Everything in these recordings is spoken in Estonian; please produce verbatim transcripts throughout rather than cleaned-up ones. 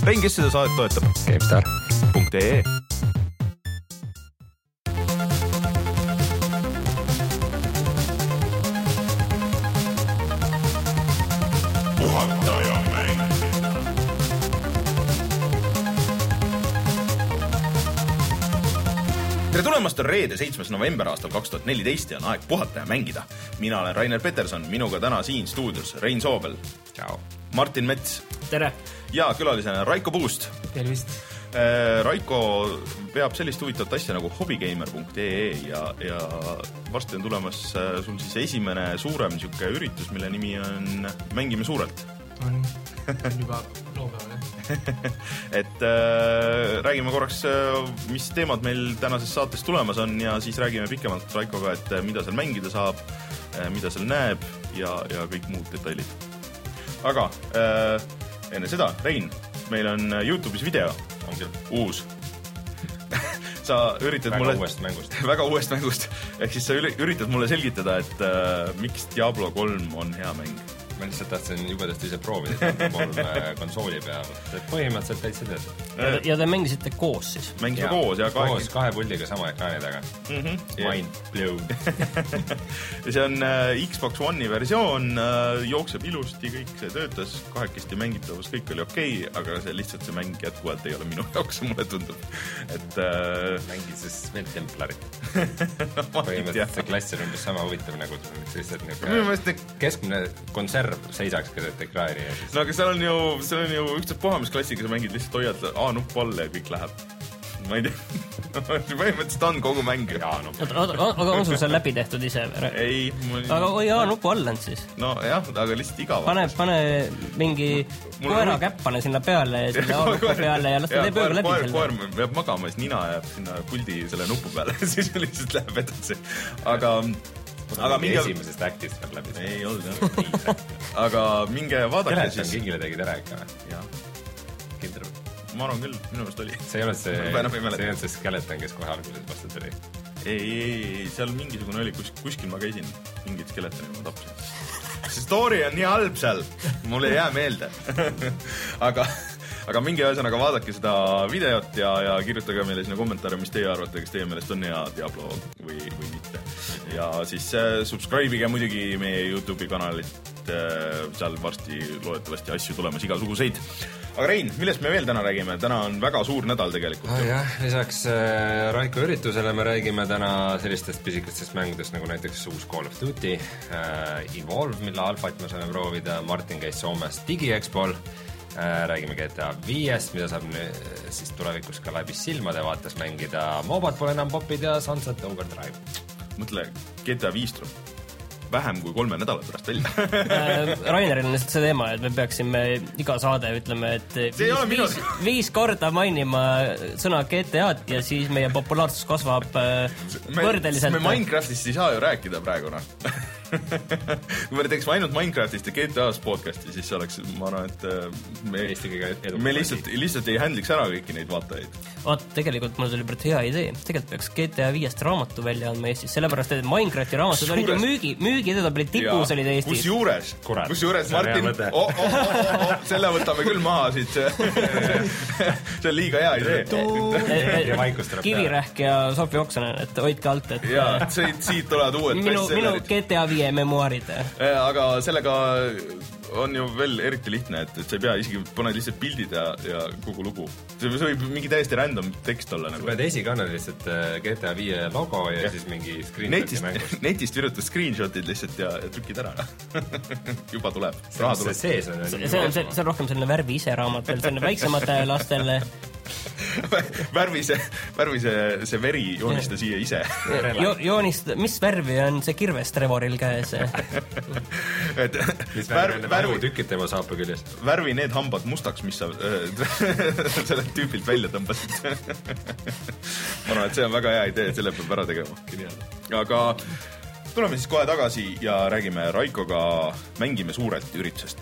Rein, kes seda saadet toetab? GameStar punkt ee tere tulemast, on reede, seitsmes november aastal kaks tuhat neliteist ja on aeg puhata ja mängida. Mina olen Rainer Peterson, minuga täna siin stuudios Rein Soobel. Ciao. Martin Mets. Tere. Ja külalisena Raiko Puust. Tervist. Raiko veab sellist huvitavat asja nagu hobigeimer punkt ee ja, ja varsti on tulemas sul siis esimene suurem niisugune üritus, mille nimi on Mängime suurelt. On, on juba loopäeval, jah. et äh, räägime korraks, mis teemad meil tänases saates tulemas on ja siis räägime pikemalt Raikoga, et mida seal mängida saab, mida seal näeb ja, ja kõik muud detailid. Aga äh, enne seda, Rein, meil on YouTube'is video, on küll uus. Sa üritad väga mulle... uuest mängust. Väga uuest mängust. Ehk siis sa üritad mulle selgitada, et äh, miks Diablo kolm on hea mäng. Ma lihtsalt tahtsin jubedasti ise proovida kolm konsooli peal. Põhimõtteliselt täitsa töötab. Ja, ja te mängisite koos siis? Mängisime ja, koos ja kahe... koos kahe puldiga sama ekraani taga. Mm-hmm. Mind blown. ja see on äh, Xbox One'i versioon, äh, jookseb ilusti, kõik see töötas, kahekesti mängitavus, kõik oli okei, okay, aga see lihtsalt see mäng jätkuvalt ei ole minu jaoks, mulle tundub. Et äh... mängid siis veel Templarit. Põhimõtteliselt see klass on umbes sama huvitav nagu niisugune keskmine konserv seisaks keset ekraani. Siis... No aga seal on ju, seal on ju üksteist puhamisklassiga, sa mängid lihtsalt hoiad A-nupp alla ja kõik läheb. Ma ei tea. Põhimõtteliselt on kogu mäng. Aga on sul seal läbi tehtud ise? Ei. Ma... Aga oi A-nupu all on siis? No jah, aga lihtsalt igav. Pane, pane mingi koera käppane sinna peale ja sinna A-nupu peale ja las ta teeb ööga läbi. Koer, koer peab magama, siis nina jääb sinna puldi selle nupu peale. Siis lihtsalt läheb edasi. Aga... aga minge... esimesest äktist peab läbi. Ei olnud jah. Aga minge vaadake siis... Skeleton kingile tegid ära ikka või? Jah. Kindral. Ma arvan küll, minu meelest oli. See ei ole see, see, ei ole see Skeleton, kes kohe alguses vastu tuli. Ei, ei, ei, seal mingisugune oli, kus, kuskil ma käisin mingid Skeletoni ma tapsin. See story on nii halb seal, mul ei jää meelde. aga... Aga mingi ühesõnaga vaadake seda videot ja, ja kirjutage meile sinna kommentaare, mis teie arvate, kas teie meelest on hea Diablo või, või mitte. Ja siis äh, subscribe'ige muidugi meie YouTube'i kanalit, äh, seal varsti loodetavasti asju tulemas igasuguseid. Aga Rein, millest me veel täna räägime? Täna on väga suur nädal tegelikult. Ah, jah, lisaks äh, Raiko üritusele me räägime täna sellistest pisikestest mängudest nagu näiteks uus Call of Duty, äh, Evolve, mille alfat me saame proovida, Martin käis Soomes DigiExpol, räägime G T A viiest, mida saab siis tulevikus ka läbi silmade vaates mängida. Mobat pole enam popid ja Sunset Overdrive. Mõtle, G T A viis tuleb vähem kui kolme nädala pärast välja. Raineril on lihtsalt see teema, et me peaksime iga saade ütleme, et viis, viis, viis korda mainima sõna G T A-d ja siis meie populaarsus kasvab võrdeliselt. Me Minecraftist ei saa ju rääkida praeguna. Kui me teeks ainult Minecraftist ja G T A-s podcasti, siis oleks, ma arvan, et me, me lihtsalt, lihtsalt ei handliks ära kõiki neid vaatajaid. Vaat, tegelikult mul oli hea idee. Tegelikult peaks G T A viiest raamatu välja andma Eestis, sellepärast, et Minecrafti raamatud olid ju müügi, müügi edad olid tipus olid Eestis. Kus juures, kus juures Martin, oh, oh, oh, oh, selle võtame küll maha siit. See on liiga hea idee. Kivirähk ja Sofi Oksanen, et hoidke alt. Et... Ja, siit, siit tulevad uued minu, minu G T A viie memuaarid. Aga sellega on ju veel eriti lihtne, et, et sa ei pea isegi paned lihtsalt pildid ja, ja kogu lugu. See võib mingi täiesti random tekst olla. Sa nagu. pead esikanal lihtsalt G T A viie logo ja, ja siis mingi screenshoti mängust. Netist virutad screenshotid lihtsalt ja, ja trükid ära. Juba tuleb. See, see, sees on, see, see, on, see, see on rohkem selline värvi ise raamat, veel selline väiksemate lastele. värvi see, värvi see, see veri joonista siia ise. Jo, joonist, mis värvi on see kirves Trevoril käes? et, mis värvi on värvi tükid tema saapa küljes? Värvi need hambad mustaks, mis sa sellelt tüüpilt välja tõmbasid. ma arvan, et see on väga hea idee, et selle peab ära tegema. Aga tuleme siis kohe tagasi ja räägime Raikoga Mängime suurelt üritusest.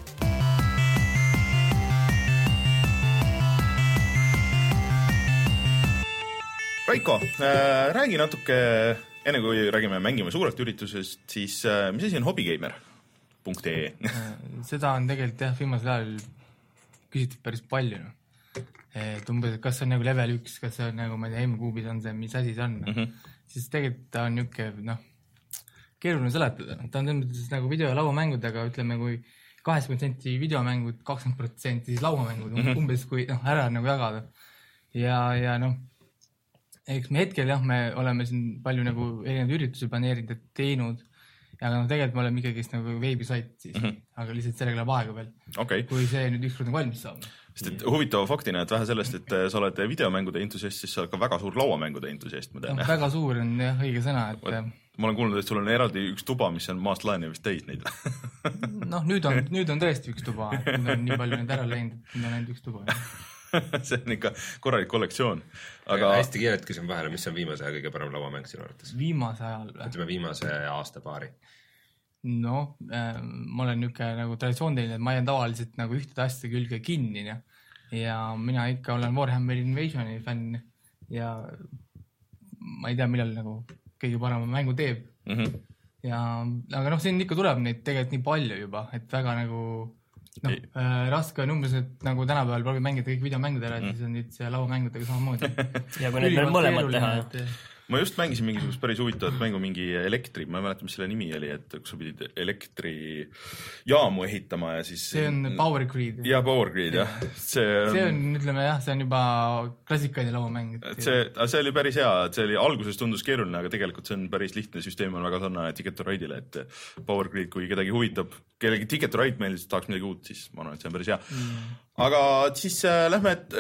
Raiko, äh, räägi natuke, enne kui räägime Mängime suurelt üritusest, siis äh, mis asi on hobigeimer punkt ee? Seda on tegelikult jah, viimasel ajal küsitud päris palju. et umbes, kas see on nagu level üks, kas see on nagu, ma ei tea, M-kuubis on see, mis asi see on, mm -hmm. siis tegelikult ta on niuke, noh, keeruline seletada, ta on tõmbates nagu video- ja lauamängudega, ütleme, kui kaheksakümmend protsenti videomängud, kakskümmend protsenti siis lauamängud, mm -hmm. umbes kui, noh, ära nagu jagada. Ja, ja noh, eks me hetkel jah, me oleme siin palju nagu erinevaid üritusi planeerinud ja teinud, aga noh, tegelikult me oleme ikkagist nagu veebisait siis, mm -hmm. aga lihtsalt sellega läheb aega veel, okay. kui see nüüd ükskord nagu valmis saab. Sest et huvitava faktina, et vähe sellest, et sa oled videomängude entusiast, siis sa oled ka väga suur lauamängude entusiast, ma tean. No, väga suur on jah, õige sõna, et Võt, ma olen kuulnud, et sul on eraldi üks tuba, mis on maast laeni vist täis neid. noh, nüüd on, nüüd on tõesti üks tuba, nüüd on nii palju need ära läinud, et nüüd on ainult üks tuba. see on ikka korralik kollektsioon. Aga hästi kiirelt küsin vahele, mis on viimase aja kõige parem lauamäng sinu arvates? Viimase ajal? Ütleme viimase aasta paari. No, äh, ma olen niisugune nagu traditsioon teinud, et ma jään tavaliselt nagu ühtede asjade külge kinni ja, ja mina ikka olen Warhammer Invasioni fänn ja ma ei tea, millal nagu kõige parema mängu teeb. Mm -hmm. ja, aga noh, siin ikka tuleb neid tegelikult nii palju juba, et väga nagu noh, äh, raske on umbes, et nagu tänapäeval proovib mängida kõik videomängud ära, mm. siis on nüüd see lauamängudega samamoodi. ja kui need veel mõlemad teha. Et, ma just mängisin mingisugust päris huvitavat mängu, mingi elektri, ma ei mäleta, mis selle nimi oli, et kus sa pidid elektrijaamu ehitama ja siis... See on Power Grid. Ja Power Grid, jah. See on, see on, ütleme jah, see on juba klassikaline lauamäng. See, see oli päris hea, et see oli, alguses tundus keeruline, aga tegelikult see on päris lihtne, süsteem on väga sarnane Ticket to Ride'ile, et Power Grid, kui kedagi huvitab, kellegi Ticket to Ride meeldis, tahaks midagi uut, siis ma arvan, et see on päris hea. Mm. Aga siis äh, lähme, et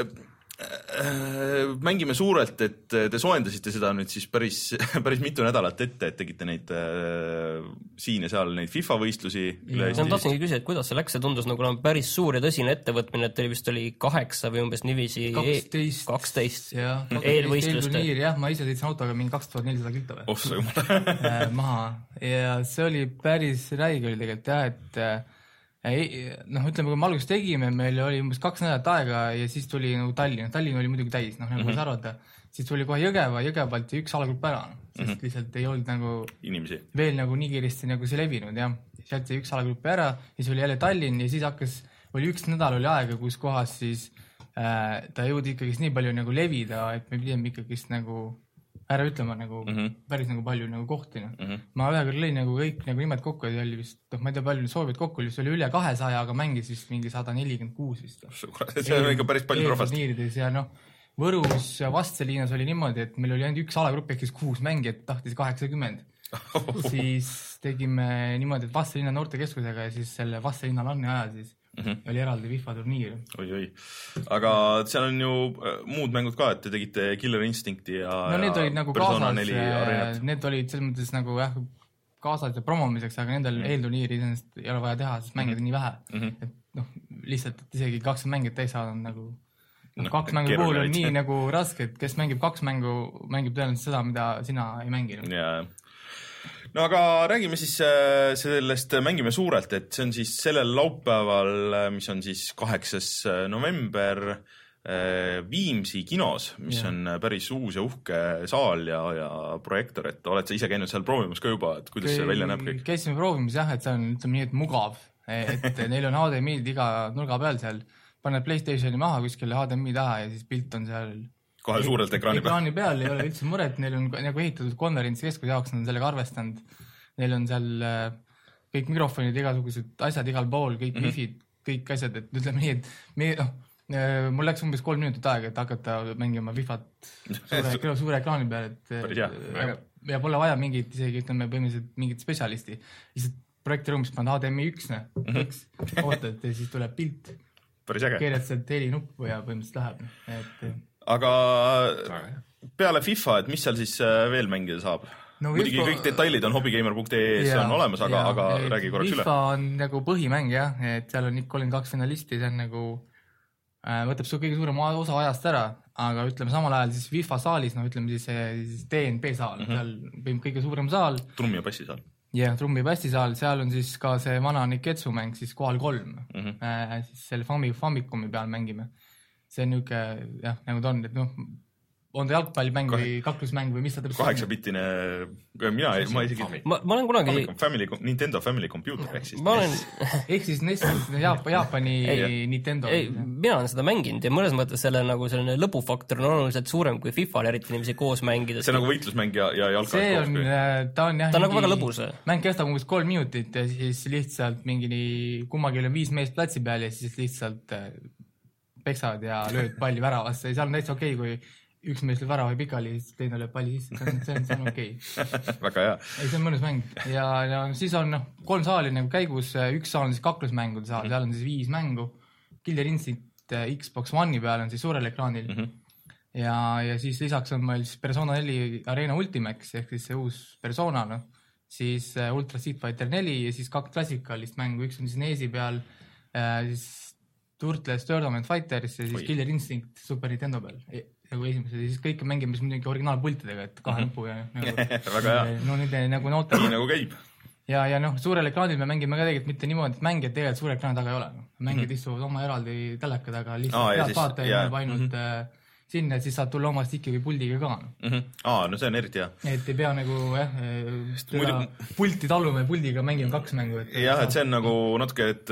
mängime suurelt, et te soojendasite seda nüüd siis päris, päris mitu nädalat ette, et tegite neid äh, siin ja seal neid FIFA võistlusi. Ma tahtsingi küsida, et kuidas see läks, see tundus nagu on päris suur ja tõsine ettevõtmine, et teil vist oli kaheksa või umbes nivisi kaksteist, kaksteist eelvõistluste. Jah, ma ise sõitsin autoga mingi kaks tuhat nelisada kilta või? Oh, see jumal. Maha. Ja see oli päris räige oli tegelikult jah, et Ei, noh, ütleme, kui me alguses tegime, meil oli umbes kaks nädalat aega ja siis tuli nagu Tallinn. Tallinn oli muidugi täis, noh, nagu mm -hmm. sa arvata. Siis tuli kohe Jõgeva, Jõgevalt ja üks alagrupp ära, sest mm -hmm. lihtsalt ei olnud nagu inimesi. Veel nagu nii kiiresti nagu see levinud, jah. Sealt see üks alagrupp ära, siis oli jälle Tallinn ja siis hakkas, oli üks nädal oli aega, kus kohas siis äh, ta jõudi ikkagi nii palju nagu levida, et me pidime ikkagi nagu ära ütlema nagu mm -hmm. päris nagu palju nagu kohti. No. Mm -hmm. Ma ühe kord lõin nagu kõik nagu nimed kokku ja oli vist, noh, ma ei tea palju soovid kokku, oli oli üle kahesaja, aga mängis vist mingi sada nelikümmend kuus vist. See on ikka päris palju rahvast. Ja noh, Võrus ja Vastseliinas oli niimoodi, et meil oli ainult üks alagrupp, ehk siis kuus mängijat tahtis kaheksakümmend. Siis tegime niimoodi, et Vastseliina noortekeskusega ja siis selle Vastseliina lanni ajal siis Mm -hmm. oli eraldi FIFA turniir. Oi, oi. Aga seal on ju muud mängud ka, et te tegite Killer Instincti ja no need olid nagu kaasas, need olid selles mõttes nagu jah, kaasas ja promomiseks, aga nendel mm -hmm. eelturniiri iseenesest ei ole vaja teha, sest mängida mm -hmm. nii vähe. Mm -hmm. Et noh, lihtsalt, et isegi kakskümmend mängijat täis saada on nagu no, kaks mängu puhul on nii nagu raske, et kes mängib kaks mängu, mängib tõenäoliselt seda, mida sina ei mänginud. Jaa. No aga räägime siis sellest Mängime suurelt, et see on siis sellel laupäeval, mis on siis kaheksas november Viimsi kinos, mis ja. on päris uus ja uhke saal ja, ja projektor, et oled sa ise käinud seal proovimas ka juba, et kuidas Käi, see välja näeb kõik? Käisime proovimas jah, et see on ütleme nii, et mugav, et neil on H D M I-d iga nurga peal seal, paned PlayStationi maha kuskile H D M I taha ja siis pilt on seal kohe suurelt ekraani peal. Ekraani peal ei ole üldse muret, neil on nagu ehitatud konverentsikeskuse jaoks, nad on sellega arvestanud. Neil on seal äh, kõik mikrofonid, igasugused asjad igal pool, kõik mm -hmm. wifi'd, kõik asjad, et ütleme nii, et me, noh, äh, mul läks umbes kolm minutit aega, et hakata mängima wifi't suure, suure ekraani peal, et ja, ja pole vaja mingit, isegi ütleme põhimõtteliselt mingit spetsialisti. Lihtsalt projektiruumis paned H D M I üks, mm -hmm. ootad ja siis tuleb pilt. Keered sealt helinuppu ja põhimõtteliselt läheb, et aga peale FIFA, et mis seal siis veel mängida saab? No, muidugi FIFA... kõik detailid on hobigeimer punkt ee es on olemas, aga, ja, aga et, räägi korraks FIFA üle. FIFA on nagu põhimäng jah, et seal on ikka kolmkümmend kaks finalisti, see on nagu äh, võtab su kõige suurem osa ajast ära, aga ütleme samal ajal siis FIFA saalis, no ütleme siis, siis D N P saal mm, -hmm. seal kõige suurem saal. Trummi ja passi saal. jah, Trummi ja passi saal, seal on siis ka see vana Niketsu mäng siis kohal kolm, mm -hmm. äh, siis selle Famicumi peal mängime. See on niuke, jah, nagu ta on, et noh, on ta jalgpallimäng või kaklusmäng või mis ta täpselt kaheksapitine, mina ei, ma isegi ma, ma olen kunagi family, Nintendo Family Computer ehk siis ma olen ehk siis N E S Jaap, Jaapani ei, Nintendo ei, mina olen seda mänginud ja mõnes mõttes selle nagu selline lõbufaktor on oluliselt suurem kui FIFAl eriti niiviisi koos mängida. See on nagu võitlusmäng ja, ja jalgpall see on, ta on jah ta on nagu väga lõbus. Mäng kestab umbes kolm minutit ja siis lihtsalt mingi kummagil on viis meest platsi peal ja siis lihtsalt peksavad ja lööd palli väravasse ja seal on täitsa okei okay,, kui üks mees lööb värava pikali, siis teine lööb palli sisse, see on, see on, see on okei okay. Väga hea. Ei, see on mõnus mäng ja, ja siis on no, kolm saali nagu käigus, üks saal on siis kaklusmängude saal, seal on siis viis mängu, Killer Instinct Xbox One'i peal on siis suurel ekraanil mm -hmm. ja, ja siis lisaks on meil siis Persona neli Arena Ultimax ehk siis see uus Persona, no, siis Ultra Street Fighter neli ja siis kaks klassikalist mängu, üks on siis N E S-i peal, äh, siis Turtles Tournament Fighters ja siis Oi. Killer Instinct Super Nintendo peal nagu esimesed ja siis kõik mängime siis muidugi originaalpultidega, et kahe mm -hmm. nupu ja nagu, väga hea. No nende nagu noortel. Nii nagu käib. Ja, ja noh, suurel ekraanil me mängime ka tegelikult mitte niimoodi, et mängijad tegelikult suure ekraani taga ei ole. Mängijad mm -hmm. istuvad oma eraldi teleka taga, lihtsalt pead vaata ja näeb ainult mm -hmm. sinna, et siis saad tulla oma stiki või puldiga ka. Mm -hmm. Aa, no see on eriti hea. Et ei pea nagu jah, muidu... pulti taluma ja puldiga mängime kaks mängu. Et jah, et see on nagu natuke, et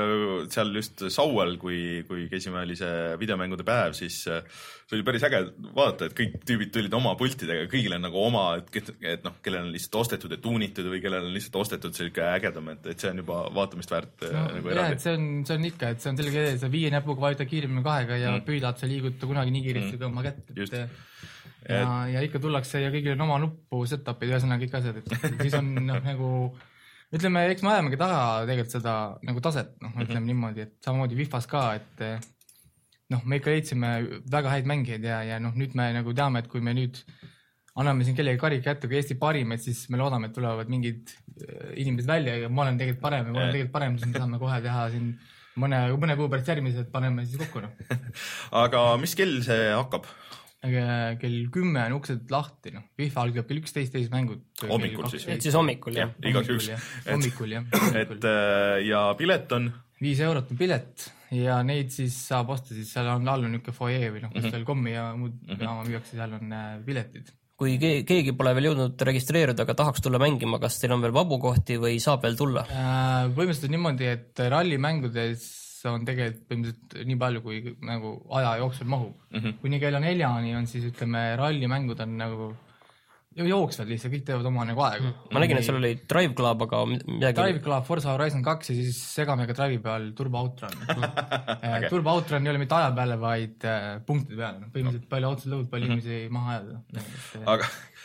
seal just Sauel, kui, kui käisime oli see videomängude päev, siis see oli päris äge vaadata, et kõik tüübid tulid oma pultidega, kõigil on nagu oma, et, et noh, kellel on lihtsalt ostetud ja tuunitud või kellel on lihtsalt ostetud selline ägedam, et, et see on juba vaatamist väärt no, nagu eraldi. Et see on, see on ikka, et see on sellega ees, sa viie näpuga vajuta kiiremini kahega ja mm. püüdad, sa liiguta kunagi nii kiiresti mm. ka oma kätt. Et, ja, et... ja ikka tullakse ja kõigil on oma nuppu set-up'id, ühesõnaga kõik asjad, et siis on noh, nagu ütleme, eks me ajamegi taga tegelikult seda nagu taset, noh, ütleme mm-hmm. niimoodi, et samamoodi Fifas ka, et noh, me ikka leidsime väga häid mängijaid ja, ja noh, nüüd me nagu teame, et kui me nüüd anname siin kellegi karik kätte kui Eesti parim, et siis me loodame, et tulevad mingid inimesed välja ja ma olen tegelikult parem ja ma olen tegelikult parem, siis me saame kohe teha siin mõne, mõne kuu pärast järgmised paneme siis kokku. No. Aga mis kell see hakkab? Kell kümme on uksed lahti, noh. FIFA algab kell üksteist teised mängud. Hommikul siis. Et siis hommikul, jah. Igaks üks. Hommikul, jah. Et ja pilet on? Viis eurot on pilet ja neid siis saab osta, siis seal on all on niuke foyer või noh, kus veel kommi ja muud jaama müüakse, seal on piletid. Kui keegi pole veel jõudnud registreeruda, aga tahaks tulla mängima, kas teil on veel vabu kohti või saab veel tulla? Põhimõtteliselt niimoodi, et rallimängudes on tegelikult põhimõtteliselt nii palju, kui nagu aja jooksul mahub. Mm -hmm. Kuni kella neljani on siis ütleme, rallimängud on nagu jooksvad lihtsalt, kõik teevad oma nagu aegu. Ma nägin, et seal oli Drive Club, aga midagi... Drive Club, Forza Horizon kaks ja siis segame ka Drive'i peal Turbo Outrun. Turbo Outrun ei ole mitte aja peale, vaid punktide peale. Põhimõtteliselt no. palju otsad lõud, palju mm -hmm. inimesi maha ajada. Aga,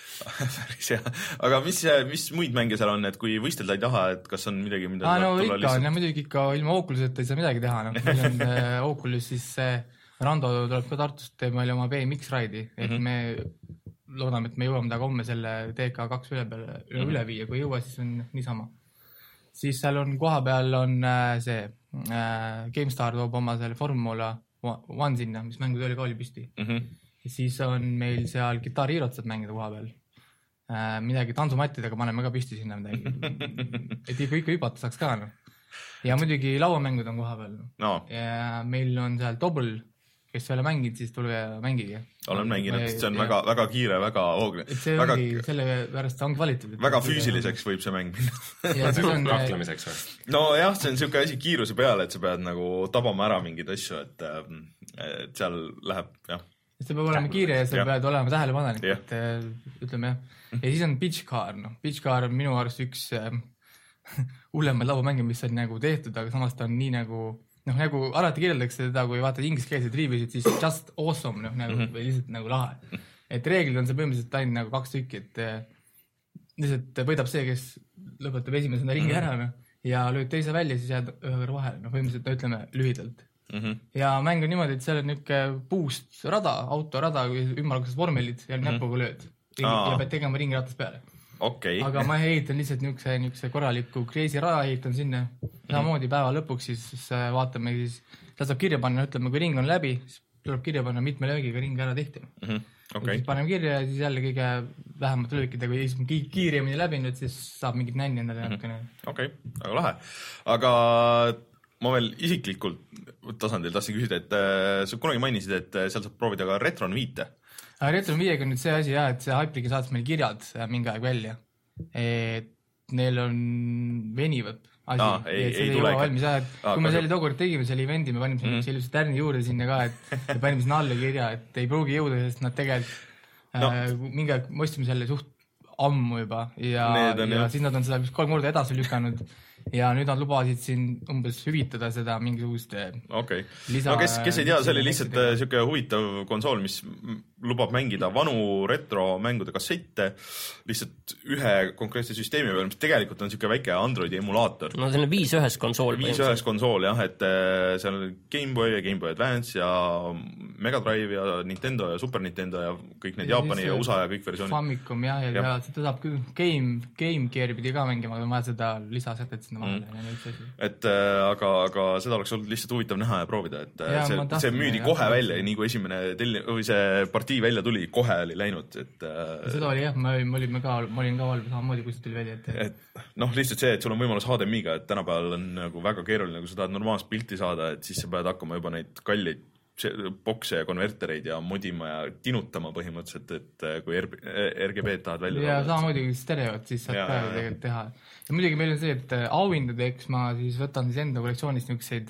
aga mis, mis muid mänge seal on, et kui võistelda ei taha, et kas on midagi, mida ah, no ikka lihtsalt... on ja muidugi ikka ilma Oculuseta ei saa midagi teha. No. Meil on Oculus, siis Rando tuleb ka Tartust, teeb meile oma B M X Ride'i, et mm -hmm. me loodame, et me jõuame taga homme selle D K kaks üle peale üle, mm -hmm. üle viia, kui ei jõua, siis on niisama. Siis seal on koha peal on see äh, GameStar toob oma selle Formula One sinna, mis mängud oli ka oli püsti. Mm -hmm. Ja siis on meil seal Guitar Hero't saab mängida koha peal. Äh, midagi tantsumattidega paneme ka püsti sinna midagi. et ikka ikka hüpata saaks ka. No. Ja muidugi lauamängud on koha peal. No. Ja meil on seal Double, kes ei ole mänginud, siis tulge mängige. Olen mänginud, see on ja, väga, väga kiire, väga hoogne. Et see väga, ongi, selle pärast on kvaliteet. Väga füüsiliseks võib see mäng minna. Raklemiseks või? No jah, see on niisugune asi kiiruse peale, et sa pead nagu tabama ära mingeid asju, et, et seal läheb, jah. Et see peab olema kiire ja sa ja. pead olema tähelepanelik, et ütleme jah. Ja siis on Pitch Car, noh. Pitch Car on minu arust üks hullemaid lauamänge, mis on nagu tehtud, aga samas ta on nii nagu noh, nagu alati kirjeldakse seda, kui vaatad ingliskeelseid review'sid, siis just awesome, noh, nagu, mm -hmm. või lihtsalt nagu lahe. Et reeglid on see põhimõtteliselt ainult nagu kaks tükki, et lihtsalt võidab see, kes lõpetab esimesena ringi ära, noh, ja lööd teise välja, siis jääd ühe korra vahele, noh, põhimõtteliselt ütleme lühidalt. Mm -hmm. Ja mäng on niimoodi, et seal on niisugune puust rada, autorada, ümmargused vormelid ja mm -hmm. näpuga lööd. Aa. Ja pead tegema ringiratast peale. Okay. Aga ma ehitan lihtsalt niisuguse, niisuguse korraliku crazy raja ehitan sinna. Samamoodi päeva lõpuks siis vaatame siis, ta saab kirja panna, ütleme, kui ring on läbi, siis tuleb kirja panna mitme löögiga ring ära tehti. Mm -hmm. Okay. Siis paneme kirja ja siis jälle kõige vähemate löökidega, kui siis kiiremini läbi nüüd, siis saab mingit nänni endale natukene. Okei, okay. Väga lahe. Aga ma veel isiklikult tasandil tahtsin küsida, et sa kunagi mainisid, et seal saab proovida ka Retron viite. Retron viiega on nüüd see asi jah, et see Hyperigi saatis meil kirjad mingi aeg välja, et neil on venivad asi, Aa, ei, et see ei ei ole valmis jah, et Aa, kui me kahju. selle tookord tegime, selle eventi, me panime mm -hmm. sellise tärni juurde sinna ka, et me panime sinna alla kirja, et ei pruugi jõuda, sest nad tegelikult no. äh, mingi aeg me ostsime selle suht ammu juba ja, on, ja jah. siis nad on seda vist kolm korda edasi lükanud ja nüüd nad lubasid siin umbes hüvitada seda mingisugust okay. lisa... No kes, kes ei tea, see oli lihtsalt siuke huvitav konsool, mis lubab mängida vanu retro-mängude kassette lihtsalt ühe konkreetse süsteemi peal, mis tegelikult on siuke väike Androidi emulaator. No see on viis ühes konsool. viis ühes konsool jah, et seal on Game Boy ja Game Boy Advance ja Mega Drive ja Nintendo ja Super Nintendo ja kõik need ja Jaapani ja U S A ja kõik versioonid. Famicom jah, ja, ja, ja seda saab küll Game, Game Gear'i pidi ka mängima, aga ma seda lisasätet sinna vahele mm. ja neid see. Et äh, aga, aga seda oleks olnud lihtsalt huvitav näha ja proovida, et ja, see, tahtsin, see müüdi ja, kohe ja, välja ja nii kui esimene telli, või see partii välja tuli, kohe oli läinud, et äh, seda oli jah, me olime ka, ma olin ka valmis samamoodi, kui see tuli välja, et et noh, lihtsalt see, et sul on võimalus H D M I-ga, et tänapäeval on nagu väga keeruline, kui sa tahad normaalset pilti saada, et siis sa pead hakkama juba neid kalleid bokse ja konvertereid ja modima ja tinutama põhimõtteliselt, et kui R G B-d tahad välja ja roolda. Samamoodi kui stereot, siis saad praegu tegelikult teha. Ja muidugi meil on see, et auhindadeks ma siis võtan siis enda kollektsioonist niisuguseid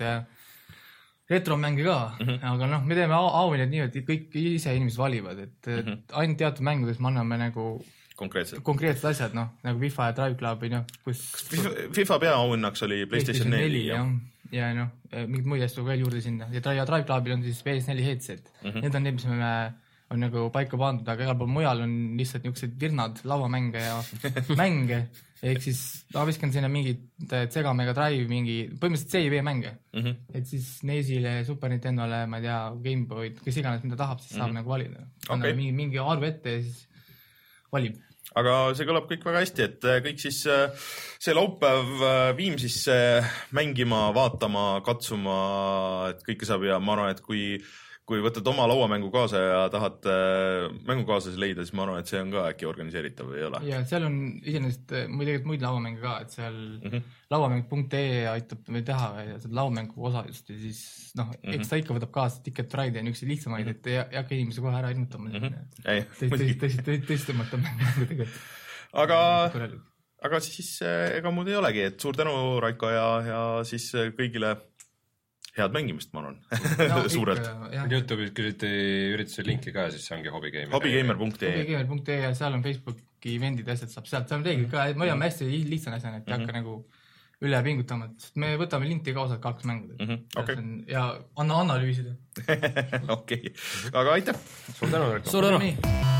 retromänge ka, mm -hmm. aga noh, me teeme auhinnad nii, et kõik ise inimesed valivad, et mm -hmm. ainult teatud mängudes me anname nagu konkreetsed, konkreetsed asjad, noh, nagu FIFA ja Drive Club, noh, kus FIFA, FIFA peaauhinnaks oli PlayStation neli ja, ja noh, mingid muid asju veel juurde sinna ja Drive, Drive Clubil on siis P S neli headset mm, -hmm. need on need, mis me on nagu paika pandud, aga igal pool mujal on lihtsalt niisugused virnad, lauamänge ja mänge, ehk siis ma viskan sinna mingid Sega Mega Drive, mingi põhimõtteliselt C I V mänge mm, -hmm. et siis NESile, Super Nintendole, ma ei tea, Gameboyd, kes iganes mida tahab, siis saab mm -hmm. nagu valida okay. mingi, mingi arv ette ja siis valib. Aga see kõlab kõik väga hästi, et kõik siis see laupäev Viimsisse mängima, vaatama, katsuma, et kõike saab ja ma arvan, et kui kui võtad oma lauamängu kaasa ja tahad mängukaaslasi leida, siis ma arvan, et see on ka äkki organiseeritav või ei ole? Ja seal on iseenesest tegelikult muid lauamänge ka, et seal mm -hmm. lauamäng punkt ee aitab meil teha ja seda lauamängu osa just ja siis noh, mm -hmm. eks ta ikka võtab kaasa Ticket to Ride ja niisuguseid lihtsamaid, et ei, ei hakka inimesi kohe ära ilmutama mm. -hmm. tõstamata mängu tegelikult. Aga, aga siis ega muud ei olegi, et suur tänu, Raiko, ja, ja siis kõigile head mängimist, ma arvan, no, suurelt. YouTube'is küsiti ürituse linki ka, siis see ongi hobigeimer. hobigeimer punkt ee hobigeimer punkt ee ja seal on Facebooki eventid asjad, saab sealt, seal on reeglid ka, me oleme hästi lihtsane asjana, et ei hakka mm -hmm. nagu üle pingutama, et me võtame linti ka osad kaks mängud mm -hmm. okay. ja anna analüüsida. okei, okay. aga aitäh! Suur tänu, Raiko! Suur tänu!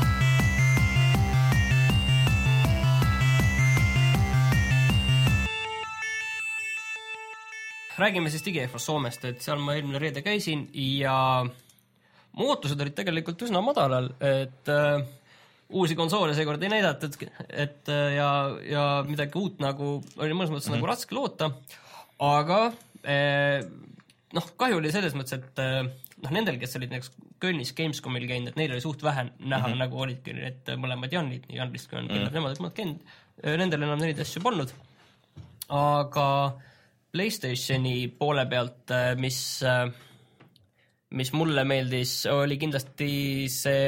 Räägime siis DigiExpost Soomest, et seal ma eelmine reede käisin ja mu ootused olid tegelikult üsna madalal, et äh, uusi konsoole seekord ei näidatud, et äh, ja, ja midagi uut nagu oli mõnes mõttes mm -hmm. nagu raske loota, aga äh, noh, kahju oli selles mõttes, et äh, noh, nendel, kes olid näiteks Kölnis Gamescomil käinud, et neil oli suht vähe näha mm -hmm. nagu olidki, et mõlemad Janid, Jan Risk on mm -hmm. nemad, et mõlemad käinud, nendel enam neid asju polnud, aga PlayStationi poole pealt, mis, mis mulle meeldis, oli kindlasti see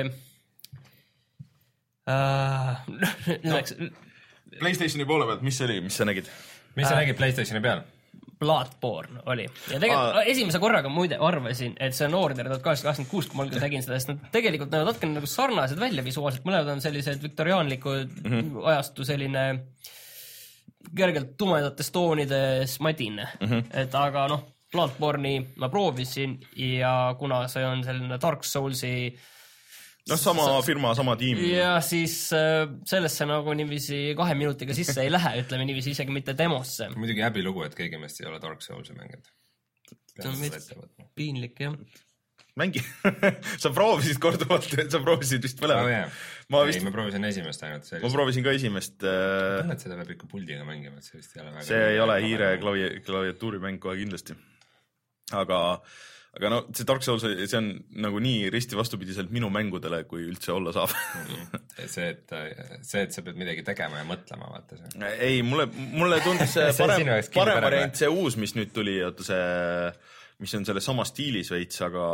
äh, no, PlayStationi poole pealt, mis see oli, mis sa nägid? Mis sa äh, nägid PlayStationi peal? Bloodborne oli. Ja tegelikult Aa. esimese korraga muide arvasin, et see on Order tuhat kaheksasada kaheksakümmend kuus, kui ma olin nägin seda, sest nad tegelikult näevad natuke nagu sarnased välja visuaalselt, mõlemad on sellised viktoriaanlikud mm -hmm. ajastu selline kergelt tumedates toonides madine mm, -hmm. et aga noh, Bloodborne'i ma proovisin ja kuna see on selline Dark Soulsi noh, sama sa, firma, sama tiim. Ja siis sellesse nagu niiviisi kahe minutiga sisse ei lähe, ütleme niiviisi, isegi mitte demosse. Muidugi häbilugu, et keegi meist ei ole Dark Soulsi mänginud. See on vist piinlik, jah. Mängi. sa proovisid korduvalt, sa proovisid vist mõlemad. Oh, yeah. ma, vist... ei, ma proovisin esimest ainult. Sellist. Ma proovisin ka esimest. Ma tunnen, et seda peab ikka puldiga mängima, et see vist ei ole väga... See ei ole hiire klavi, klaviatuuri mäng kohe kindlasti. Aga, aga no see Dark Souls, see on nagu nii risti vastupidiselt minu mängudele, kui üldse olla saab. see, et, see, et sa pead midagi tegema ja mõtlema, vaata see. Ei, mulle, mulle tundus see parem, parem variant, see uus, mis nüüd tuli, oota see, mis on selle sama stiilis veits, aga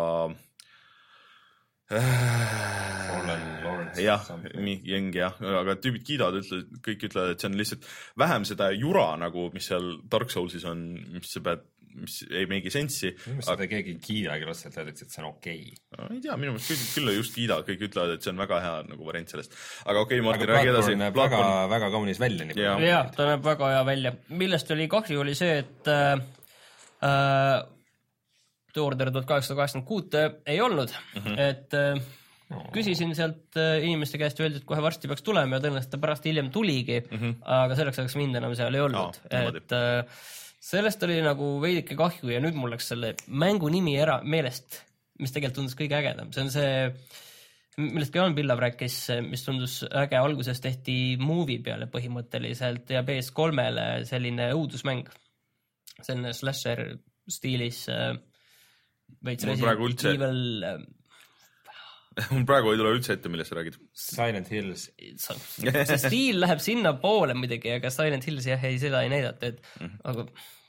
jah, nii jeng jah, aga tüübid kiidavad, ütlevad, kõik ütlevad, et see on lihtsalt vähem seda jura nagu, mis seal Dark Soulsis on, mis sa pead, mis ei meegi sensi. Minu meelest seda keegi kiidagi lihtsalt öeldakse, et see on okei. No, ei tea, minu meelest kõik küll just kiidavad, kõik ütlevad, et see on väga hea nagu variant sellest. Aga okei, Martin, räägi edasi. Näeb väga, väga kaunis välja. Nii ja, ja, ta näeb väga hea välja. Millest oli kahju oli see, et äh, äh, Order tuhat kaheksasada kaheksakümmend kuus ei olnud, mm-hmm. et äh, küsisin sealt äh, inimeste käest ja öeldi, et kohe varsti peaks tulema ja tõenäoliselt pärast hiljem tuligi, mm-hmm. aga selleks ajaks mind enam seal ei olnud. No, et äh, sellest oli nagu veidike kahju ja nüüd mul läks selle mängu nimi ära meelest, mis tegelikult tundus kõige ägedam. See on see, millest ka Jaan Pillav rääkis, mis tundus äge, alguses tehti movie peale põhimõtteliselt ja P S kolmele selline õudusmäng. Selline slasher stiilis äh, veits Resident Evil. Mul praegu ei tule üldse ette, millest sa räägid. Silent Hills. See stiil läheb sinna poole muidugi, aga Silent Hills jah, ei, seda ei näidata, et mm-hmm. aga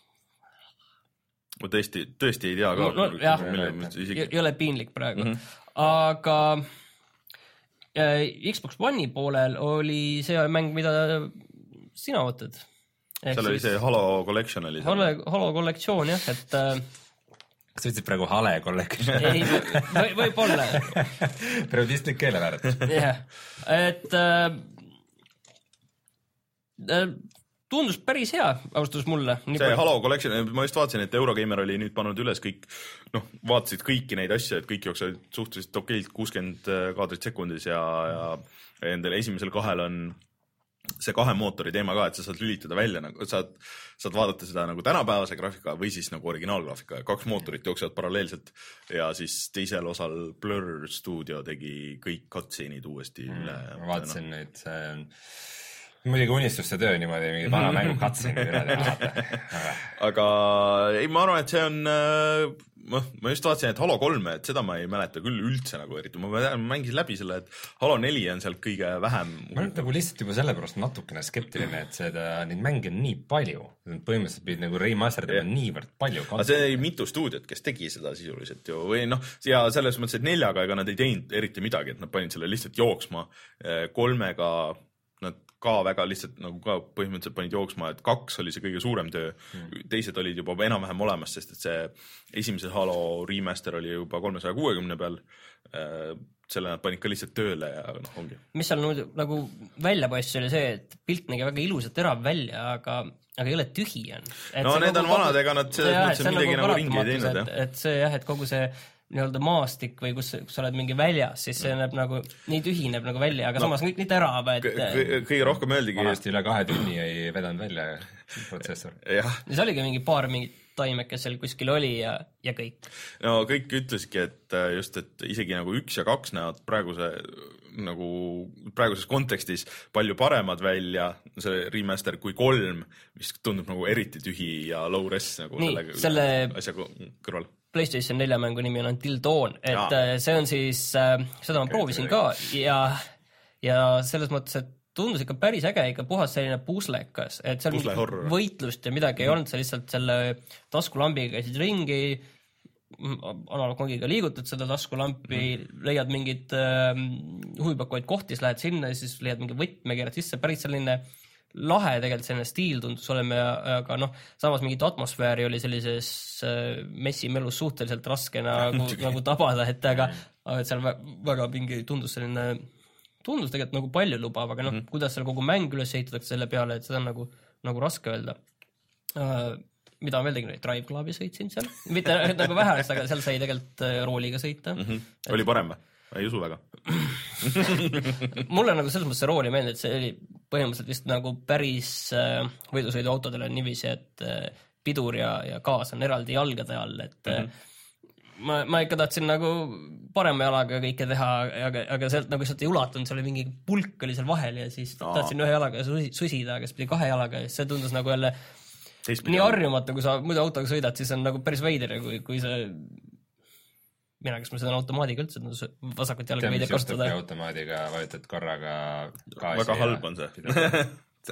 ma tõesti, tõesti ei tea ka. No, no, jah, ei ole piinlik praegu. Mm-hmm. Aga äh, Xbox One'i poolel oli see mäng, mida sina ootad. Seal oli see Halo Collection oli. Halo, Halo kollektsioon jah, et äh, kas sa ütlesid praegu Hale Collection? Ei, või, võib olla. Periodistlik keelevääratus. jah, et äh, tundus päris hea, austus mulle. See palju. Halo Collection, ma just vaatasin, et Eurogeimer oli nüüd pannud üles kõik, noh, vaatasid kõiki neid asju, et kõik jooksevad suhteliselt okeilt kuuskümmend kaadrit sekundis ja, ja endale esimesel kahel on see kahe mootori teema ka, et sa saad lülitada välja, nagu saad, saad vaadata seda nagu tänapäevase graafika või siis nagu originaalgraafika. Kaks mootorit jooksevad paralleelselt ja siis teisel osal Blur Studio tegi kõik cutscene'id uuesti mm, üle. Ma vaatasin no. nüüd, see on muidugi unistuste töö niimoodi, mingi vana mängu cutscene'id üle teha. Aga ei, ma arvan, et see on, ma, ma just vaatasin, et Halo kolm, et seda ma ei mäleta küll üldse nagu eriti. Ma mängisin läbi selle, et Halo neli on sealt kõige vähem. Ma olen nagu lihtsalt juba sellepärast natukene skeptiline, et seda, neid mänge on nii palju. Põhimõtteliselt pidid nagu remasterdama niivõrd palju. Aga see oli mitu stuudiot, kes tegi seda sisuliselt ju. Või noh, ja selles mõttes, et neljaga ega nad ei teinud eriti midagi, et nad panid selle lihtsalt jooksma. Kolmega nad ka väga lihtsalt nagu ka põhimõtteliselt panid jooksma, et kaks oli see kõige suurem töö. Mm. Teised olid juba enam-vähem olemas, sest et see esimese Halo remaster oli juba kolmesaja kuuekümne peal. Selle nad panid ka lihtsalt tööle ja noh, ongi. Mis seal nagu välja paistis oli see, et pilt nägi väga ilusalt terav välja, aga, aga ei ole tühi on. Et no need on kogu, vanad, ega nad selles mõttes on midagi nagu, nagu ringi ei teinud. Et, et see jah, et kogu see nii-öelda maastik või kus, kus sa oled mingi väljas, siis see näeb nagu, nii tühineb nagu välja, aga no, samas kõik nii terav, et kõige rohkem öeldigi. Vanasti üle kahe tunni ei vedanud välja protsessor. Ja see oligi mingi paar mingit taimekes seal kuskil oli ja, ja kõik. No kõik ütleski, et just, et isegi nagu üks ja kaks näevad praeguse nagu praeguses kontekstis palju paremad välja see remaster kui kolm, mis tundub nagu eriti tühi ja low res nagu nii, selle, selle asja kõrval. PlayStation nelja mängu nimi on Until Dawn, et ja. See on siis, seda ma proovisin ka ja, ja selles mõttes, et tundus ikka päris äge, ikka puhas selline puslekas, et seal võitlust ja midagi mm. ei olnud, sa lihtsalt selle taskulambiga käisid ringi, analogkongiga liigutad seda taskulampi, mm. leiad mingid äh, huvipakkuvaid kohti, siis lähed sinna ja siis leiad mingi võtme, keerad sisse, päris selline lahe tegelikult selline stiil tundus olema, aga noh, samas mingit atmosfääri oli sellises äh, messimelus suhteliselt raske nagu, nagu tabada, et aga, aga et seal väga mingi tundus selline tundus tegelikult nagu palju lubav, aga noh, mm -hmm. kuidas seal kogu mäng üles ehitatakse selle peale, et seda on nagu, nagu raske öelda. Uh, mida ma veel tegin, Drive Clubi sõitsin seal, mitte nagu vähe, aga seal sai tegelikult rooliga sõita. Mm -hmm. et... Oli parem või? Ei usu väga. Mulle nagu selles mõttes see rooli meeldib, et see oli põhimõtteliselt vist nagu päris uh, võidusõiduautodele niiviisi, et uh, pidur ja, ja gaas on eraldi jalgade all, et mm -hmm. Ma, ma ikka tahtsin nagu parema jalaga kõike teha, aga, aga sealt nagu sealt ei ulatunud, seal oli mingi pulk oli seal vahel ja siis no. tahtsin ühe jalaga susida, aga siis pidi kahe jalaga ja see tundus nagu jälle Teistpidi nii harjumata, kui sa muidu autoga sõidad, siis on nagu päris veider, kui, kui see mina, kes ma seda automaadiga üldse tundus vasakut jalga Tead, veidi mis kasutada. juhtubki automaadiga, vajutad korraga gaasi. Väga halb on see.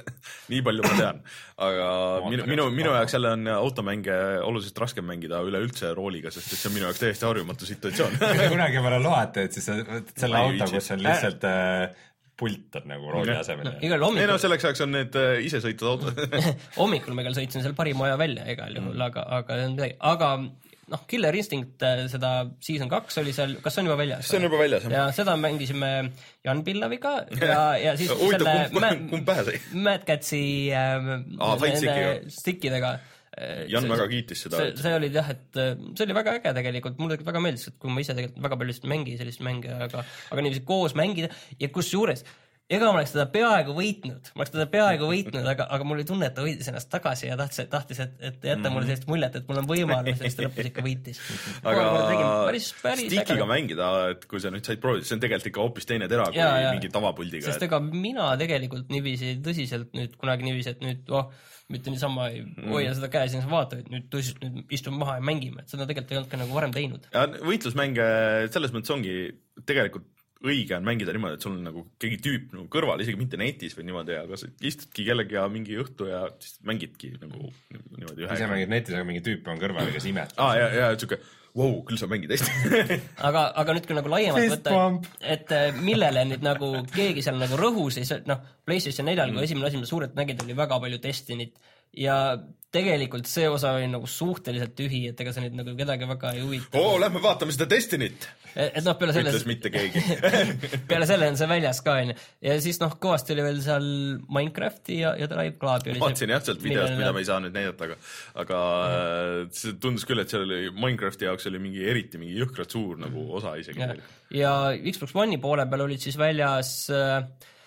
Nii palju ma tean. Aga minu, minu, minu jaoks jälle on automänge oluliselt raskem mängida üle üldse rooliga, sest see on minu jaoks täiesti harjumatu situatsioon. Kui sa kunagi mõne loata, et siis sa võtad selle auto, kus on lihtsalt äh, pult on nagu rooli asemel. No, igal hommikul... Ei no selleks ajaks on need uh, ise sõitud auto. Hommikul me küll sõitsin seal parima aja välja igal juhul, mm. aga, aga, aga noh, Killer Instinct seda season kaks oli seal, kas on juba väljas? See on juba väljas. Ja seda mängisime Jan Pillaviga ja, ja siis Uitu, selle kumb, kumb pähe sai? Mad Catsi äh, ah, stickidega. Jan see, väga kiitis seda. See, see oli jah, et see oli väga äge tegelikult, mulle väga meeldis, et kui ma ise tegelikult väga palju mängi sellist mänge, aga, aga niiviisi koos mängida ja kus juures ega ma oleks teda peaaegu võitnud, ma oleks teda peaaegu võitnud, aga, aga mul oli tunne, et ta võitis ennast tagasi ja tahtis, tahtis et, et jätta mulle sellist muljet, et mul on võimalus, sest ta lõpus ikka võitis. Aga päris, päris stickiga mängida, et kui sa nüüd said proovida, see on tegelikult ikka hoopis teine tera kui ja, ja. mingi tavapuldiga. Sest ega mina tegelikult niiviisi tõsiselt nüüd kunagi niiviisi, et nüüd oh, mitte niisama ei hoia seda käes ja vaata, et nüüd tõsiselt nüüd istume maha ja mängime, et seda tegelikult ei olnud ka nagu varem teinud. Ja võitlusmänge selles mõttes ongi tegelikult õige on mängida niimoodi, et sul on nagu keegi tüüp nagu kõrval, isegi mitte netis või niimoodi, aga sa istudki kellegi ja mingi õhtu ja siis mängidki nagu niimoodi ühe. Ise mängid netis, aga mingi tüüp on kõrval, kes imet. Aa, ja, ja, et siuke, wow, küll sa mängid hästi. aga, aga nüüd kui nagu laiemalt võtta, et millele nüüd nagu keegi seal nagu rõhus, siis noh, PlayStation neljal mm. kui esimene asi, mida suurelt nägid, oli väga palju Destinit ja tegelikult see osa oli nagu suhteliselt tühi, et ega see nüüd nagu kedagi väga ei huvita. Oo, lähme vaatame seda Destinit! Et, et noh, peale selles... Ütles mitte keegi. peale selle on see väljas ka, on. Ja siis noh, kõvasti oli veel seal Minecrafti ja, ja Drive Clubi. Vaatsin jah, sealt videost, mida me ei saa nüüd näidata, aga, aga mm. see tundus küll, et seal oli Minecrafti jaoks oli mingi eriti mingi jõhkrat suur nagu osa isegi. Ja, ja Xbox One'i poole peal olid siis väljas äh,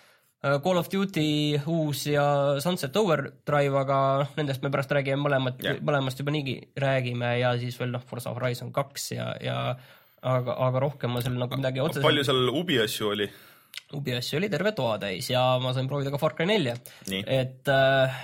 Call of Duty uus ja Sunset Overdrive, aga nendest me pärast räägime mõlemad, yeah. mõlemast juba niigi räägime ja siis veel noh, Forza Horizon kaks ja, ja aga, aga rohkem ma seal nagu midagi otseselt... Palju seal Ubi asju oli? Ubi asju oli terve toa täis ja ma sain proovida ka Far Cry nelja. Et äh,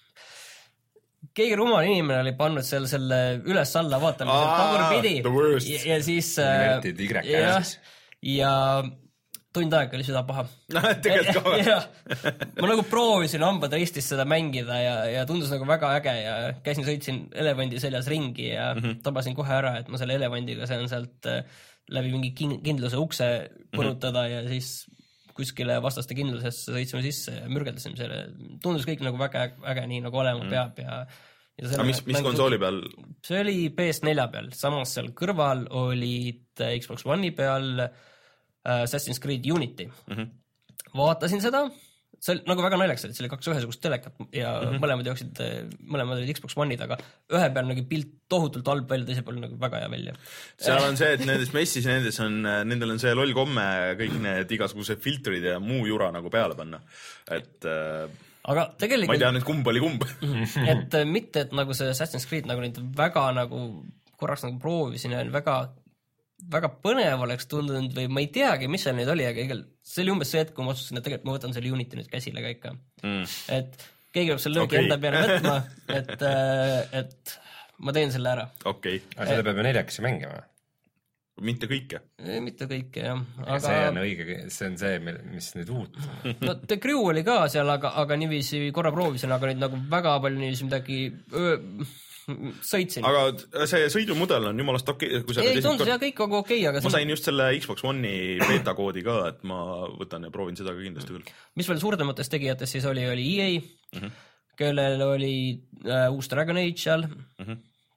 keegi rumal inimene oli pannud seal selle üles-alla vaatamise pagurpidi ja, ja siis äh, ja, ja tund aega oli süda paha. Tegelikult ka. Ja, ma nagu proovisin hambad ristis seda mängida ja, ja tundus nagu väga äge ja käisin, sõitsin elevandi seljas ringi ja mm -hmm. tabasin kohe ära, et ma selle elevandiga saan sealt läbi mingi kindluse ukse põrutada mm -hmm. ja siis kuskile vastaste kindlusesse sõitsime sisse ja mürgeldasime selle. Tundus kõik nagu väga äge, nii nagu olema mm -hmm. peab ja aga mis, mis konsooli peal? See oli P S neli peal, samas seal kõrval olid Xbox One'i peal Assassin's Creed Unity. Mm-hmm. Vaatasin seda, see oli nagu väga naljaks, et see oli kaks ühesugust telekat ja mm-hmm. mõlemad jooksid, mõlemad olid Xbox One'id, aga ühe peal nagu pilt tohutult halb välja, teise peal nagu väga hea välja. Seal on see, et nendes messis nendes on, nendel on see loll komme kõik need igasugused filtrid ja muu jura nagu peale panna. Et aga tegelikult... ma ei tea nüüd kumb oli kumb. et mitte, et nagu see Assassin's Creed nagu neid väga nagu korraks nagu proovisin ja väga väga põnev oleks tundunud või ma ei teagi, mis seal nüüd oli, aga igal, see oli umbes see hetk, kui ma otsustasin, et tegelikult ma võtan selle Unity nüüd käsile ka ikka. Mm. Et keegi peab selle löögi okay. enda peale võtma, et, et ma teen selle ära. Okay. Aga seda peab ju neljakesi mängima? Mitte kõike? Mitte kõike, jah. Aga... See on õige, see on see, mis nüüd uut. No The Crew oli ka seal, aga, aga niiviisi korra proovisin, aga nüüd nagu väga palju niiviisi midagi... Öö, sõitsin. Aga see sõidumudel on jumalast okei okay,. Ei, tundus jah kõik kogu okei, aga... Ma sain just selle Xbox One'i beta koodi ka, et ma võtan ja proovin seda ka kindlasti küll. Mis veel suurtematest tegijatest siis oli, oli E A, mm-hmm. kellel oli äh, uus Dragon Age seal. Mm-hmm.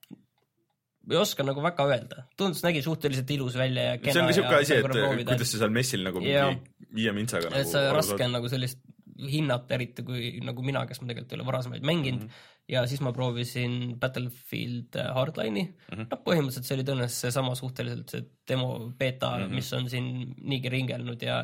Ei oska nagu väga öelda. Tundus nägi suhteliselt ilus välja ja kena. See on ka siuke asi, et kuidas see seal messil nagu ja, mingi viie mintsaga nagu... See raske on nagu sellist hinnata eriti kui nagu mina, kes ma tegelikult ei ole varasemaid mänginud. Mm-hmm. Ja siis ma proovisin Battlefield Hardline'i. Mm-hmm. No, põhimõtteliselt see oli tõenäoliselt see sama suhteliselt see demo beta, mm-hmm. mis on siin niigi ringelnud ja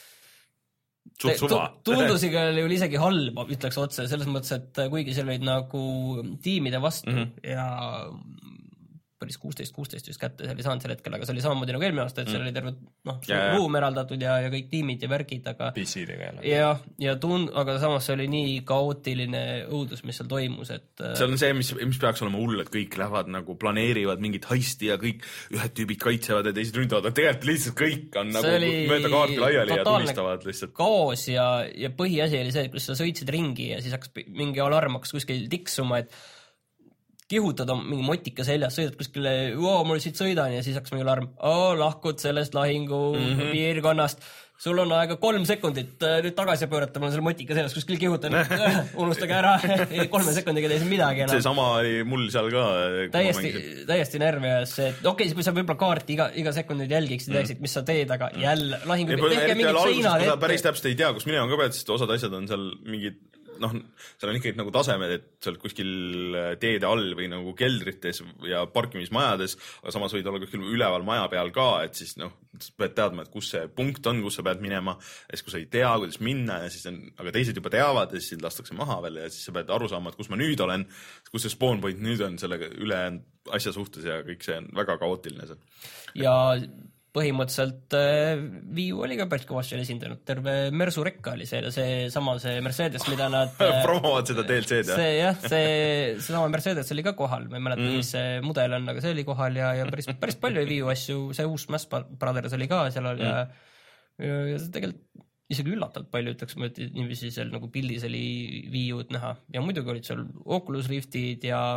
te, tundusiga oli isegi halb, ütleks otse, selles mõttes, et kuigi seal olid nagu tiimide vastu mm-hmm. ja Valkeris kuusteist kuusteist just kätte, see oli saanud sel hetkel, aga see oli samamoodi nagu eelmine aasta, et seal mm. oli terve noh, ruum eraldatud ja, ja kõik tiimid ja värgid, aga P C-dega jälle. Ja, ja tund, aga samas see oli nii kaootiline õudus, mis seal toimus, et see on see, mis, mis peaks olema hull, et kõik lähevad nagu planeerivad mingit heisti ja kõik ühed tüübid kaitsevad ja teised ründavad, aga tegelikult lihtsalt kõik on nagu mööda kaarti laiali ja tulistavad lihtsalt. Kaos ja, ja põhiasi oli see, et kui sa sõitsid ringi ja siis hakkas mingi alarm hakkas kuskil tiksuma, et kihutada mingi motika seljas, sõidad kuskile, oo, mul siit sõidan ja siis hakkas mingi alarm, oo, lahkud sellest lahingu mm-hmm. piirkonnast, sul on aega kolm sekundit nüüd tagasi pöörata, mul on selle motika seljas kuskil kihutan, unustage ära, kolme sekundiga teisi midagi enam. See sama oli mul seal ka. Täiesti, täiesti närvias, et okei, kui sa võib-olla kaarti iga, iga sekundit jälgiksid ja teeksid, mis sa teed, aga jälle lahingu, tehke mingid seinad ette. Päris täpselt ei tea, kus minema ka pead, sest osad asjad on seal mingid noh, seal on ikkagi nagu tasemed, et seal kuskil teede all või nagu keldrites ja parkimismajades, aga samas võid olla kuskil üleval maja peal ka, et siis noh, pead teadma, et kus see punkt on, kus sa pead minema, ja siis kui sa ei tea, kuidas minna, ja siis on, aga teised juba teavad ja siis lastakse maha veel ja siis sa pead aru saama, et kus ma nüüd olen, kus see spawn point nüüd on selle üle asja suhtes ja kõik see on väga kaootiline seal. Ja põhimõtteliselt Wii U oli ka päris kõvasti esindanud, terve Mersu rekka oli see, see sama see Mercedes, mida nad promovad seda D L C-d, jah? See, jah, see, see sama Mercedes oli ka kohal, ma ei mäleta, mis see mudel on, aga see oli kohal ja, ja päris, päris palju Wii U asju, see uus Smash Brothers oli ka seal oli ja, ja, ja see tegelikult isegi üllatavalt palju, ütleks ma, et niiviisi seal nagu pildis oli Wii U-d näha ja muidugi olid seal Oculus Riftid ja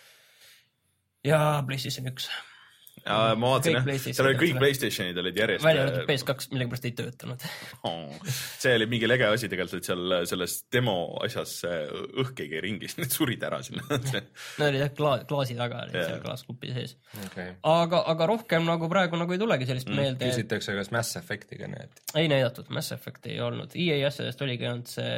ja PlayStation üks. Ja, ma vaatasin, jah, seal oli kõik PlayStationid olid järjest. Välja oled P S kaks millega pärast ei töötanud. Oh, see oli mingi lege asi tegelikult, et seal selles demo asjas õhk ei käi ringis, need surid ära sinna. No oli jah, kla- klaasi taga oli yeah. seal klaasklupi sees. Okay. Aga, aga rohkem nagu praegu nagu ei tulegi sellist mm. meelde. Küsitakse, kas Mass Effectiga näed? Ei näidatud, Mass Effect ei olnud. E A asjadest oligi ainult see,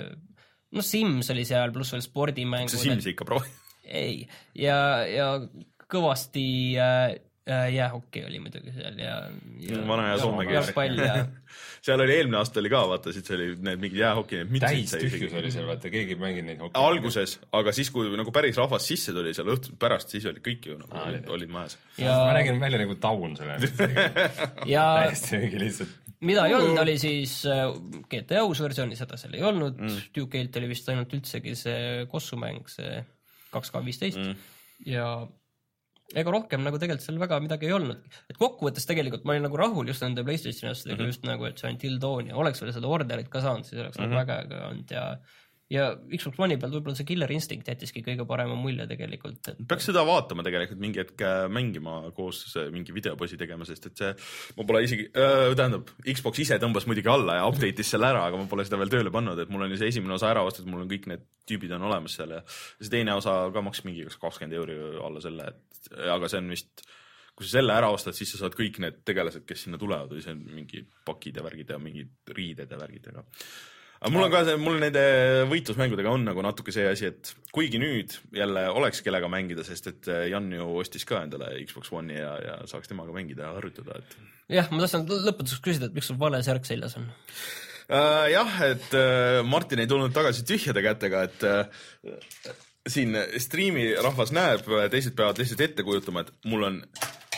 no Sims oli seal, pluss veel spordimängud. See Sims ikka proovi? Ei, ja, ja kõvasti äh, jäähokki oli muidugi seal ja, ja vana ja Soome kees. Ja... seal oli eelmine aasta oli ka, vaata, siit see oli need mingi jäähokki. Täis tühjus oli seal, vaata, keegi mängid neid hokki. Alguses, aga siis, kui nagu päris rahvas sisse tuli seal õhtul pärast, siis oli kõik ju nagu, olid, olid majas. Ja... ma nägin välja nagu taun selle. ja... täiesti mingi lihtsalt. Mida ei olnud, oli siis G T A uus versiooni, seda seal ei olnud. Mm. Duke Eight oli vist ainult üldsegi see kossumäng, see kaks K viisteist mm. ja ega rohkem nagu tegelikult seal väga midagi ei olnud. Et kokkuvõttes tegelikult ma olin nagu rahul just nende PlayStationi asjadega mm-hmm. just nagu, et see on Until Dawn ja oleks veel seda orderit ka saanud, siis oleks mm-hmm. nagu väga olnud ja ja Xbox One'i peal võib-olla see Killer Instinct jättiski kõige parema mulje tegelikult. Et... peaks seda vaatama tegelikult mingi hetk mängima koos mingi videoposi tegema, sest et see, ma pole isegi, äh, tähendab, Xbox ise tõmbas muidugi alla ja update'is selle ära, aga ma pole seda veel tööle pannud, et mul on ju see esimene osa ära ostud, mul on kõik need tüübid on olemas seal ja see teine osa ka maksis mingi kakskümmend euri alla selle, et aga see on vist, kui sa selle ära ostad, siis sa saad kõik need tegelased, kes sinna tulevad, või see on mingi pakid ja värgid ja mingid riided ja värgid, aga aga mul on ka see, mul nende võitlusmängudega on nagu natuke see asi, et kuigi nüüd jälle oleks kellega mängida, sest et Jan ju ostis ka endale Xbox One'i ja, ja saaks temaga mängida ja harjutada. Et... jah, ma tahtsin lõpetuseks küsida, et miks sul vale särk seljas on? Uh, jah, et uh, Martin ei tulnud tagasi tühjade kätega, et uh, siin striimi rahvas näeb, teised peavad lihtsalt ette kujutama, et mul on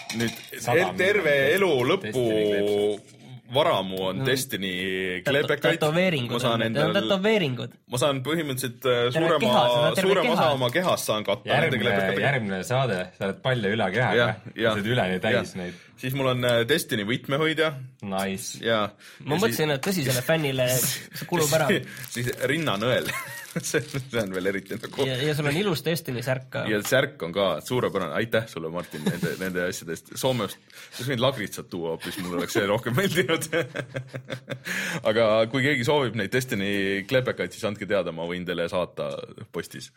nüüd terve elu lõpu varamu on mm. Destiny kleepekaid. Tätoveeringud on, endal... tätoveeringud. Ma saan põhimõtteliselt suurema, keha, suurema osa oma kehast saan katta. Järgmine, järgmine saade, sa oled palju üle kehaga, sa oled üleni täis ja. Neid. Siis mul on Destiny võtmehoidja. Nice. Ja, ma mõtlesin, siis... et tõsisele fännile see kulub ära. Siis rinnanõel. see, see on veel eriti nagu... ja, ja sul on ilus Destiny särk ka. Ja särk on ka suurepärane. Aitäh sulle, Martin, nende, nende asjadest. Soomest, kus neid lagritsad tuua hoopis, mul oleks see rohkem meeldinud. aga kui keegi soovib neid Destiny kleepekaid, siis andke teada, ma võin teile saata postis.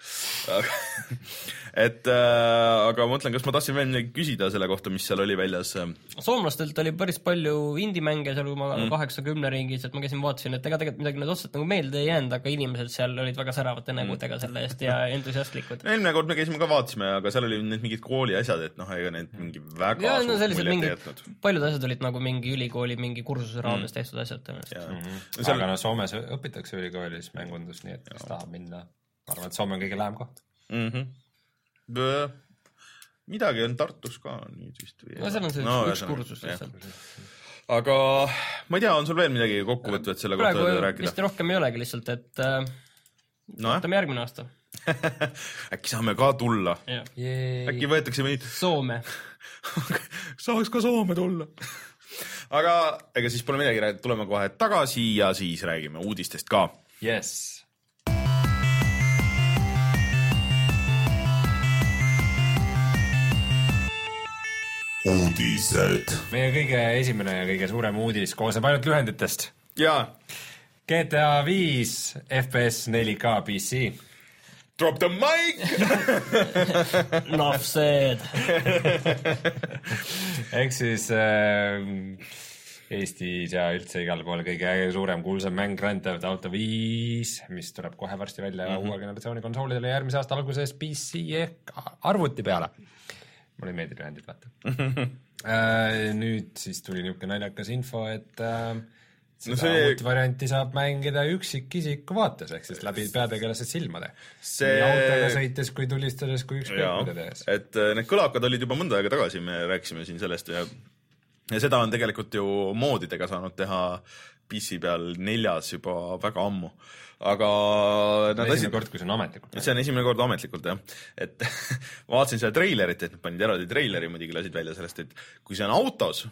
et äh, aga ma mõtlen, kas ma tahtsin veel küsida selle kohta, mis seal oli väljas. Soomlastelt oli päris palju indie-mänge seal ma mm. kaheksakümne ringis, et ma käisin vaatasin, et ega tegelikult midagi need otsad nagu meelde ei jäänud, aga inimesed seal olid väga säravate nägudega selle eest ja entusiastlikud. Eelmine kord me käisime ka vaatasime, aga seal oli need mingid kooli asjad, et noh, ega need mingi väga ja, no, suurt muljet jätnud. Paljud asjad olid nagu mingi ülikooli, mingi kursuse raames mm. tehtud asjad. Mm-hmm. Seal... aga no Soomes õpitakse ülikoolis mängundus, nii et kes tahab minna. Ma arvan, et Soome on kõige lähem koht. Mm-hmm. midagi on Tartus ka nüüd vist või? No seal on see no, üks kursus lihtsalt. Aga ma ei tea, on sul veel midagi kokkuvõtvad selle kohta rääkida? Praegu vist rohkem ei olegi lihtsalt, et äh, no, võtame järgmine aasta. Äkki saame ka tulla. Äkki võetakse meid Soome. Saaks ka Soome tulla. Aga ega siis pole midagi, tuleme kohe tagasi ja siis räägime uudistest ka. Yes. Uudised. Meie kõige esimene ja kõige suurem uudis koosneb ainult lühenditest. Jaa. G T A viis F P S neli K P C. Drop the mic! Enough said. Ehk siis äh, Eestis ja üldse igal pool kõige suurem kuulsam mäng Grand Theft Auto viis, mis tuleb kohe varsti välja mm -hmm. uue generatsiooni konsoolidele järgmise aasta alguses P C ehk arvuti peale. Mulle ei meeldi lühendid, vaata. äh, nüüd siis tuli niisugune naljakas info, et äh, seda no see... uut varianti saab mängida üksikisiku vaates, ehk siis läbi peategelased silmade. See... Nii autoga sõites kui tulistades kui ükskõik mida tehes. Et need kõlakad olid juba mõnda aega tagasi, me rääkisime siin sellest ja, ja seda on tegelikult ju moodidega saanud teha P C peal neljas juba väga ammu. Aga nad esimene asi... kord, kui see on ametlikult. See on esimene kord ametlikult, jah. Et ma vaatasin seda treilerit, et nad panid eraldi treileri, muidugi lasid välja sellest, et kui see on autos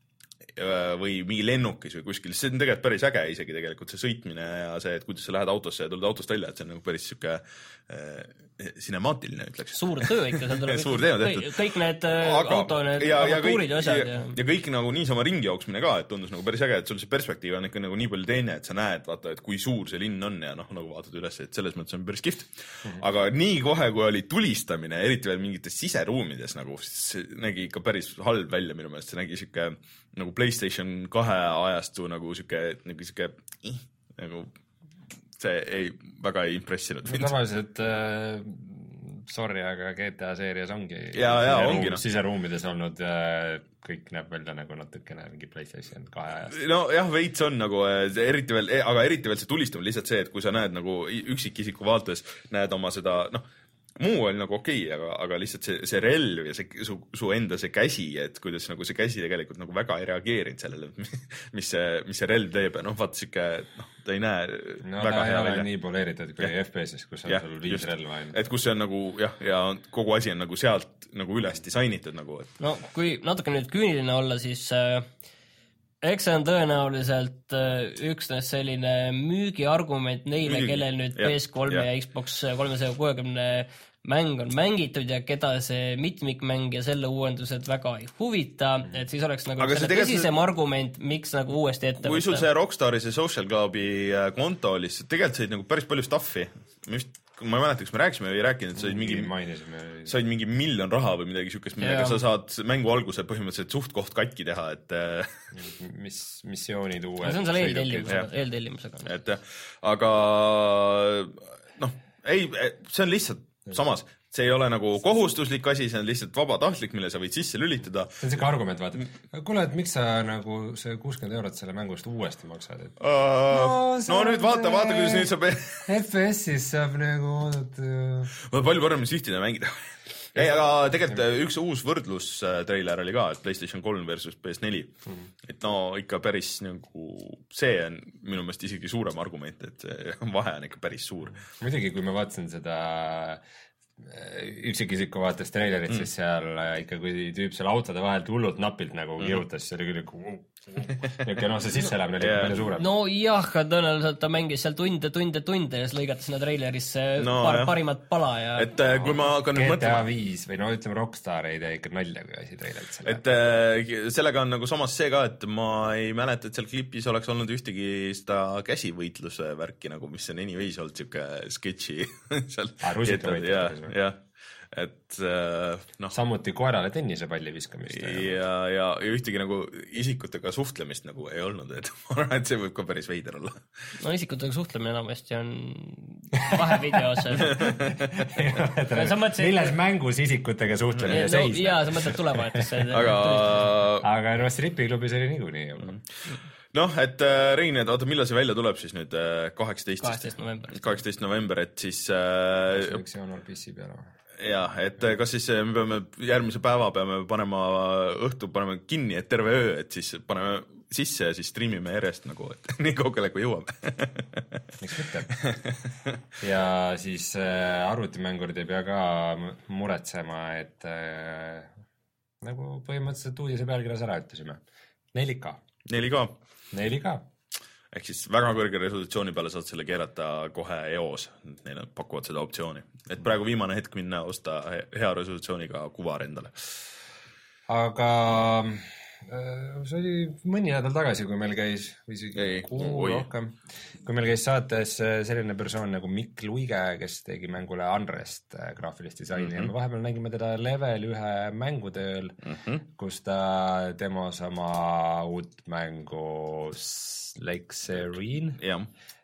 või mingi lennukis või kuskil, see on tegelikult päris äge isegi tegelikult see sõitmine ja see, et kuidas sa lähed autosse ja tuled autost välja, et see on nagu päris siuke äh, sinemaatiline, ütleks. Suur töö ikka, seal tuleb suur töö tehtud. Kõik need aga, auto, need ja, avatuurid ja asjad. Ja, ja, ja kõik nagu niisama ringi jooksmine ka, et tundus nagu päris äge, et sul see perspektiiv on ikka nagu nii palju teine, et sa näed, vaata, et kui suur see linn on ja noh, nagu vaatad üles, et selles mõttes on päris kihvt. Mm -hmm. Aga nii kohe, kui oli tulistamine, eriti veel mingites siseruumides nagu, see nägi ikka päris halb välja minu meelest, see nägi siuke nagu PlayStation kahe ajastu nagu siuke, nagu siuke nagu see ei, väga ei impressinud. Tavaliselt äh, sorry, aga G T A seerias ongi ja, ja, ongi no. siseruumides olnud äh, kõik näeb välja nagu natukene mingi PlayStation kahe ajast. No jah, veits on nagu eriti veel, aga eriti veel see tulistamine lihtsalt see, et kui sa näed nagu üksikisiku vaates, näed oma seda, noh, muu oli nagu okei, okay, aga, aga lihtsalt see, see relv ja see, su, su enda see käsi, et kuidas nagu see käsi tegelikult nagu väga ei reageerinud sellele, mis see, mis see relv teeb ja noh, vaata siuke, noh, ta ei näe no, väga hea välja. No nii poleeritud kui ja. F P S-is, kus on ja, sul viis just, relva ainult. Et kus see on nagu, jah, ja kogu asi on nagu sealt nagu üles disainitud nagu, et... No kui natuke nüüd küüniline olla, siis äh, eks see on tõenäoliselt äh, üksnes selline müügiargument neile, Müügi. kellel nüüd ja, P S kolm ja, ja Xbox kolmesaja kuuekümne mäng on mängitud ja keda see mitmikmäng ja selle uuendused väga ei huvita, et siis oleks nagu selle tõsisem see... argument, miks nagu uuesti ette kui sul see Rockstari see Social Clubi konto oli, siis tegelikult said nagu päris palju stuffi. Ma ei mäleta, kas me rääkisime või ei rääkinud, et said mingi, said mingi miljon raha või midagi siukest, millega sa saad mängu alguse põhimõtteliselt suht koht katki teha, et mis missioonid uue. See on seal eeltellimusega, eeltellimusega. Et aga noh, ei, see on lihtsalt samas, see ei ole nagu kohustuslik asi, see on lihtsalt vabatahtlik, mille sa võid sisse lülitada. See on siuke argument, vaata. Kuule, et miks sa nagu see kuuskümmend eurot selle mängust uuesti maksad? Et... Uh, no, no nüüd vaata, vaata, kuidas nüüd saab... F P S-is saab nagu oodata... Vaata, palju parem sihtida mängida. Ei, aga tegelikult üks uus võrdlustreiler oli ka, et PlayStation kolm versus P S neli. Mm. Et no ikka päris nagu... See on minu meelest isegi suurem argument, et vahe on ikka päris suur. Muidugi, kui ma vaatasin seda üksikisiku vaates treilerit, mm. siis seal ikka kui tüüp seal autode vahelt hullult napilt nagu mm. kirutas, see oli küll ikka... Niuke, no see sisselämine oli yeah. palju suurem. No jah, tõenäoliselt ta mängis seal tunde, tunde, tunde ja siis lõigati sinna treilerisse no, par, parimat pala ja... Et no, kui ma hakkan nüüd mõtlema... G T A viis või no ütleme Rockstar ei tee ikka nalja, kui asi treilerit selle. Et äh, sellega on nagu samas see ka, et ma ei mäleta, et seal klipis oleks olnud ühtegi seda käsivõitluse värki nagu, mis on anyways olnud siuke sketši seal. Ah, rusikavõitlus. Jah. Et noh. Samuti koerale tennisepalli viskamist. Ja, ja, ja ühtegi nagu isikutega suhtlemist nagu ei olnud, et ma arvan, et see võib ka päris veider olla. No isikutega suhtlemine enamasti on vahevideos. Milles mängus isikutega suhtlemine no, seisne? Jaa, sa mõtled tulevahetesse. Aga, aga no stripiklubis oli niikuinii. Noh, et Rein, et oota, millal see välja tuleb siis nüüd kaheksateist kaheksateist november. kaheksateist november, et siis... See võiks jaanuar P C peale. jah, et kas siis me peame järgmise päeva peame panema õhtu paneme kinni, et terve öö, et siis paneme sisse ja siis streamime järjest nagu, et nii kaugele kui jõuame. Miks mitte? Ja siis äh, arvutimängurid ei pea ka muretsema, et äh, nagu põhimõtteliselt uudise pealkirjas ära ütlesime. neli K. neli K. neli K. Ehk siis väga kõrge resolutsiooni peale saad selle keerata kohe eos. Neil pakuvad seda optsiooni. Et praegu viimane hetk minna osta hea resolutsiooniga kuvar endale. Aga see oli mõni nädal tagasi, kui meil käis, või isegi kuu rohkem, kui meil käis saates selline persoon nagu Mikk Luige, kes tegi mängule Unrest graafilist disaini mm -hmm. ja me vahepeal nägime teda level ühe mängutööl, mm -hmm. kus ta demos oma uut mängu Lake Serene ja.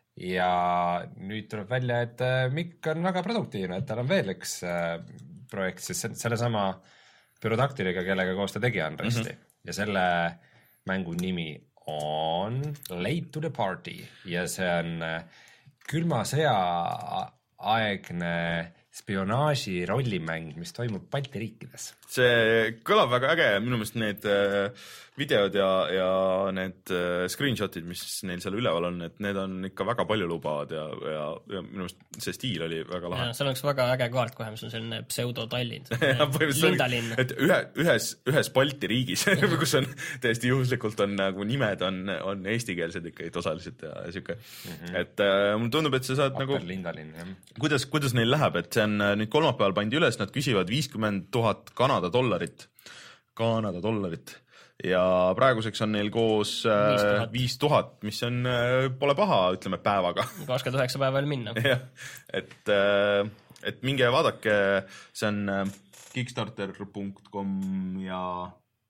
ja nüüd tuleb välja, et Mikk on väga produktiivne, et tal on veel üks projekt, sest selle sama Pyrodaktiliga, kellega koos ta tegi Unresti mm -hmm. ja selle mängu nimi on Late to the Party ja see on külma sõja aegne spionaaži rollimäng, mis toimub Balti riikides. See kõlab väga äge ja minu meelest need videod ja, ja need screenshotid, mis neil seal üleval on, et need on ikka väga palju lubavad ja, ja, ja minu meelest see stiil oli väga lahe. Seal on üks väga äge kaart kohe, mis on selline pseudo-Tallinn, Lindalinn. Et ühe, ühes, ühes Balti riigis, kus on täiesti juhuslikult on nagu nimed on, on eestikeelsed ikka osaliselt ja siuke. Mm -hmm. Et äh, mulle tundub, et sa saad Upper nagu Lindalinn, jah. Kuidas, kuidas neil läheb, et see on nüüd kolmapäeval pandi üles, nad küsivad viiskümmend tuhat Kanada dollarit, Kanada dollarit ja praeguseks on neil koos viis tuhat, mis on, pole paha, ütleme päevaga. kakskümmend üheksa päeva veel minna. jah, et, et minge vaadake, see on kickstarter punkt com ja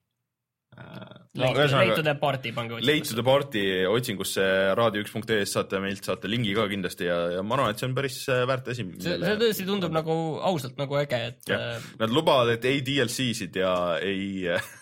no, Late to the Party pange otsingusse. Late to the Party otsingusse raadio üks punkt ee saate meilt, saate lingi ka kindlasti ja, ja ma arvan, et see on päris väärt asi. See, see tõesti tundub nagu ausalt nagu äge, et ja, nad lubavad, et ei D L C-sid ja ei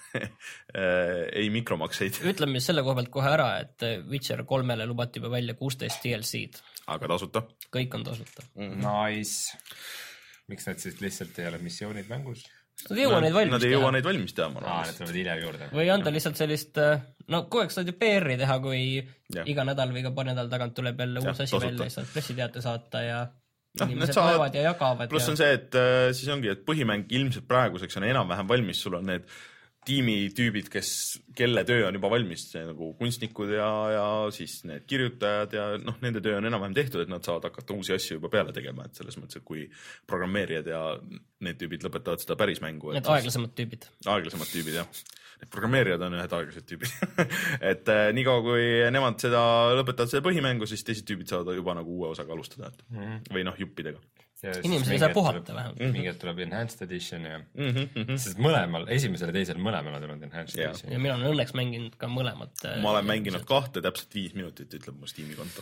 ei mikromakseid. Ütleme selle koha pealt kohe ära, et Witcher kolmele lubati juba välja kuusteist D L C-d. Aga tasuta? Kõik on tasuta. Mm -hmm. Nice. Miks need siis lihtsalt ei ole missioonid mängus? Nad ei jõua neid valmis teha. Nad ei jõua neid valmis teha, ma arvan. Aa, need tulevad hiljem juurde. Või anda lihtsalt sellist, no kogu aeg saad ju P R-i teha, kui ja. iga nädal või iga paar nädal tagant tuleb jälle uus asi välja, saad pressiteate saata ja no, inimesed loevad ja jagavad. Pluss ja... on see, et siis ongi, et põhimäng ilmselt praeguseks on enam-vähem valmis, sul on need tiimitüübid, kes, kelle töö on juba valmis, nagu kunstnikud ja, ja siis need kirjutajad ja noh, nende töö on enam-vähem tehtud, et nad saavad hakata uusi asju juba peale tegema, et selles mõttes, et kui programmeerijad ja need tüübid lõpetavad seda päris mängu. Need aeglasemad tüübid. Aeglasemad tüübid, jah. Need programmeerijad on ühed aeglased tüübid. et äh, niikaua, kui nemad seda lõpetavad seda põhimängu, siis teised tüübid saavad juba nagu uue osaga alustada. Mm -hmm. Või noh, juppidega. Inimesed ei saa puhata vähemalt. Mingid tuleb Enhanced Edition ja mm -hmm. sest mõlemal, esimesel ja teisel mõlemal on tulnud Enhanced ja. Edition. Ja mina olen õnneks mänginud ka mõlemat. Ma olen mänginud kahte täpselt viis minutit, ütleb mu Steam'i konto.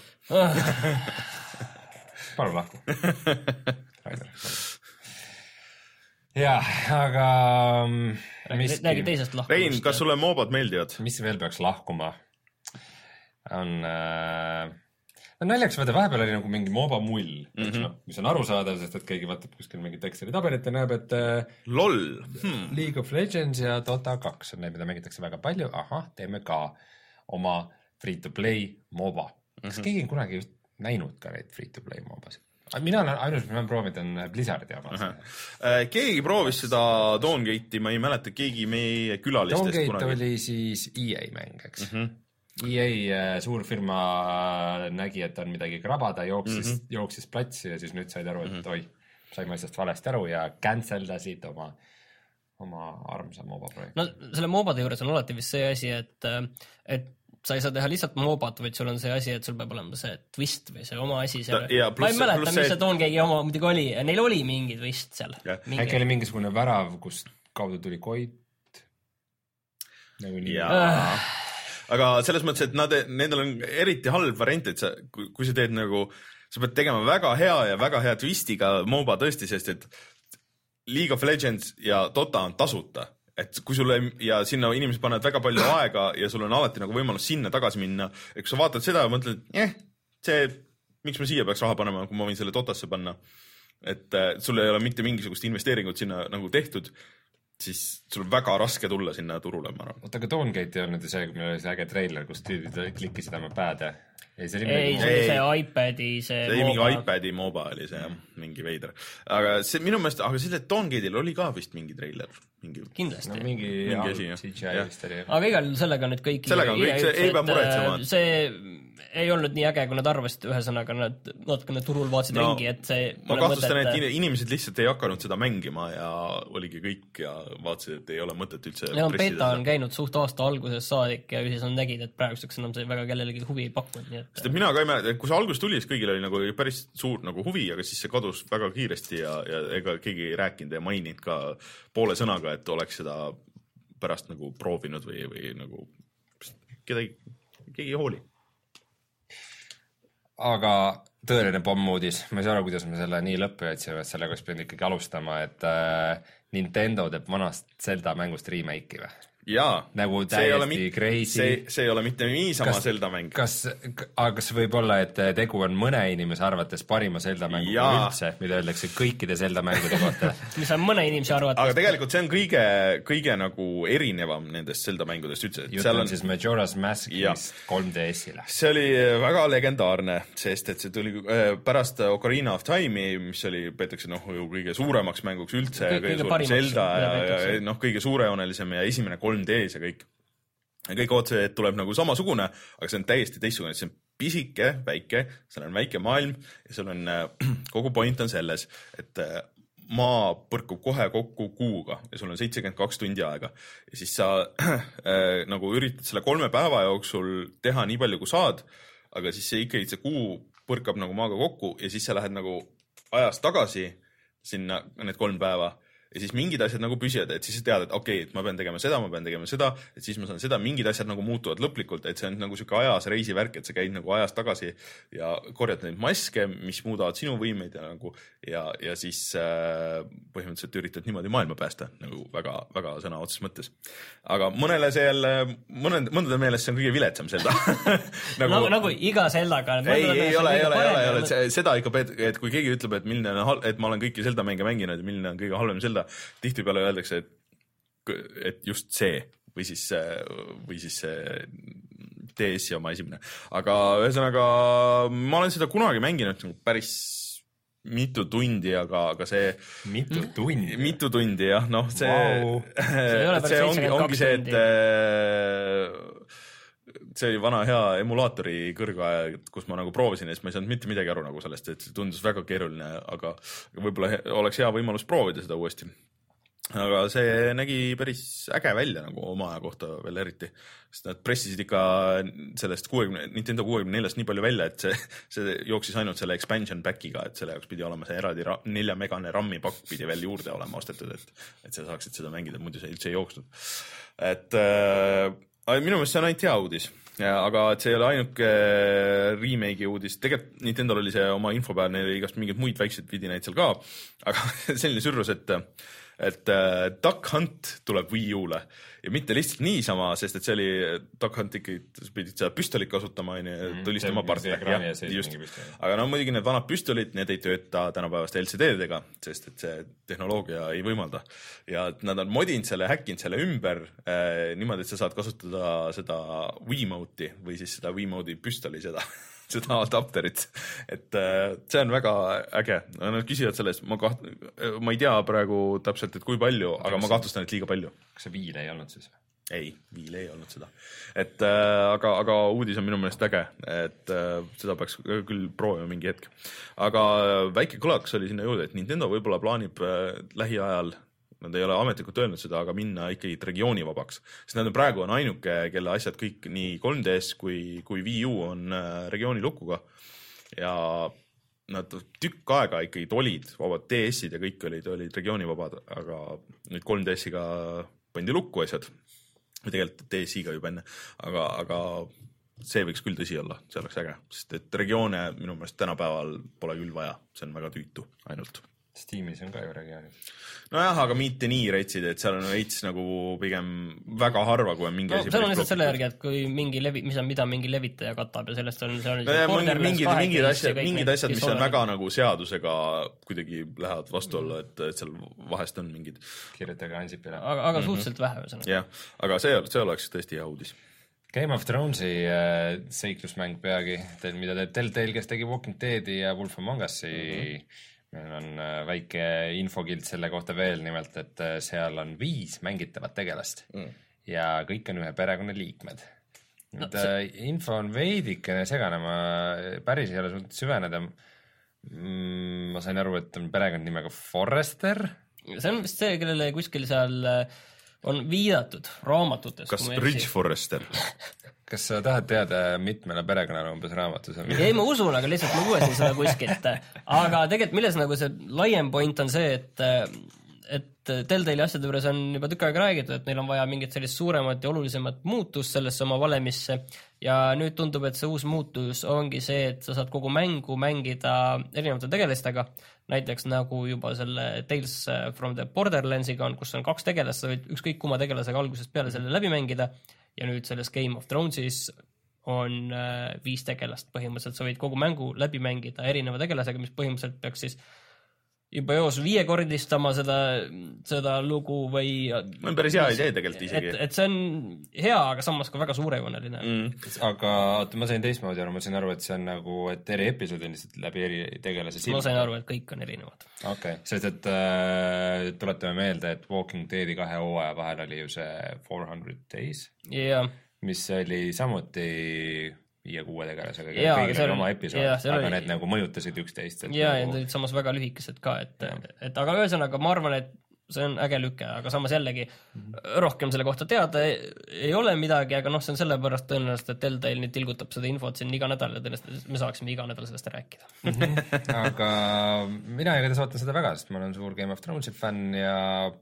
Palun lahku. jah, aga räägi teisest lahkumist. Rein, kas sulle moobad meeldivad? Mis veel peaks lahkuma? On... Äh... No naljaks vaata, vahepeal oli nagu mingi mooba mull, mm -hmm. no, mis on arusaadav, sest et keegi vaatab kuskil mingit Exceli tabelit ja näeb, et LOL hmm. League of Legends ja Dota kaks on need, mida mängitakse väga palju. Ahah, teeme ka oma free-to-play mooba. Kas mm -hmm. keegi on kunagi just näinud ka neid free-to-play moobasid? Mina olen ainus, mis ma olen proovinud, on Blizzardi oma. Uh -huh. Keegi proovis seda Dawngate'i, ma ei mäleta, keegi meie külalistest Dawngate kunagi. oli siis E A mäng, eks? Mm -hmm. E A suur firma nägi, et on midagi krabada, jooksis, mm -hmm. jooksis platsi ja siis nüüd said aru, et mm -hmm. oi, saime asjast valesti aru ja canceldasid oma, oma armsa mooba projekti. No selle moobade juures on alati vist see asi, et, et sa ei saa teha lihtsalt moobat, vaid sul on see asi, et sul peab olema see twist või see oma asi seal. Ma ei mäleta, mis see Dawngate'i oma muidugi oli. Neil oli mingi twist seal. Äkki oli mingisugune värav, kus kaudu tuli koit. Nagu nii. Jaa. Aga selles mõttes, et nad, nendel on eriti halb variant, et sa, kui, kui sa teed nagu, sa pead tegema väga hea ja väga hea twistiga mooba tõesti, sest et League of Legends ja Dota on tasuta. Et kui sulle ja sinna inimesed panevad väga palju aega ja sul on alati nagu võimalus sinna tagasi minna. Et kui sa vaatad seda ja mõtled, eh, see, miks ma siia peaks raha panema, kui ma võin selle Dotasse panna. et äh, sul ei ole mitte mingisugust investeeringut sinna nagu tehtud, siis sul on väga raske tulla sinna turule, ma arvan. oota, aga Dawngate ei olnud ju see, kui meil oli see äge treiler, kus tüübid klikkisid oma pääde. ei, see oli see iPadi see see mingi iPadi MOBA oli see mm. mingi veider. Aga see minu meelest, aga selle Dawngate'il oli ka vist mingi treiler. Mingi, kindlasti. No, mingi mingi asi, C G I vist oli. Aga igal sellega nüüd kõik sellega on kõik, see ei pea muretsema. See ei olnud nii äge, kui nad arvasid, ühesõnaga nad natukene turul vaatasid no, ringi, et see ma kahtlustan, mõtet... et inimesed lihtsalt ei hakanud seda mängima ja oligi kõik ja vaatasid, et ei ole mõtet üldse ja beta on käinud suht aasta alguses saadik ja siis on nägid, et praeguseks enam see väga kellelegi huvi ei pakkunud. Nii et... Sest et mina ka ei mäleta, kui see algus tuli, siis kõigil oli nagu päris suur nagu huvi, aga siis see kadus väga kiiresti ja, ja ega keegi ei rääkinud ja maininud ka poole sõnaga, et oleks seda pärast nagu proovinud või, või nagu kedagi, keegi ei hooli. Aga tõeline pommuudis, ma ei saa aru, kuidas me selle nii lõppu jätsime, et sellega oleks pidanud ikkagi alustama, et äh, Nintendo teeb vanast Zelda mängust remake'i või? Jaa, nagu see, ei mit, crazy. See, see ei ole mitte niisama kas, Zelda mäng. Kas, aga kas võib olla, et tegu on mõne inimese arvates parima Zelda mängu üldse, mida öeldakse kõikide Zelda mängude kohta? mis on mõne inimese arvates? Aga tegelikult see on kõige, kõige nagu erinevam nendest Zelda mängudest üldse. Jutt on, on siis Majora's Mask'is kolm D S-ile. See oli väga legendaarne, sest et see tuli pärast Ocarina of Time'i, mis oli, peetakse noh, kõige suuremaks mänguks üldse, kõige, kõige suurem Zelda ja, ja, ja noh, kõige suurejoonelisem ja esimene kolm D-s ja kõik. Ja kõik ootasid, et tuleb nagu samasugune, aga see on täiesti teistsugune, see on pisike, väike, seal on väike maailm ja seal on, kogu point on selles, et maa põrkub kohe kokku kuuga ja sul on seitsekümmend kaks tundi aega ja siis sa äh, nagu üritad selle kolme päeva jooksul teha nii palju, kui saad, aga siis see ikkagi see kuu põrkab nagu maaga kokku ja siis sa lähed nagu ajas tagasi sinna need kolm päeva ja siis mingid asjad nagu püsivad, et siis sa tead, et okei, okay, et ma pean tegema seda, ma pean tegema seda, et siis ma saan seda, mingid asjad nagu muutuvad lõplikult, et see on nagu siuke ajas reisivärk, et sa käid nagu ajas tagasi ja korjad neid maske, mis muudavad sinu võimeid ja nagu ja, ja siis äh, põhimõtteliselt üritad niimoodi maailma päästa nagu väga, väga sõna otseses mõttes. Aga mõnele see jälle, mõned, mõndade meelest see on kõige viletsam Zelda. nagu, nagu, nagu iga Zeldaga. Ei, ei ole, ei ole, ei ole, et seda ikka, et kui keegi ütleb, et milline on, et ma olen kõiki Zelda mänge mänginud ja milline on kõige halvem Zelda, tihtipeale öeldakse, et, et just see või siis, või siis D S-i oma esimene. Aga ühesõnaga, ma olen seda kunagi mänginud päris mitu tundi, aga, aga see... Mitu tundi? Mitu tundi, jah. Noh, see, wow. see, see ongi, ongi see, et see oli vana hea emulaatori kõrgaja, kus ma nagu proovisin ja siis ma ei saanud mitte midagi aru nagu sellest, et see tundus väga keeruline, aga võib-olla oleks hea võimalus proovida seda uuesti. Aga see nägi päris äge välja nagu oma aja kohta veel eriti, sest nad pressisid ikka sellest kuuekümne, Nintendo kuuekümne neljast nii palju välja, et see, see jooksis ainult selle expansion packiga, et selle jaoks pidi olema see eraldi ra, nelja megane rammi pakk pidi veel juurde olema ostetud, et, et sa saaksid seda mängida, muidu see üldse ei jooksnud. Et äh, minu meelest see on ainult hea uudis. Ja, aga et see ei ole ainuke remake'i uudis, tegelikult Nintendo oli see oma infopäev, neil oli igast mingid muid väikseid vidinaid seal ka, aga selline sürrus, et et uh, Duck Hunt tuleb Wii U-le ja mitte lihtsalt niisama, sest et see oli Duck Hunt ikkagi, sa pidid seda püstolit kasutama ja mm, tulistama parte. Aga no muidugi need vanad püstolid, need ei tööta tänapäevaste L C D-dega, sest et see tehnoloogia ei võimalda. Ja nad on modinud selle, häkkinud selle ümber eh, niimoodi, et sa saad kasutada seda Wiimote'i või siis seda Wiimote'i püstoli seda seda adapterit, et äh, see on väga äge. Nad küsivad sellest, ma kaht-, ma ei tea praegu täpselt, et kui palju, aga ma kahtlustan, et liiga palju. Kas see viil ei olnud siis? Ei, viil ei olnud seda. Et äh, aga, aga uudis on minu meelest äge, et äh, seda peaks küll proovima mingi hetk. Aga väike kõlaks oli sinna juurde, et Nintendo võib-olla plaanib äh, lähiajal, nad ei ole ametlikult öelnud seda, aga minna ikkagi regiooni vabaks. Sest nad on praegu on ainuke, kelle asjad kõik nii kolm D S kui, kui Wii U on regiooni lukuga. Ja nad tükk aega ikkagi olid vabad D S-id ja kõik olid, olid regiooni vabad, aga nüüd kolm D S-iga pandi lukku asjad. Või tegelikult D S-iga juba enne, aga, aga see võiks küll tõsi olla, see oleks äge. Sest et regioone minu meelest tänapäeval pole küll vaja, see on väga tüütu ainult. Steamis on ka ju regioonid. Nojah, aga mitte nii retsid, et seal on veits nagu pigem väga harva, kui on mingi no, asi. See on lihtsalt selle järgi, et kui mingi levi, mis on, mida mingi levitaja katab ja sellest on, see on no, mingid, mingid, mingid asjad, mingid asjad mis on väga nagu seadusega kuidagi lähevad vastu olla, et, et seal vahest on mingid. Kirjutage Ansipile. Aga, aga suhteliselt mm-hmm. vähe. Jah, aga see, see oleks tõesti hea uudis. Game of Thronesi äh, seiklusmäng peagi, mida teeb Telltale, kes tegi Walking Deadi ja Wolf Among Us'i mm-hmm. Meil on väike infokild selle kohta veel nimelt, et seal on viis mängitavat tegelast mm. ja kõik on ühe perekonna liikmed. No, see... Info on veidikene segane, ma päris ei ole suutnud süveneda. Ma sain aru, et on perekond nimega Forrester. See on vist see, kellele kuskil seal on viidatud raamatutes. Kas Ridge Forrester? Kas sa tahad teada, mitmele perekonnale umbes raamatus on? Ei, ma usun, aga lihtsalt ma kuuesin seda kuskilt. Aga tegelikult milles nagu see laiem point on see, et, et Telltale'i asjade juures on juba tükk aega räägitud, et neil on vaja mingit sellist suuremat ja olulisemat muutust sellesse oma valemisse ja nüüd tundub, et see uus muutus ongi see, et sa saad kogu mängu mängida erinevate tegelistega, näiteks nagu juba selle Tales from the Borderlandsiga on, kus on kaks tegelast, sa võid ükskõik kuma tegelasega algusest peale selle läbi mängida ja nüüd selles Game of Thronesis on äh, viis tegelast põhimõtteliselt, sa võid kogu mängu läbi mängida erineva tegelasega, mis põhimõtteliselt peaks siis juba joos viiekordistama seda, seda lugu või... No on päris hea idee tegelikult isegi. Et, et see on hea, aga samas ka väga suurejooneline. Mm. Aga ma sain teistmoodi aru, ma sain aru, et see on nagu, et eri episood on lihtsalt läbi eri tegelase silma. Ma sain aru, et kõik on erinevad. Okei, okay. Sest et äh, tuletame meelde, et Walking Deadi kahe hooaja vahel oli ju see four hundred days, yeah. mis oli samuti... viie kuue tegelasega, kõigil oli oma episood, aga oli... need nagu mõjutasid üksteist. Ja, nagu... ja need olid samas väga lühikesed ka, et, et aga ühesõnaga ma arvan, et see on äge lüke, aga samas jällegi mm-hmm. rohkem selle kohta teada ei, ei ole midagi, aga noh, see on sellepärast tõenäoliselt, et Telltale nüüd tilgutab seda infot siin iga nädal ja tõenäoliselt me saaksime iga nädal sellest rääkida. Mm-hmm. Aga mina igatahes ootan seda väga, sest ma olen suur Game of Thronesi fänn ja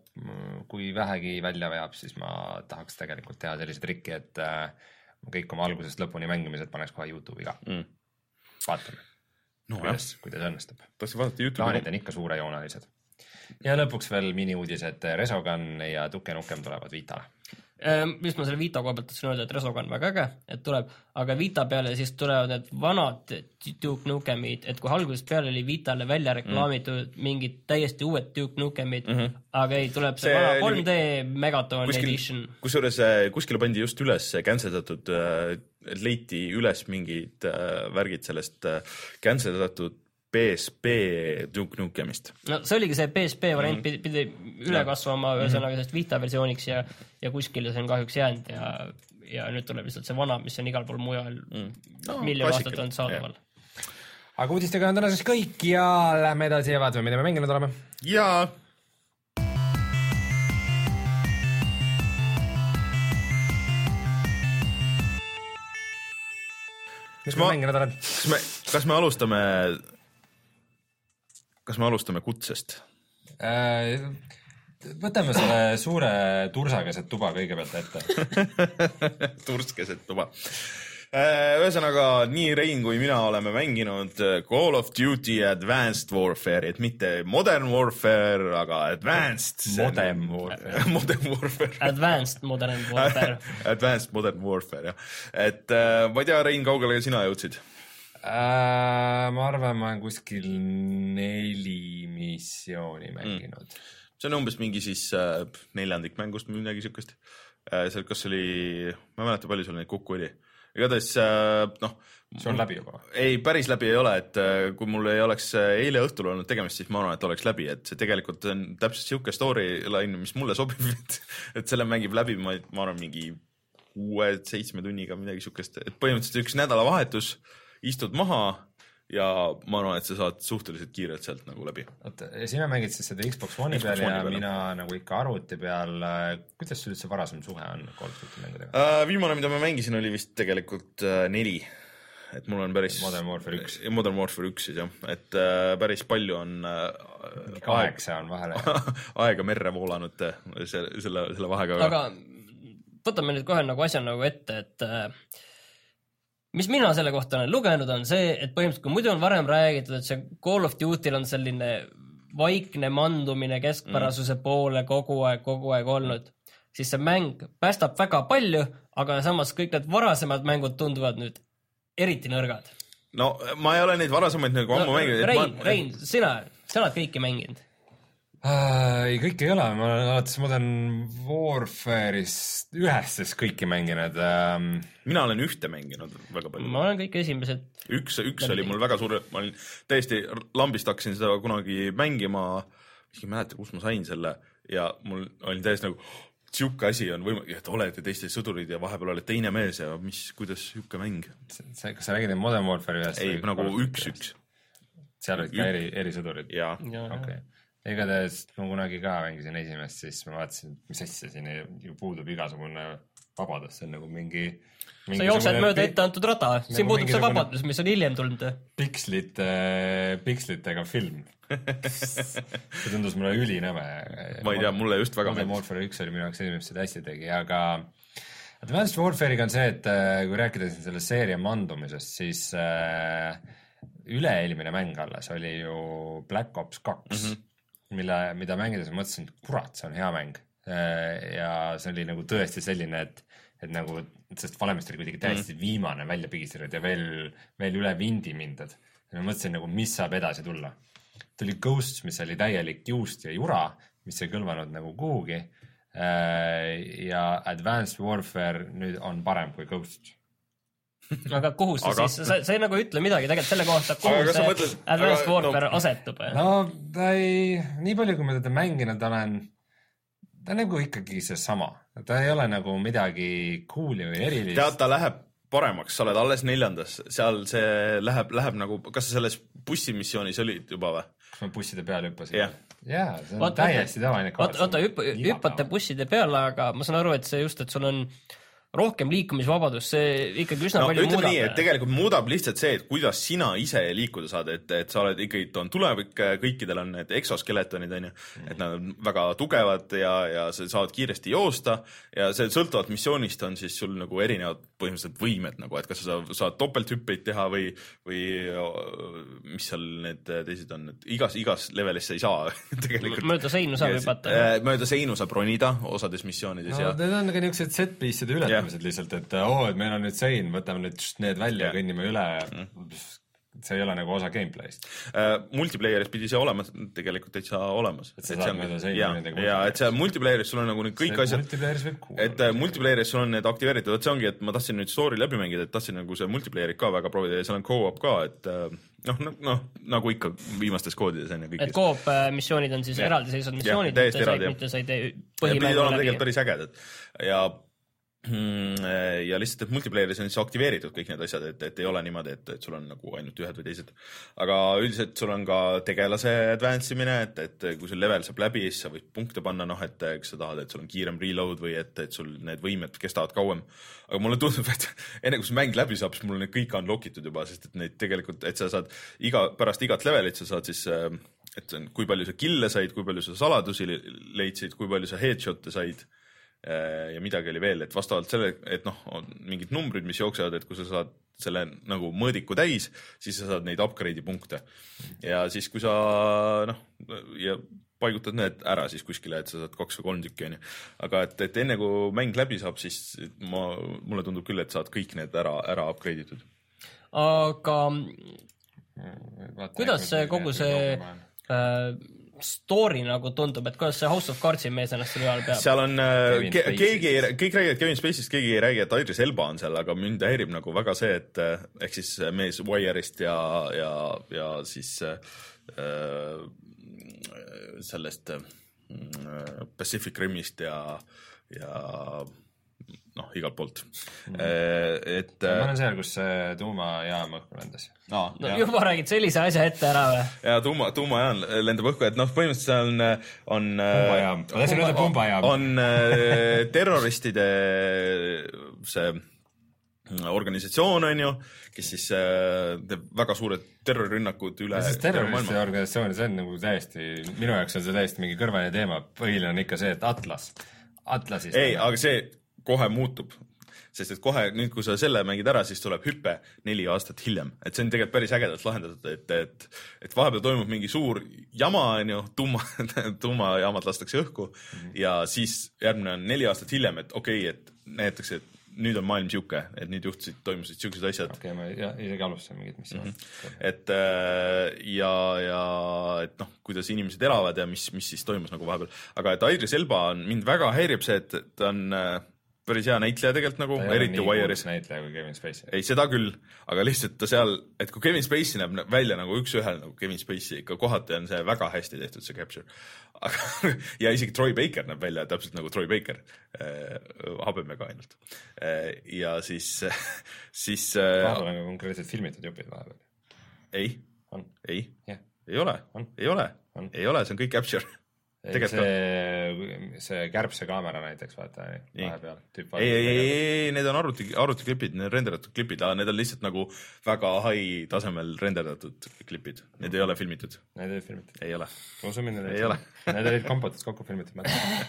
kui vähegi välja veab, siis ma tahaks tegelikult teha sellise trikki, et kõik oma algusest lõpuni mängimised paneks kohe YouTube'i ka. Mm. Vaatame, no, kuidas, kuidas õnnestub. Plaanid on ikka suurejoonelised. Ja lõpuks veel mini-uudised Resogun ja Duke Nukem tulevad Vitale. Mis ma selle Vita koha pealt tahtsin öelda, et Resogun on väga äge, et tuleb, aga Vita peale siis tulevad need vanad Duke Nukemid, et kui algusest peale oli Vitale välja reklaamitud mm. mingid täiesti uued Duke Nukemid, mm-hmm. aga ei, tuleb see, see vana kolm D Megaton kuskil, Edition. Kusjuures kuskile pandi just üles canceldatud, leiti üles mingid värgid sellest canceldatud P S P Duke Nukemist. No see oligi see P S P variant, pidi, pidi üle kasvama ühesõnaga sellest Vita versiooniks ja, ja kuskile see on kahjuks jäänud ja, ja nüüd tuleb lihtsalt see vana, mis on igal pool mujal mm. no, miljon aastat on saadaval. Aga uudistega on tänaseks kõik ja lähme edasi ja vaatame, mida me mänginud oleme. Jaa! Mis me mänginud oleme? Kas me, kas me alustame... Kas me alustame kutsest? Äh, võtame selle suure tursakeset tuba kõigepealt ette. Turskeset tuba. Ühesõnaga, nii Rein kui mina oleme mänginud Call of Duty Advanced Warfare, et mitte Modern Warfare, aga Advanced. Modern Warfare. Modern Warfare. Advanced Modern Warfare. Advanced Modern Warfare, jah. Et ma ei tea, Rein, kaugele sina jõudsid? Äh, ma arvan, ma olen kuskil neli missiooni mänginud. Mm. See on umbes mingi siis äh, neljandik mängust või midagi siukest. Äh, seal kas oli, ma ei mäleta, palju sul neid kokku oli. Igatahes, äh, noh... See on läbi juba? Ei, päris läbi ei ole, et äh, kui mul ei oleks eile õhtul olnud tegemist, siis ma arvan, et oleks läbi, et see tegelikult on täpselt siuke storyline, mis mulle sobib, et, et selle mängib läbi, ma, ma arvan, mingi kuue, seitsme tunniga midagi siukest, et põhimõtteliselt üks nädalavahetus istud maha ja ma arvan, et sa saad suhteliselt kiirelt sealt nagu läbi. Oota, sina mängid siis seda Xbox One'i peal ja peal. Mina nagu ikka arvuti peal. Kuidas sul üldse varasem suhe on Call of Duty mängudega? Uh, viimane, mida ma mängisin, oli vist tegelikult uh, neli. Et mul on päris... Modern Warfare üks. Modern Warfare üks, siis jah. Et uh, päris palju on... Uh, kaheksa on vahele. aega merre voolanud selle, selle, selle vahega. Aga võtame nüüd kohe nagu asja nagu ette, et... Uh, mis mina selle kohta olen lugenud, on see, et põhimõtteliselt kui muidu on varem räägitud, et see Call of Duty'l on selline vaikne mandumine keskpärasuse mm. poole kogu aeg, kogu aeg olnud, siis see mäng päästab väga palju, aga samas kõik need varasemad mängud tunduvad nüüd eriti nõrgad. No ma ei ole neid varasemaid nagu ammu no, mänginud. Rein, ma... Rein, sina, sina oled kõiki mänginud. Uh, ei, kõik ei ole, ma olen alates Modern Warfare'is ühestes kõiki mänginud. Um... Mina olen ühte mänginud väga palju. Ma olen kõik esimesed. Üks, üks oli mul väga suur, ma olin täiesti lambist hakkasin seda kunagi mängima, mis ei mäleta, kus ma sain selle ja mul olin täiesti nagu, siuke asi on võimalik, et olete teiste sõdurid ja vahepeal oled teine mees ja mis, kuidas siuke mäng? Kas sa räägid Modern Warfare ühest? Ei, nagu üks, üks. Seal olid ka eri, eri sõdurid? Jaa. Okay. Igatahes ma kunagi ka mängisin esimest, siis ma vaatasin, mis asja siin ju puudub igasugune vabadus, see on nagu mingi... Sa jooksed mööda ette antud rada, siin nagu puudub see vabadus, mis on hiljem tulnud. Pikslite, pikslitega film. See tundus mulle ülinõme. Ma ei tea, mulle just väga Modern Warfare üks oli minu jaoks esimest seda hästi tegi, aga Advanced Warfare'iga on see, et kui rääkida selle seeria mandumisest, siis äh, üle-eelmine mäng alles oli ju Black Ops kaks. Mm-hmm. Mille, mida mängides mõtlesin, kurat, see on hea mäng. Ja see oli nagu tõesti selline, et, et nagu, sest valemist oli kuidagi täiesti mm. viimane välja pigistatud ja veel, veel üle vindi mindad. Ja ma mõtlesin nagu, mis saab edasi tulla. Tuli Ghosts, mis oli täielik juust ja jura, mis ei kõlvanud nagu kuhugi. Ja Advanced Warfare nüüd on parem kui Ghosts. Aga kuhu see aga... siis, sa, sa ei nagu ütle midagi tegelikult selle kohta, kuhu see mõtled, Advanced aga, Warfare no, asetub? No ta ei, nii palju kui ma teda mänginud olen, ta on nagu ikkagi see sama. Ta ei ole nagu midagi cool'i või erilist. Tead, ta läheb paremaks, sa oled alles neljandas, seal see läheb, läheb nagu, kas sa selles bussimissioonis olid juba või? Kas ma busside peale hüppasin? Jah. Jaa, see on oota, täiesti tavaline kaas. Oota, hüppate busside peale, aga ma saan aru, et see just, et sul on rohkem liikumisvabadus, see ikkagi üsna no, palju muudab. Nii, et tegelikult muudab lihtsalt see, et kuidas sina ise liikuda saad, et, et sa oled ikkagi, on tulevik, kõikidel on need exoskeletonid, on ju, et nad on väga tugevad ja, ja sa saad kiiresti joosta ja see sõltuvat missioonist on siis sul nagu erinevad põhimõtteliselt võimed, nagu, et kas sa saad topelthüppeid teha või, või mis seal need teised on, et igas, igas levelis sa ei saa tegelikult. Mööda seinu saab hüpata. Mööda seinu saab ronida osades missioonides. No, ja... need on ka niisugused set-piece'ide üle lihtsalt, et oo, et meil on nüüd sein, võtame nüüd need välja ja kõnnime üle. See ei ole nagu osa gameplayst. Uh, multiplayeris pidi see olema tegelikult täitsa olemas. Et sa saad mööda seini. Ja, ja, et see multiplayeris sul on nagu kõik see asjad. Multiplayeris võib kuulda. Et uh, multiplayeris sul on need aktiveeritud. Et see ongi, et ma tahtsin nüüd story läbi mängida, et tahtsin nagu see multiplayerit ka väga proovida ja seal on co-op ka, et noh, no, no, nagu ikka viimastes koodides on ja kõigis. Et co-op missioonid on siis ja. eraldi seisvad missioonid, ja, mitte said, mitte said põhimängu läbi. Tegelikult päris ägedad. Ja ja lihtsalt, et multiplayeris on siis aktiveeritud kõik need asjad, et, et ei ole niimoodi, et, et sul on nagu ainult ühed või teised. Aga üldiselt sul on ka tegelase advance imine, et, et kui sul level saab läbi, siis sa võid punkte panna, noh, et kas sa tahad, et sul on kiirem reload või et, et sul need võimed kestavad kauem. Aga mulle tundub, et enne kui see mäng läbi saab, siis mul need kõik unlockitud juba, sest et neid tegelikult, et sa saad iga, pärast igat levelit sa saad siis, et kui palju sa kille said, kui palju sa saladusi leidsid, kui palju sa headshot'e said ja midagi oli veel, et vastavalt selle, et noh, on mingid numbrid, mis jooksevad, et kui sa saad selle nagu mõõdiku täis, siis sa saad neid upgrade'i punkte. Ja siis, kui sa noh, ja paigutad need ära siis kuskile, et sa saad kaks või kolm tükki, aga et, et enne kui mäng läbi saab, siis ma, mulle tundub küll, et saad kõik need ära, ära upgrade'itud. Aga Vaata, kuidas see kogu see äh, story nagu tundub, et kuidas see House of Cardsi mees ennast selle ajal peab? Seal on, ke, keegi, kõik räägivad Kevin Spacey'st, keegi ei räägi, et Idris Elba on seal, aga mind häirib nagu väga see, et ehk siis mees Wire'ist ja, ja, ja siis äh, sellest äh, Pacific Rimist ja, ja noh, igalt poolt. Mm. Et, ma olen seal, kus tuumajaam õhku lendas. No, no, juba räägid sellise asja ette ära või? Ja tuuma, tuumajaam lendab õhku, et noh, põhimõtteliselt on, on pumbajaam, ma tahtsin öelda pumbajaam. On terroristide see organisatsioon on ju, kes siis teeb väga suured terrorirünnakud üle terroristide organisatsioon, see on nagu täiesti, minu jaoks on see täiesti mingi kõrvaline teema, põhiline on ikka see, et Atlas Atlasist ei, aga see kohe muutub. sest et kohe nüüd, kui sa selle mängid ära, siis tuleb hüppe neli aastat hiljem, et see on tegelikult päris ägedalt lahendatud, et, et, et vahepeal toimub mingi suur jama, on ju, tuuma, tuumajaamad lastakse õhku mm-hmm. ja siis järgmine on neli aastat hiljem, et okei okay,, et näetakse, et nüüd on maailm siuke, et nüüd juhtusid, toimusid siuksed asjad. Okei, okay, ma ja, isegi alustasin mingit missiooni. Mm-hmm. Et ja, ja et noh, kuidas inimesed elavad ja mis, mis siis toimus nagu vahepeal. Aga et Idris Elba on, mind väga häirib see, et ta on päris hea näitleja tegelikult nagu, eriti Wire'is. Näitleja kui Kevin Spacey. Ei, seda küll, aga lihtsalt ta seal, et kui Kevin Spacey näeb välja nagu üks ühel nagu Kevin Spacey, ikka kohati on see väga hästi tehtud, see capture. Aga, ja isegi Troy Baker näeb välja täpselt nagu Troy Baker, äh, habemega ainult. Äh, ja siis, siis vahepeal on ka konkreetselt filmitud jupid vahepeal. Ei, on. Ei, yeah. ei ole, on. ei ole, on. ei ole, see on kõik capture. See, see kärbse kaamera näiteks, vaata, vahepeal. Ei, ei, ei, ei, need on arvuti, arvutiklipid, need on renderdatud klipid, need on lihtsalt nagu väga high tasemel renderdatud klipid. Need ei ole filmitud. Need ei ole filmitud. Ei ole. Usumine ei ole. Need olid kompotis kokku filmitud.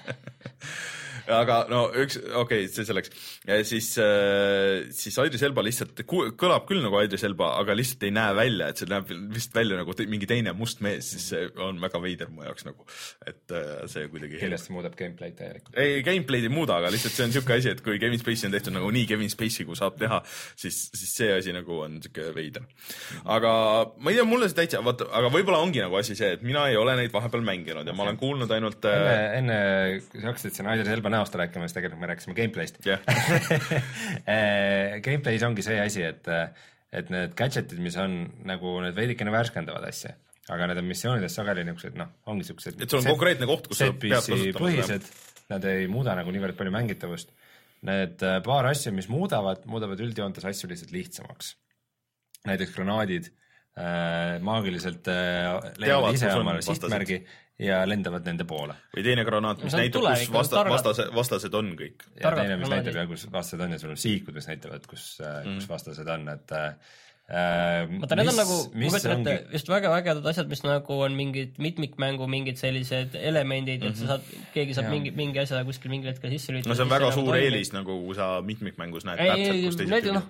Aga no üks, okei, okay, see selleks. Ja siis, äh, siis Idris Elba lihtsalt kõlab küll nagu Idris Elba, aga lihtsalt ei näe välja, et see näeb vist välja nagu te, mingi teine must mees, siis see on väga veider mu jaoks nagu, et äh, see kuidagi... Kindlasti muudab gameplay täielikult. Ei, gameplay ei muuda, aga lihtsalt see on siuke asi, et kui Kevin Spacey on tehtud nagu nii Kevin Spacey, kui saab teha, siis, siis see asi nagu on siuke veider. Aga ma ei tea, mulle see täitsa, vaata, aga võib-olla ongi nagu asi see, et mina ei ole neid vahepeal mänginud ja ma olen kuulnud ainult... Enne, enne kui sa hakkasid siin Idris Elba näost rääkima, siis tegelikult me rääkisime gameplayst. Yeah. Gameplays ongi see asi, et, et need gadgetid, mis on nagu need veidikene värskendavad asja, aga need on missioonides sageli niisugused, noh, ongi niisugused... Et sul on set, konkreetne koht, kus sa pead kasutama. Põhised, nad ei muuda nagu niivõrd palju mängitavust. Need paar asja, mis muudavad, muudavad üldjoontes asju lihtsalt lihtsamaks. Näiteks granaadid äh, maagiliselt äh, leiavad ise omale sihtmärgi ja lendavad nende poole. Või teine granaat, mis näitab, kus vasta, vastased, vastased on kõik. Ja teine, mis näitab, ja, kus vastased on ja sul on sihikud, mis näitavad, kus, mm. kus vastased on. Et, äh, Vaata, need on nagu, ma kujutan ette, just väga vägedad asjad, mis nagu on mingid mitmikmängu, mingid sellised elemendid, et mm-hmm. sa saad, keegi saab mingi, mingi asja kuskil mingi hetkel sisse lüüta. No see on väga suur eelis, nagu kui sa mitmikmängus näed täpselt, kus teised tüübid.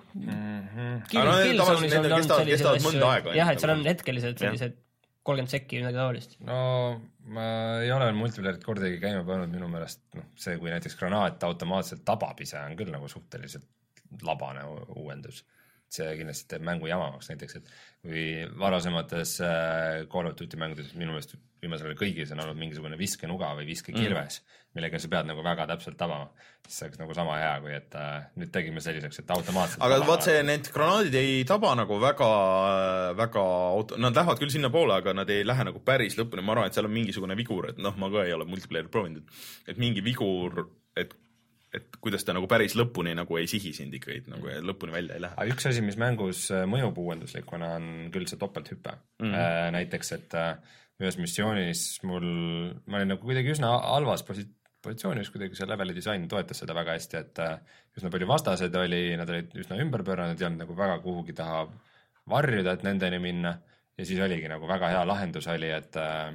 Killzone'is on olnud sellised asju. Jah, et seal on hetkelised sellised kolmkümmend sekki midagi taolist. No ma ei ole multiplayerit kordagi käima pannud minu meelest, noh, see kui näiteks granaat automaatselt tabab ise on küll nagu suhteliselt labane uuendus. See kindlasti teeb mängu jamamaks näiteks, et kui varasemates Call of Duty mängudes minu meelest viimasel kõigis on olnud mingisugune viskenuga või viskekirves, mm. millega sa pead nagu väga täpselt tabama, siis see oleks nagu sama hea, kui et äh, nüüd tegime selliseks, et automaatselt aga vaat see, need granaadid ei taba nagu väga, väga auto... nad lähevad küll sinna poole, aga nad ei lähe nagu päris lõpuni, ma arvan, et seal on mingisugune vigur, et noh, ma ka ei ole multiplayer proovinud, et mingi vigur, et et kuidas ta nagu päris lõpuni nagu ei sihi sind ikka, nagu lõpuni välja ei lähe. Aga üks asi, mis mängus mõjub uuenduslikuna, on küll see topelthüpe. Mm-hmm. Äh, näiteks, et äh, ühes missioonis mul, ma olin nagu kuidagi üsna halvas positsioonis, kuidagi see leveli disain toetas seda väga hästi, et äh, üsna palju vastased oli, nad olid üsna ümberpööranud, ei olnud nagu väga kuhugi taha varjuda, et nendeni minna, ja siis oligi nagu väga hea lahendus oli, et, äh,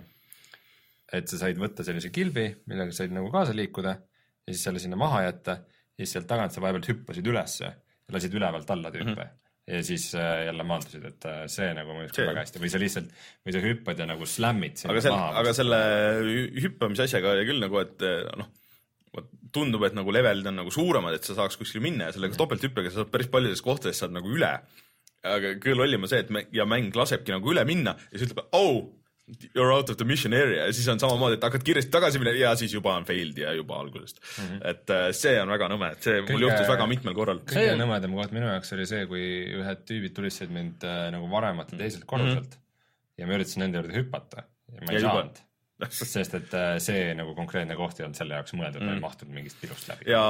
et sa said võtta sellise kilbi, millega said nagu kaasa liikuda, ja siis selle sinna maha jätta, ja siis sealt tagant sa vaevalt hüppasid ülesse ja lasid ülevalt alla tüüpe. Mm-hmm. Ja siis äh, jälle maandusid, et äh, see nagu mõjus väga hästi. Või sa lihtsalt, või sa hüppad ja nagu slammid sinna aga sel, maha. Aga selle hüppamise asjaga oli küll nagu, et noh, tundub, et nagu levelid on nagu suuremad, et sa saaks kuskil minna ja sellega topelthüppega sa saad päris paljudes kohtades saad nagu üle. Aga küll oli ma see, et mäng, ja mäng lasebki nagu üle minna ja siis ütleb, oh, you're out of the mission area ja siis on samamoodi, et hakkad kiiresti tagasi minna ja siis juba on failed ja juba algusest. Mm-hmm. Et see on väga nõme, et see kõige, mul juhtus väga mitmel korral. Kõige nõmedam koht minu jaoks oli see, kui ühed tüübid tulistasid mind äh, nagu varemat ja teiselt korruselt mm-hmm. ja ma üritasin nende juurde hüpata ja ma ei ja saanud. Sest et see nagu konkreetne koht ei olnud selle jaoks mõeldud, mm. ma ei mahtunud mingist pilust läbi. Ja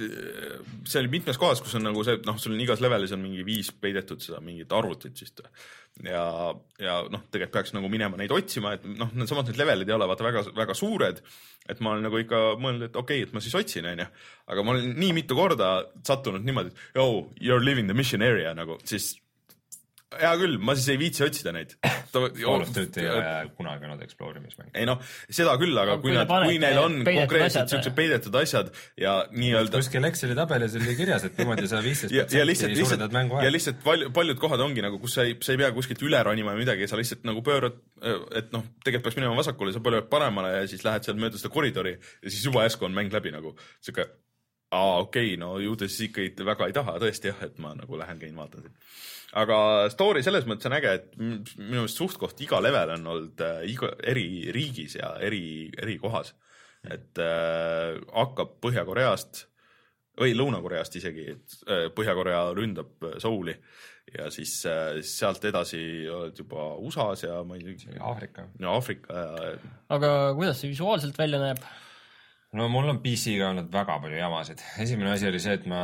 see oli mitmes kohas, kus on nagu see, noh, sul on igas levelis on mingi viis peidetud seda mingit arvutit vist. Ja, ja noh, tegelikult peaks nagu minema neid otsima, et noh, need samad need levelid ei ole vaata väga, väga suured, et ma olen nagu ikka mõelnud, et okei, okay, et ma siis otsin, on ju. Aga ma olen nii mitu korda sattunud niimoodi, et yo, you're leaving the mission area, nagu siis hea küll, ma siis ei viitsi otsida neid. Call of Duty ei ole kunagi olnud exploorimismäng. Ei noh, seda küll, aga no, kui, nad, kui neil on konkreetselt siuksed peidetud asjad ja nii-öelda... Kuskil Exceli tabelis oli kirjas, et niimoodi sa viisteist protsenti ja, ja lihtsalt, lihtsalt, mängu aeg. Ja lihtsalt paljud, paljud kohad ongi nagu, kus sa ei, sa ei pea kuskilt üle ronima ja midagi, sa lihtsalt nagu pöörad, et noh, tegelikult peaks minema vasakule, sa pöörad paremale ja siis lähed seal mööda seda koridori ja siis juba äsku on mäng läbi nagu siuke aa, okei, okay, no ju ta siis ikka väga ei taha tõesti jah, et ma nagu lähen käin vaatan siin. Aga story selles mõttes on äge, et minu meelest suhtkoht iga level on olnud äh, iga, eri riigis ja eri, eri kohas. Et äh, hakkab Põhja-Koreast või Lõuna-Koreast isegi, et äh, Põhja-Korea ründab Souli ja siis äh, sealt edasi oled juba U S A-s ja ma ei tea, Aafrika. Ja Aafrika ja... Aga kuidas see visuaalselt välja näeb? No mul on P C-ga olnud väga palju jamasid. Esimene asi oli see, et ma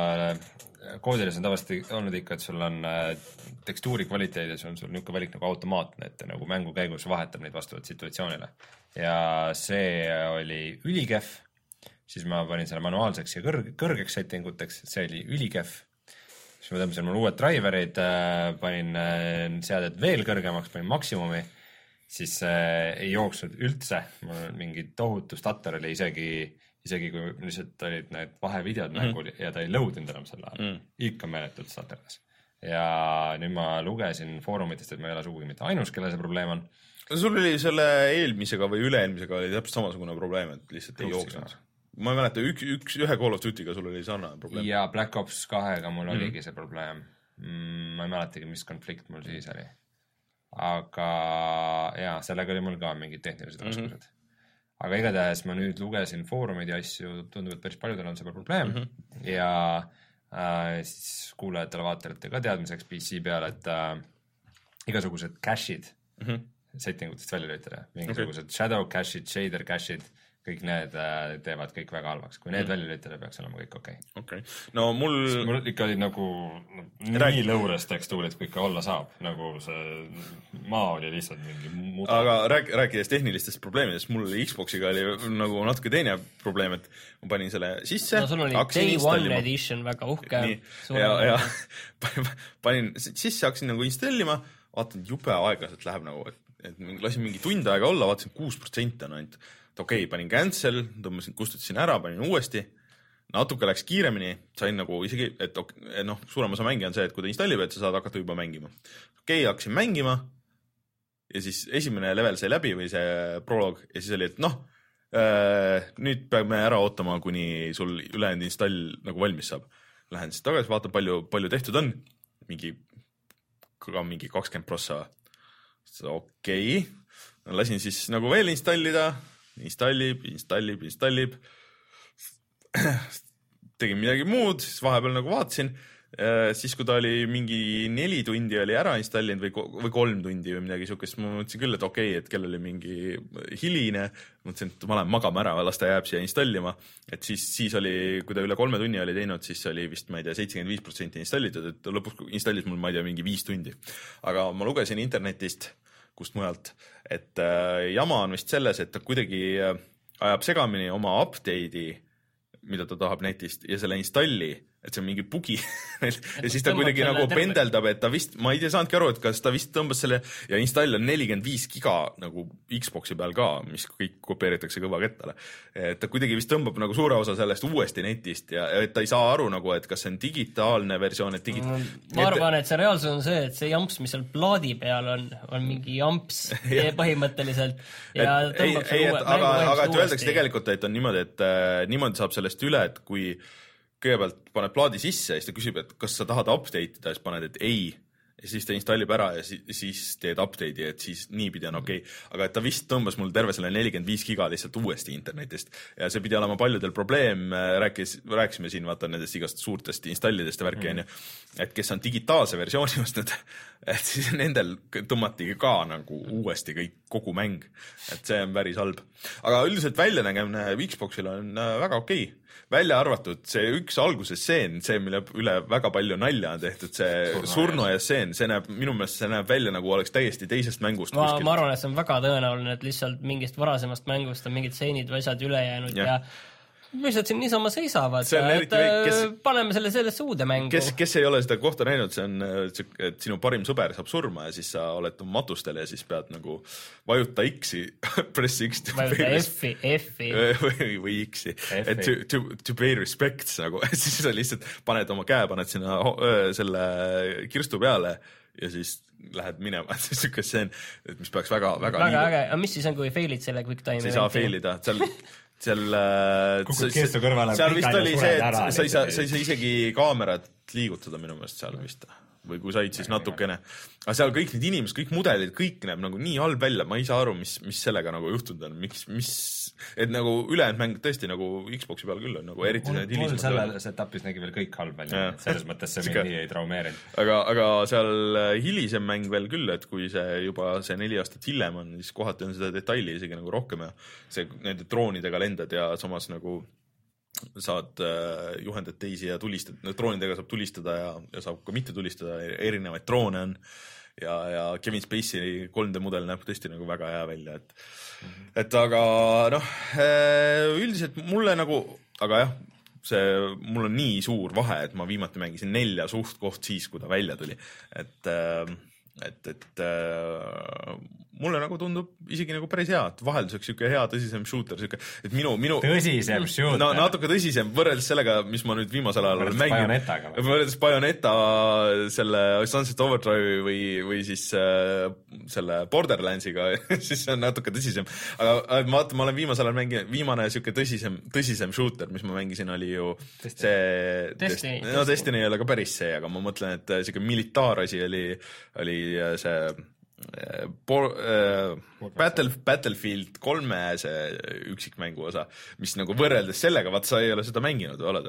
koodides on tavaliselt olnud ikka, et sul on tekstuuri kvaliteed ja sul on sul niisugune valik nagu automaatne, et nagu mängu käigus vahetab neid vastavalt situatsioonile. Ja see oli ülikehv, siis ma panin selle manuaalseks ja kõrg, kõrgeks settinguteks, see oli ülikehv. Siis ma tõmbasin mul uued driverid, panin seaded veel kõrgemaks, panin maksimumi. Siis äh, ei jooksnud üldse, mul mingi tohutu stutter oli isegi, isegi kui lihtsalt olid need vahevideod mm-hmm. mängul ja ta ei lõudinud enam selle ajal, mm. ikka meeletult stutterdas. Ja nüüd ma lugesin foorumitest, et ma ei ole sugugi mitte ainus, kelle see probleem on. Sul oli selle eelmisega või üle-eelmisega oli täpselt samasugune probleem, et lihtsalt ei jooksnud. Ma ei mäleta, üks, üks, ühe Call of Duty'ga sul oli sarnane probleem. Ja Black Ops kahega mul mm-hmm. oligi see probleem. Mm, ma ei mäletagi, mis konflikt mul siis oli. Aga jaa, sellega oli mul ka mingid tehnilised raskused. Mm-hmm. Aga igatahes ma nüüd lugesin foorumid ja asju, tundub, et päris paljudel on see probleem mm-hmm. ja äh, siis kuulajatele vaatajate ka teadmiseks P C peal, et äh, igasugused cache'id mm-hmm. settingutest välja lülitada. Mingisugused okay. shadow cache'id, shader cache'id, kõik need äh, teevad kõik väga halvaks. Kui need mm. välja lülitada, peaks olema kõik okei. Okay. Okay. No mul... mul ikka olid nagu nii Rääk... lõures tekstuurid, kui ikka olla saab. Nagu see maa oli lihtsalt mingi muda. Aga rääk, rääkides tehnilistest probleemidest, mul Xboxiga oli nagu natuke teine probleem, et ma panin selle sisse. No sul oli Day One Edition väga uhke. Ja, ja panin sisse, hakkasin nagu installima, vaatan jube aeglaselt läheb nagu, et, et lasin mingi tund aega olla, vaatasin kuus protsenti on ainult. Okei, okay, panin cancel, tõmbasin, kustutasin ära, panin uuesti, natuke läks kiiremini, sain nagu isegi, et noh, suurem osa mängi on see, et kui ta installib, et sa saad hakata juba mängima. Okei, okay, hakkasin mängima ja siis esimene level sai läbi või see proloog ja siis oli, et noh, äh, nüüd peame ära ootama, kuni sul ülejäänud install nagu valmis saab. Lähen siis tagasi, vaatan, palju, palju tehtud on, mingi, ka mingi kakskümmend prossa. Okei, okay. Lasin siis nagu veel installida, installib, installib, installib. Tegin midagi muud, siis vahepeal nagu vaatasin, siis kui ta oli mingi neli tundi oli ära installinud või, või kolm tundi või midagi siukest, ma mõtlesin küll, et okei, okay, et kell oli mingi hiline, mõtlesin, et ma lähen magama ära, las ta jääb siia installima, et siis, siis oli, kui ta üle kolme tunni oli teinud, siis oli vist, ma ei tea, seitsekümmend viis protsenti installitud, et lõpuks installis mul, ma ei tea, mingi viis tundi. Aga ma lugesin internetist, kust mujalt, et äh, jama on vist selles, et ta kuidagi äh, ajab segamini oma update'i, mida ta tahab netist ja selle installi, et see on mingi bugi ja siis ta kuidagi nagu pendeldab, et ta vist, ma ei tea saanudki aru, et kas ta vist tõmbas selle ja install on nelikümmend viis giga nagu Xboxi peal ka, mis kõik kopeeritakse kõva kettale. Et ta kuidagi vist tõmbab nagu suure osa sellest uuesti netist ja et ta ei saa aru nagu, et kas see on digitaalne versioon, et digit... Ma arvan, et see reaalsus on see, et see jamps, mis seal plaadi peal on, on mingi jamps põhimõtteliselt ja et, tõmbab ei, ei, uue, et, aga, aga et öeldakse tegelikult, et on niimoodi, et äh, niimoodi saab sellest üle, et kui kõigepealt paned plaadi sisse ja siis ta küsib, et kas sa tahad update ida, siis paned, et ei. Ja siis ta installib ära ja siis, siis teed update'i, et siis niipidi on okei. Okay. Aga et ta vist tõmbas mul terve selle nelikümmend viis giga lihtsalt uuesti internetist. Ja see pidi olema paljudel probleem. Rääkis, rääkisime siin vaata nendest igast suurtest installidest ja värki, mm. et kes on digitaalse versiooni ostnud, et siis nendel tõmmatigi ka nagu uuesti kõik, kogu mäng. Et see on päris halb. Aga üldiselt väljanägemine Xboxil on väga okei. Okay. Välja arvatud see üks alguses seen, see, mille üle väga palju nalja on tehtud, see surnuaia seen, see näeb, minu meelest see näeb välja nagu oleks täiesti teisest mängust. Ma, ma arvan, et see on väga tõenäoline, et lihtsalt mingist varasemast mängust on mingid seenid või asjad üle jäänud ja, ja mis nad siin niisama seisavad, et kes, paneme selle sellesse uude mängu. Kes, kes ei ole seda kohta näinud, see on, et sinu parim sõber saab surma ja siis sa oled matustel ja siis pead nagu vajuta X-i, press X vajuta F-i, F-i või, või X-i, et to, to, to pay respects nagu, siis sa lihtsalt paned oma käe, paned sinna selle kirstu peale ja siis lähed minema, et see on see, et mis peaks väga, väga väga äge, aga mis siis on, kui failid selle quick time? Sa ei saa failida, seal seal kukud kirstu kõrvale seal vist oli see, et sa ei saa, sa ei saa isegi kaamerat liigutada minu meelest seal vist või kui said, siis natukene. Aga seal kõik need inimesed, kõik mudelid, kõik näeb nagu nii halb välja, ma ei saa aru, mis, mis sellega nagu juhtunud on, miks, mis, et nagu ülejäänud mäng tõesti nagu Xboxi peal küll on, nagu eriti need hilised. Mul selle setupis nägi veel kõik halb välja, selles mõttes see mind nii ei traumeerinud. Aga, aga seal hilisem mäng veel küll, et kui see juba see neli aastat hiljem on, siis kohati on seda detaili isegi nagu rohkem ja see nende droonidega lendad ja samas nagu saad äh, juhendad teisi ja tulistad, droonidega saab tulistada ja, ja saab ka mitte tulistada, erinevaid droone on ja, ja Kevin Spacey kolm D mudel näeb tõesti nagu väga hea välja, et mm-hmm. et aga noh, üldiselt mulle nagu, aga jah, see, mul on nii suur vahe, et ma viimati mängisin nelja suht koht siis, kui ta välja tuli, et äh, et, et äh, mulle nagu tundub isegi nagu päris hea, et vahelduseks siuke hea tõsisem shooter, siuke, et minu, minu tõsisem shooter. No, natuke tõsisem võrreldes sellega, mis ma nüüd viimasel ajal olen mänginud. Võrreldes Bayonetta selle Sunset Overdrive või, või siis äh, selle Borderlandsiga, siis see on natuke tõsisem. Aga ma, ma olen viimasel ajal mänginud, viimane siuke tõsisem, tõsisem shooter, mis ma mängisin, oli ju Destiny. see Destiny. No Destiny ei ole ka päris see, aga ma mõtlen, et siuke militaarasi oli, oli see Por, äh, Battle, Battlefield kolme see üksikmängu osa, mis nagu võrreldes sellega, vaat sa ei ole seda mänginud või oled?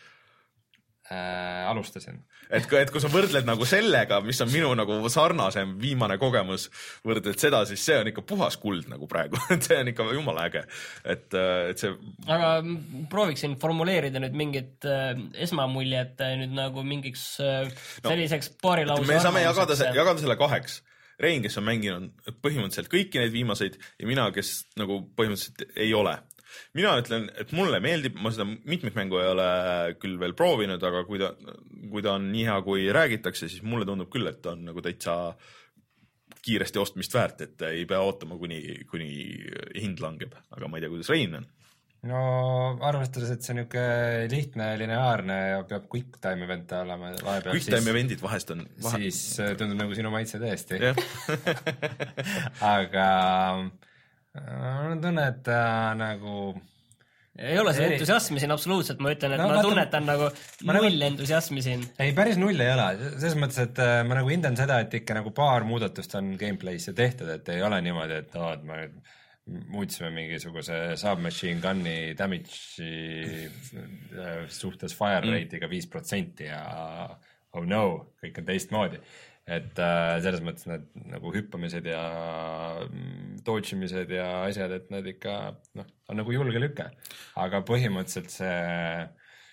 Äh, alustasin. Et, et kui sa võrdled nagu sellega, mis on minu nagu sarnasem viimane kogemus, võrdled seda, siis see on ikka puhas kuld nagu praegu. see on ikka jumala äge. Et, et see... Aga prooviksin formuleerida nüüd mingit äh, esmamuljet nüüd nagu mingiks äh, selliseks no, paari lause. Me saame jagada, se, jagada selle kaheks. Rein, kes on mänginud põhimõtteliselt kõiki neid viimaseid ja mina, kes nagu põhimõtteliselt ei ole. Mina ütlen, et mulle meeldib, ma seda mitmikmängu ei ole küll veel proovinud, aga kui ta, kui ta on nii hea, kui räägitakse, siis mulle tundub küll, et ta on nagu täitsa kiiresti ostmist väärt, et ei pea ootama, kuni, kuni hind langeb. Aga ma ei tea, kuidas Rein on. No arvestades, et see on niuke lihtne, lineaarne ja peab quick time event olema. Quick time eventid vahest on... Vahe... Siis tundub nagu sinu maitse tõesti. Aga ma tunnen, et ta nagu... Ei ole see eri... entusiasmi siin absoluutselt, ma ütlen, et no, ma tunnetan nagu null nagu... entusiasmi siin. Ei, päris null ei ole. Selles mõttes, et ma nagu hindan seda, et ikka nagu paar muudatust on gameplays tehtud, et ei ole niimoodi, et, oh, et ma nüüd muutsime mingisuguse submachine gun'i damage'i suhtes fire rate'iga viis protsenti ja oh no, kõik on teistmoodi. Et äh, selles mõttes need nagu hüppamised ja dodge'imised ja asjad, et need ikka noh, on nagu julge lüke. Aga põhimõtteliselt see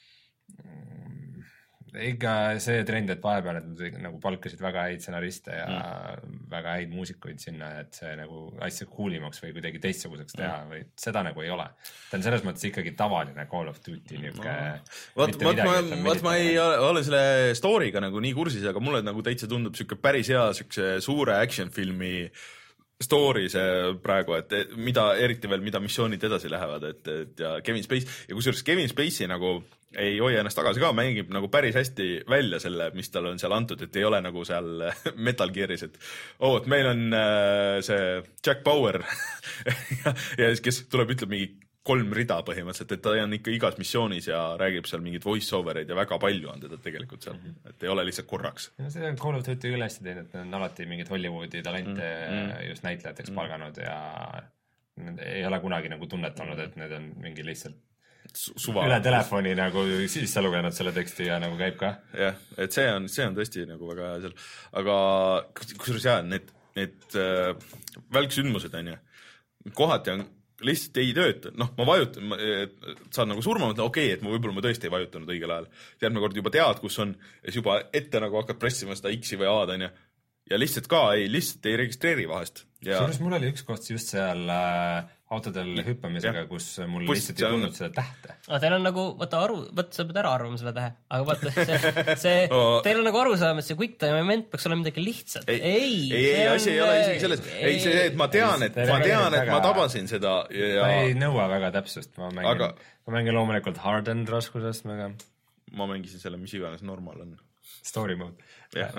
ikka see trend, et vahepeal et nagu palkasid väga häid stsenariste ja mm. väga häid muusikuid sinna, et see nagu asja kuulimaks või kuidagi teistsuguseks teha mm. või seda nagu ei ole. Ta on selles mõttes ikkagi tavaline Call of Duty niuke no. Vaat, vaat ma, vaat ma ei ole selle story'ga nagu nii kursis, aga mulle nagu täitsa tundub siuke päris hea siukse suure action filmi story see praegu, et mida eriti veel, mida missioonid edasi lähevad, et, et ja Kevin Spacey ja kusjuures Kevin Spacey nagu ei hoia ennast tagasi ka, mängib nagu päris hästi välja selle, mis tal on seal antud, et ei ole nagu seal Metal Gearis, et oo, oh, et meil on äh, see Jack Bauer ja, ja kes tuleb, ütleb mingi kolm rida põhimõtteliselt, et ta on ikka igas missioonis ja räägib seal mingid voice-overeid ja väga palju on teda tegelikult seal, et ei ole lihtsalt korraks. No see on Call of Duty küll hästi teinud, et on alati mingid Hollywoodi talente mm. just näitlejateks mm. palganud ja ei ole kunagi nagu tunnet olnud, et need on mingi lihtsalt Suva. Üle telefoni nagu sisse lugenud selle teksti ja nagu käib ka. Jah, et see on, see on tõesti nagu väga hea seal. Aga kusjuures jah, need, need äh, välksündmused on ju, kohati on lihtsalt ei tööta, noh, ma vajutan, saan nagu surma, mõtlen, okei, okay, et ma võib-olla ma tõesti ei vajutanud õigel ajal. Järgmine kord juba tead, kus on, ja siis juba ette nagu hakkad pressima seda X-i või A-d, on ju. Ja lihtsalt ka ei, lihtsalt ei registreeri vahest. Ja... Selles mul oli üks koht just seal äh, autodel hüppamisega, kus mul Pust, lihtsalt ei tulnud seda tähte. aga teil on nagu, võta aru, võta, sa pead ära arvama selle tähe, aga vaata, see, see No. teil on nagu aru saama, et see quick time event peaks olema midagi lihtsat. ei, ei, ei, ei asi ei ole isegi selles, ei see, et ma tean, et ma tean, et ma tabasin seda ja ma ei nõua väga täpsust, ma mängin, Aga- ma mängin loomulikult hardened raskusest, aga ma mängisin selle, mis iganes normal on. story mode. Jah.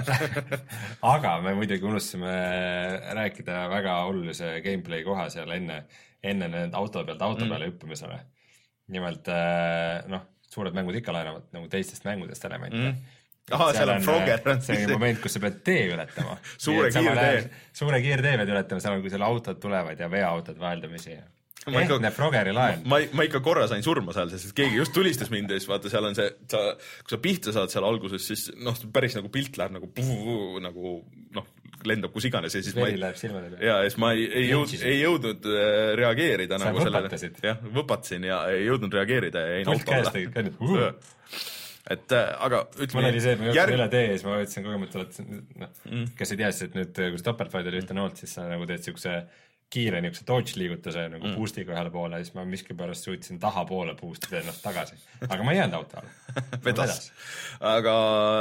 aga me muidugi unustasime rääkida väga olulise gameplay koha seal enne, enne need auto pealt auto peale mm. hüppamisele. Nimelt, noh, suured mängud ikka laenavad nagu teistest mängudest elemente mm.. Aha, seal on Frogger. See on moment, kus sa pead tee ületama. Suure kiirtee. Suure kiirtee pead ületama, seal on, kui seal autod tulevad ja veaautod vaheldamisi. Ma ikka- Ehtne Froggeri laen. ma, ma ikka korra sain surma seal, sest keegi just tulistas mind ja siis vaata, seal on see, sa, kui sa pihta saad seal alguses, siis noh, päris nagu pilt läheb nagu puu, nagu noh, lendab kus iganes ja siis Veri ma ei, läheb silmade peale. ja siis ma ei, ei, jõud, ei jõudnud äh, reageerida Sa nagu võpatasid. sellele. Jah, võpatasin ja ei jõudnud reageerida ja jäin Pult auto käes alla. tegid ka nüüd. Uh. Et äh, aga ütleme Mul oli see, et ma jõudsin järg- üle tee ja siis ma ütlesin kogemata, et noh, kes ei tea siis, et nüüd, kui sa topeltfighter ühte noolt, siis sa nagu teed siukse kiire niisuguse dodge liigutuse nagu mm. boost'iga ühele poole ja siis ma miskipärast suutsin taha poole boost'ida ennast tagasi. Aga ma ei jäänud auto alla. vedas. Aga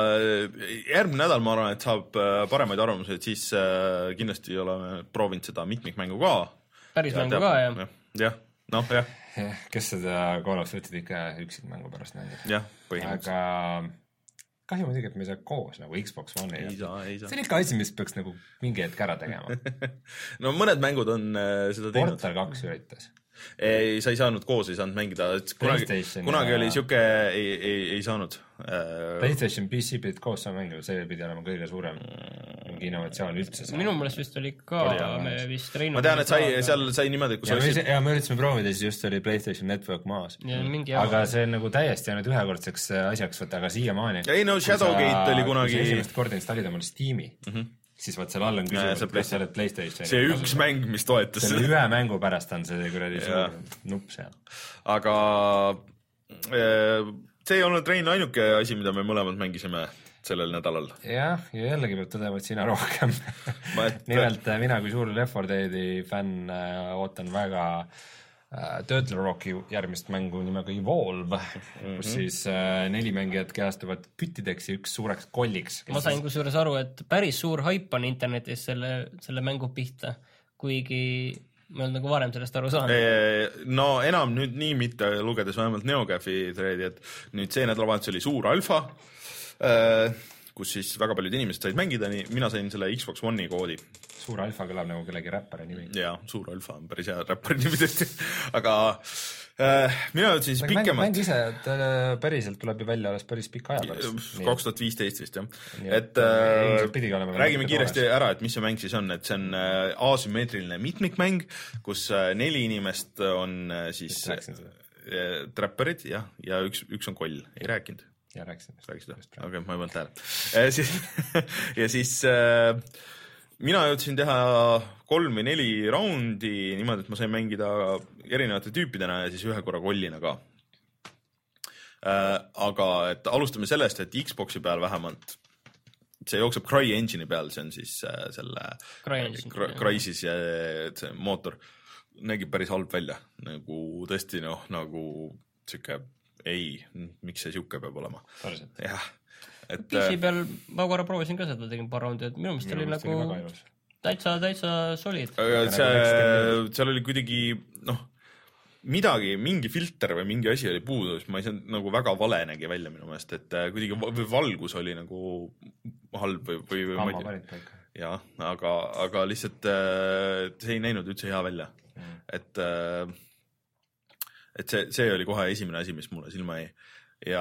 järgmine nädal ma arvan, et saab paremaid arvamusi, et siis äh, kindlasti oleme proovinud seda mitmikmängu ka. Päris mängu ka, jah. Jah, noh, jah. Kes seda Call of Duty't ikka üksikmängu pärast nägib. Jah, põhimõtteliselt. Aga kahju muidugi, et me ei saa koos nagu Xbox One Ei saa, ei saa. see on ikka asi, mis peaks nagu mingi hetk ära tegema. No mõned mängud on äh, seda teinud. Portal kaks üritas. Ei, sa ei saanud koos, ei saanud mängida. Kunagi, kunagi ja... oli siuke, ei, ei, ei saanud. PlayStation P C pidid koos saama mängida, see pidi olema kõige suurem mingi innovatsioon üldse. Minu mõelest vist oli ka, me vist Reinu... Ma tean, et sai, seal sai niimoodi, kus ja, me, ja me üritasime proovida, siis just oli PlayStation Network maas. Ja, aga see on nagu täiesti jäänud ühekordseks asjaks võtta, aga siiamaani. ei no, Shadowgate oli kunagi... Kui sa esimest korda installid omale Steam'i, mm -hmm. siis vaat seal all on küsimus, et kas sa oled PlayStation. See üks mäng, mis toetas. Selle ühe mängu pärast on see kuradi suur nupp seal. Aga see ei olnud Rein ainuke asi, mida me mõlemad mängisime sellel nädalal. Jah, ja jällegi peab tõdema, et sina rohkem. Et... Nimelt mina kui suur Left four Deadi fänn ootan väga Turtle Rocki järgmist mängu nimega Evolve, mm-hmm. kus siis neli mängijat kehastuvad küttideks ja üks suureks kolliks. Ma sain kusjuures aru, et päris suur haip on internetis selle, selle mängu pihta, kuigi ma olen nagu varem sellest aru saanud. No enam nüüd nii mitte, lugedes vähemalt NeoGAFi threadi, et nüüd see nädalavahetus oli suur alfa, kus siis väga paljud inimesed said mängida, nii mina sain selle Xbox One'i koodi. Suur alfa kõlab nagu kellegi räppari nimi. Jaa, suur alfa on päris hea räppari nimi tõesti, aga äh, mina ütlesin siis pikemalt. Mäng ise, et päriselt tuleb ju välja alles päris pikk aja pärast. kaks tuhat viisteist vist, jah. Et äh, räägime kiiresti toores. Ära, et mis see mäng siis on, et see on äh, asümmeetriline mitmikmäng, kus äh, neli inimest on äh, siis äh, trapperid ja, ja üks, üks on koll, ei rääkinud. Ja rääkisin. Rääkisid, okei, okay, ma ei pannud tähele. Ja siis äh, mina jõudsin teha kolm või neli raundi niimoodi, et ma sain mängida erinevate tüüpidena ja siis ühe korra kollina ka. Äh, aga et alustame sellest, et Xboxi peal vähemalt see jookseb CryEngine'i peal, see on siis äh, selle Crysis ja see mootor nägib päris halb välja. Nagu tõesti, noh, nagu siuke ei, miks see siuke peab olema. Jah. Et, P C peal ma korra proovisin ka seda, tegin paar raundi, et minu mõist oli nagu täitsa, täitsa solid. See, seal oli kuidagi, noh, midagi, mingi filter või mingi asi oli puudu, siis ma ei saanud nagu väga vale nägi välja minu mõist, et kuidagi või valgus oli nagu halb või, või, või Amma parit paika. Jah, aga, aga lihtsalt see ei näinud üldse hea välja. Mm. Et, et see, see oli kohe esimene asi, mis mulle silma jäi. Ja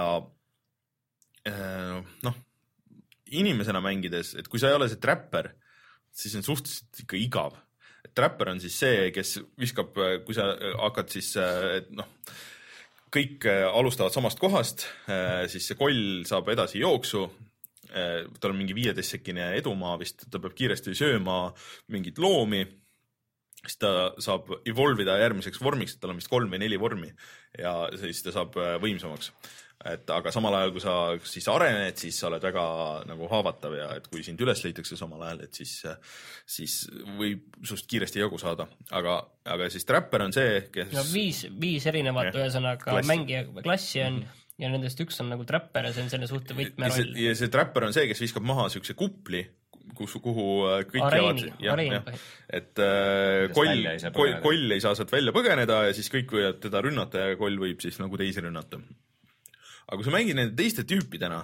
noh, inimesena mängides, et kui sa ei ole see trapper, siis on suhteliselt ikka igav. Trapper on siis see, kes viskab, kui sa hakkad siis, noh, kõik alustavad samast kohast, siis see koll saab edasi jooksu, tal on mingi viieteistkene edumaa vist, ta peab kiiresti sööma mingit loomi siis ta saab evolvida järgmiseks vormiks, et tal on vist kolm või neli vormi ja siis ta saab võimsamaks. Et aga samal ajal, kui sa siis arened, siis sa oled väga nagu haavatav ja et kui sind üles leitakse samal ajal, et siis, siis võib sust kiiresti jagu saada. Aga, aga siis Trapper on see, kes... No viis, viis erinevat ja, ühesõnaga klassi. Mängija klassi on mm-hmm. ja nendest üks on nagu Trapper ja see on selle suhte võtmeroll. Ja see Trapper on see, kes viskab maha sükse kupli, kus, kuhu kõik areeni, areeni. Et äh, koll, koll, koll ei saa sealt välja põgeneda ja siis kõik võivad teda rünnata ja koll võib siis nagu teisi rünnata. Aga kui sa mängid nende teiste tüüpidena,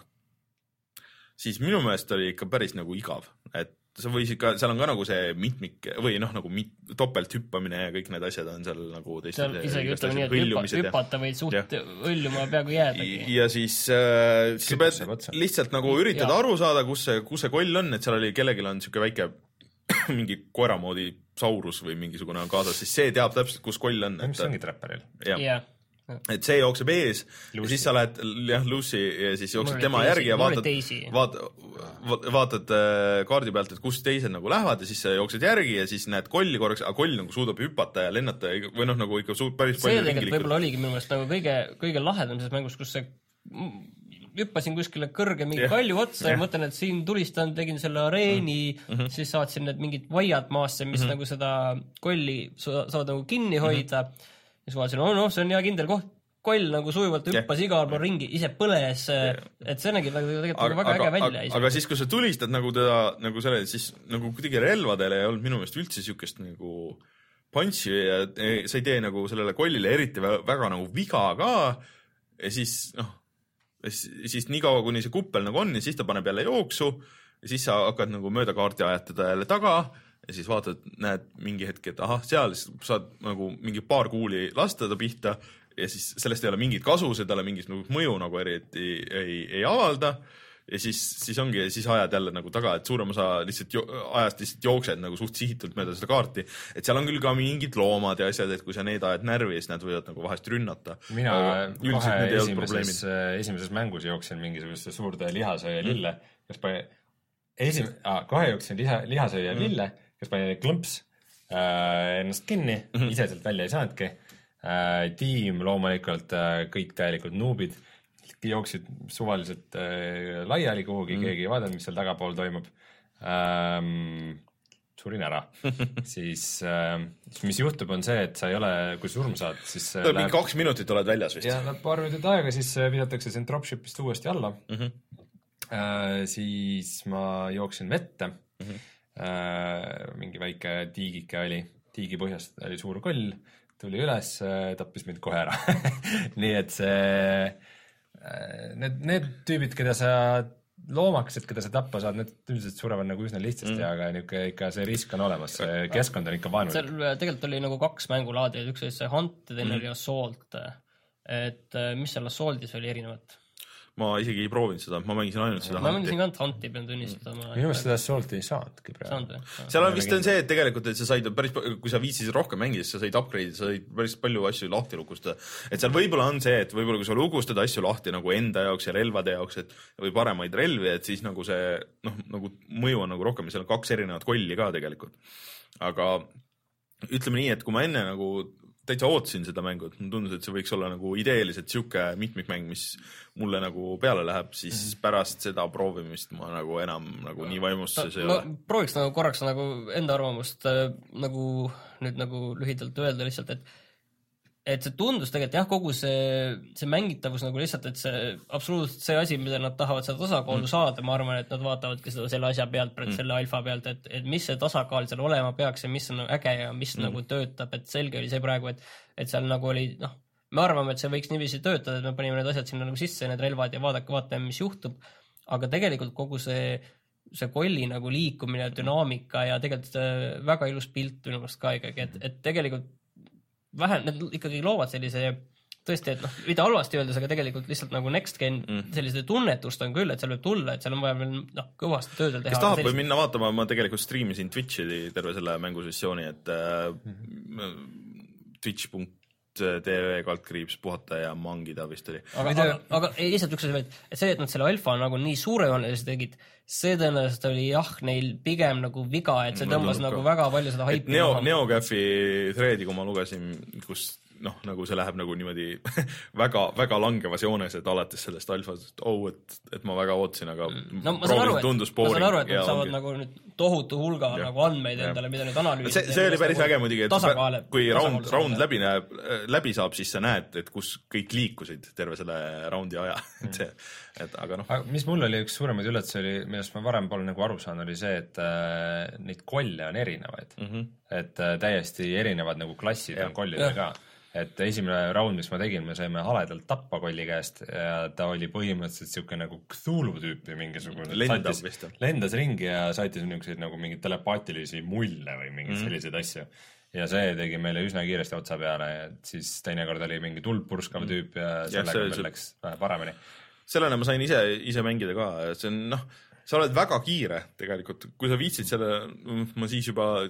siis minu meelest oli ikka päris nagu igav. Et sa võisid ka, seal on ka nagu see mitmik või noh, nagu mit, topelt hüppamine ja kõik need asjad on seal nagu teiste. Seal isegi ütleme nii, et hüppa, hüpata võid suht õlluma peaaegu jäädagi. Ja siis äh, sa pead lihtsalt nagu üritada aru saada, kus see, kus see koll on, et seal oli kellegil on siuke väike mingi koeramoodi saurus või mingisugune on kaasas, siis see teab täpselt, kus koll on. Mis ongi Trapperil? Jah. Et see jookseb ees Lucy. Ja siis sa lähed jah, Lucy ja siis jooksed tema teisi, järgi ja vaatad, vaatad, vaatad kaardi pealt, et kus teised nagu lähevad ja siis sa jooksed järgi ja siis näed kolli korraks, aga koll nagu suudab hüpata ja lennata või noh, nagu ikka suud päris palju ringi liikuda. See võib-olla oligi minu meelest nagu kõige, kõige lahedam selles mängus, kus see hüppasin kuskile kõrge mingi yeah. kalju otsa yeah. ja mõtlen, et siin tulistan, tegin selle areeni mm-hmm. siis saatsin need mingid vaiad maasse, mis mm-hmm. nagu seda kolli saad nagu kinni hoida mm-hmm. ja siis vaatasin, oh noh, see on hea kindel koht, koll nagu sujuvalt hüppas yeah. igal pool ringi, ise põles yeah., et see nägi tegelikult aga, väga äge välja. Aga, aga siis, kui sa tulistad nagu teda, nagu selle, siis nagu kuidagi relvadele ei olnud minu meelest üldse siukest nagu punchi ja sa ei tee nagu sellele kollile eriti väga nagu viga ka ja siis noh, siis nii kaua, kuni see kuppel nagu on ja siis ta paneb jälle jooksu ja siis sa hakkad nagu mööda kaarti ajatada jälle taga ja siis vaatad, näed mingi hetk, et ahah, seal saad nagu mingi paar kuuli lasta ta pihta ja siis sellest ei ole mingit kasu, see talle mingit nagu mõju nagu eriti ei, ei, ei avalda ja siis, siis ongi, siis ajad jälle nagu taga, et suurem osa lihtsalt jo, ajast lihtsalt jooksed nagu suht sihitult mööda seda kaarti, et seal on küll ka mingid loomad ja asjad, et kui sa neid ajad närvi, siis nad võivad nagu vahest rünnata. Mina kohe esimeses, esimeses mängus jooksin mingisugust suurde lihasööja lille, kes pani esim... ah, kohe jooksin liha, lihasööja mm. lille, kes pani klõmps äh, ennast kinni, mm-hmm. ise sealt välja ei saanudki. Äh, tiim loomulikult äh, kõik täielikult noobid, jooksid suvaliselt äh, laiali kuhugi, mm. keegi ei vaadanud, mis seal tagapool toimub. Ähm, surin ära. siis äh, mis juhtub on see, et sa ei ole, kui surm saad, siis äh, läheb... mingi kaks minutit oled väljas vist. Ja läheb paar minutit aega, siis visatakse sind dropshipist uuesti alla. Mm-hmm. Äh, siis ma jooksin vette. Mm-hmm. Uh, mingi väike tiigike oli, tiigi põhjast oli suur koll, tuli üles, tappis mind kohe ära. nii et see, need, need tüübid, keda sa loomakesed, keda sa tappa saad, need üldiselt surevad nagu üsna lihtsasti mm., aga niuke ikka see risk on olemas, see keskkond on ikka vaenulik. Seal tegelikult oli nagu kaks mängulaadi, üks oli see Hunt ja teine mm. oli Assault, et mis seal Assaultis oli erinevat? Ma isegi ei proovinud seda, ma mängisin ainult seda ma Hunti. Ma mängisin ka Hunti, pean tunnistada. Minu meelest seda Assaulti ei saadki praegu. Seal on vist on see, et tegelikult, et sa said päris, kui sa viitsisid rohkem mängida, sa said upgrade'id, sa said päris palju asju lahti lukustada. Et seal võib-olla on see, et võib-olla kui sa lukustad asju lahti nagu enda jaoks ja relvade jaoks, et või paremaid relvi, et siis nagu see, noh, nagu mõju on nagu rohkem ja seal on kaks erinevat kolli ka tegelikult. Aga ütleme nii, et kui ma enne nagu täitsa ootasin seda mängu, et mulle tundus, et see võiks olla nagu ideeliselt siuke mitmikmäng, mis mulle nagu peale läheb, siis mm-hmm. pärast seda proovimist ma nagu enam nagu nii vaimusse see ma ole. Prooviks nagu korraks nagu enda arvamust nagu nüüd nagu lühidalt öelda lihtsalt, et et see tundus tegelikult jah, kogu see, see mängitavus nagu lihtsalt, et see absoluutselt see asi, mida nad tahavad seda tasakaalu mm. saada, ma arvan, et nad vaatavadki seda selle asja pealt, mm. selle alfa pealt, et, et mis see tasakaal seal olema peaks ja mis on äge ja mis mm. nagu töötab, et selge oli see praegu, et, et seal nagu oli, noh, me arvame, et see võiks niiviisi töötada, et me panime need asjad sinna nagu sisse, need relvad ja vaadake, vaatame, mis juhtub, aga tegelikult kogu see see kolli nagu liikumine, dünaamika ja tegelikult väga ilus pilt minu meelest ka ikkagi, et, et tegelikult vähem, need ikkagi loovad sellise tõesti, et noh, mida halvasti öeldes, aga tegelikult lihtsalt nagu next gen mm. sellise tunnetust on küll, et seal võib tulla, et seal on vaja veel noh, kõvasti töödel teha. Kes tahab või minna vaatama, ma tegelikult streamisin Twitchi terve selle mängusessiooni, et mm-hmm. twitch punkt T V kaldkriips puhata ja mangida vist oli. Aga, aga, aga lihtsalt üks asi veel, et see, et nad selle alfa nagu nii suurejoonelise tegid, see tõenäoliselt oli jah, neil pigem nagu viga, et see tõmbas nagu väga palju seda haipi. Neo, NeoGAFi threadi, kui ma lugesin, kus noh, nagu see läheb nagu niimoodi väga, väga langevas joones, et alates sellest alfast, et oh, et, et ma väga ootasin, aga no, ma saan aru, et, tundus ma saan aru, et nad saavad ongi. nagu nüüd tohutu hulga ja. nagu andmeid ja. endale, mida nüüd analüüsida. See, see oli päris nagu äge muidugi, et tasakaale, kui round, round läbi, näeb, läbi saab, siis sa näed, et kus kõik liikusid terve selle roundi aja. et see, et, aga noh. Mis mul oli üks suuremaid üllatus oli, millest ma varem pole nagu aru saan, oli see, et äh, neid kolle on erinevaid. Mm -hmm. Et äh, täiesti erinevad nagu klassid ja. on kollidel ja. ka. Et esimene round, mis ma tegin, me saime haledalt tappa kolli käest ja ta oli põhimõtteliselt siuke nagu Cthulhu tüüpi mingisugune. Lendab vist. Lendas ringi ja saitis niisuguseid nagu mingeid telepaatilisi mulle või mingeid mm. selliseid asju. Ja see tegi meile üsna kiiresti otsa peale, et siis teinekord oli mingi tulppurskav tüüp ja sellega ja, meil läks paremini. Sellena ma sain ise, ise mängida ka, see on noh, sa oled väga kiire tegelikult, kui sa viitsid selle, ma siis juba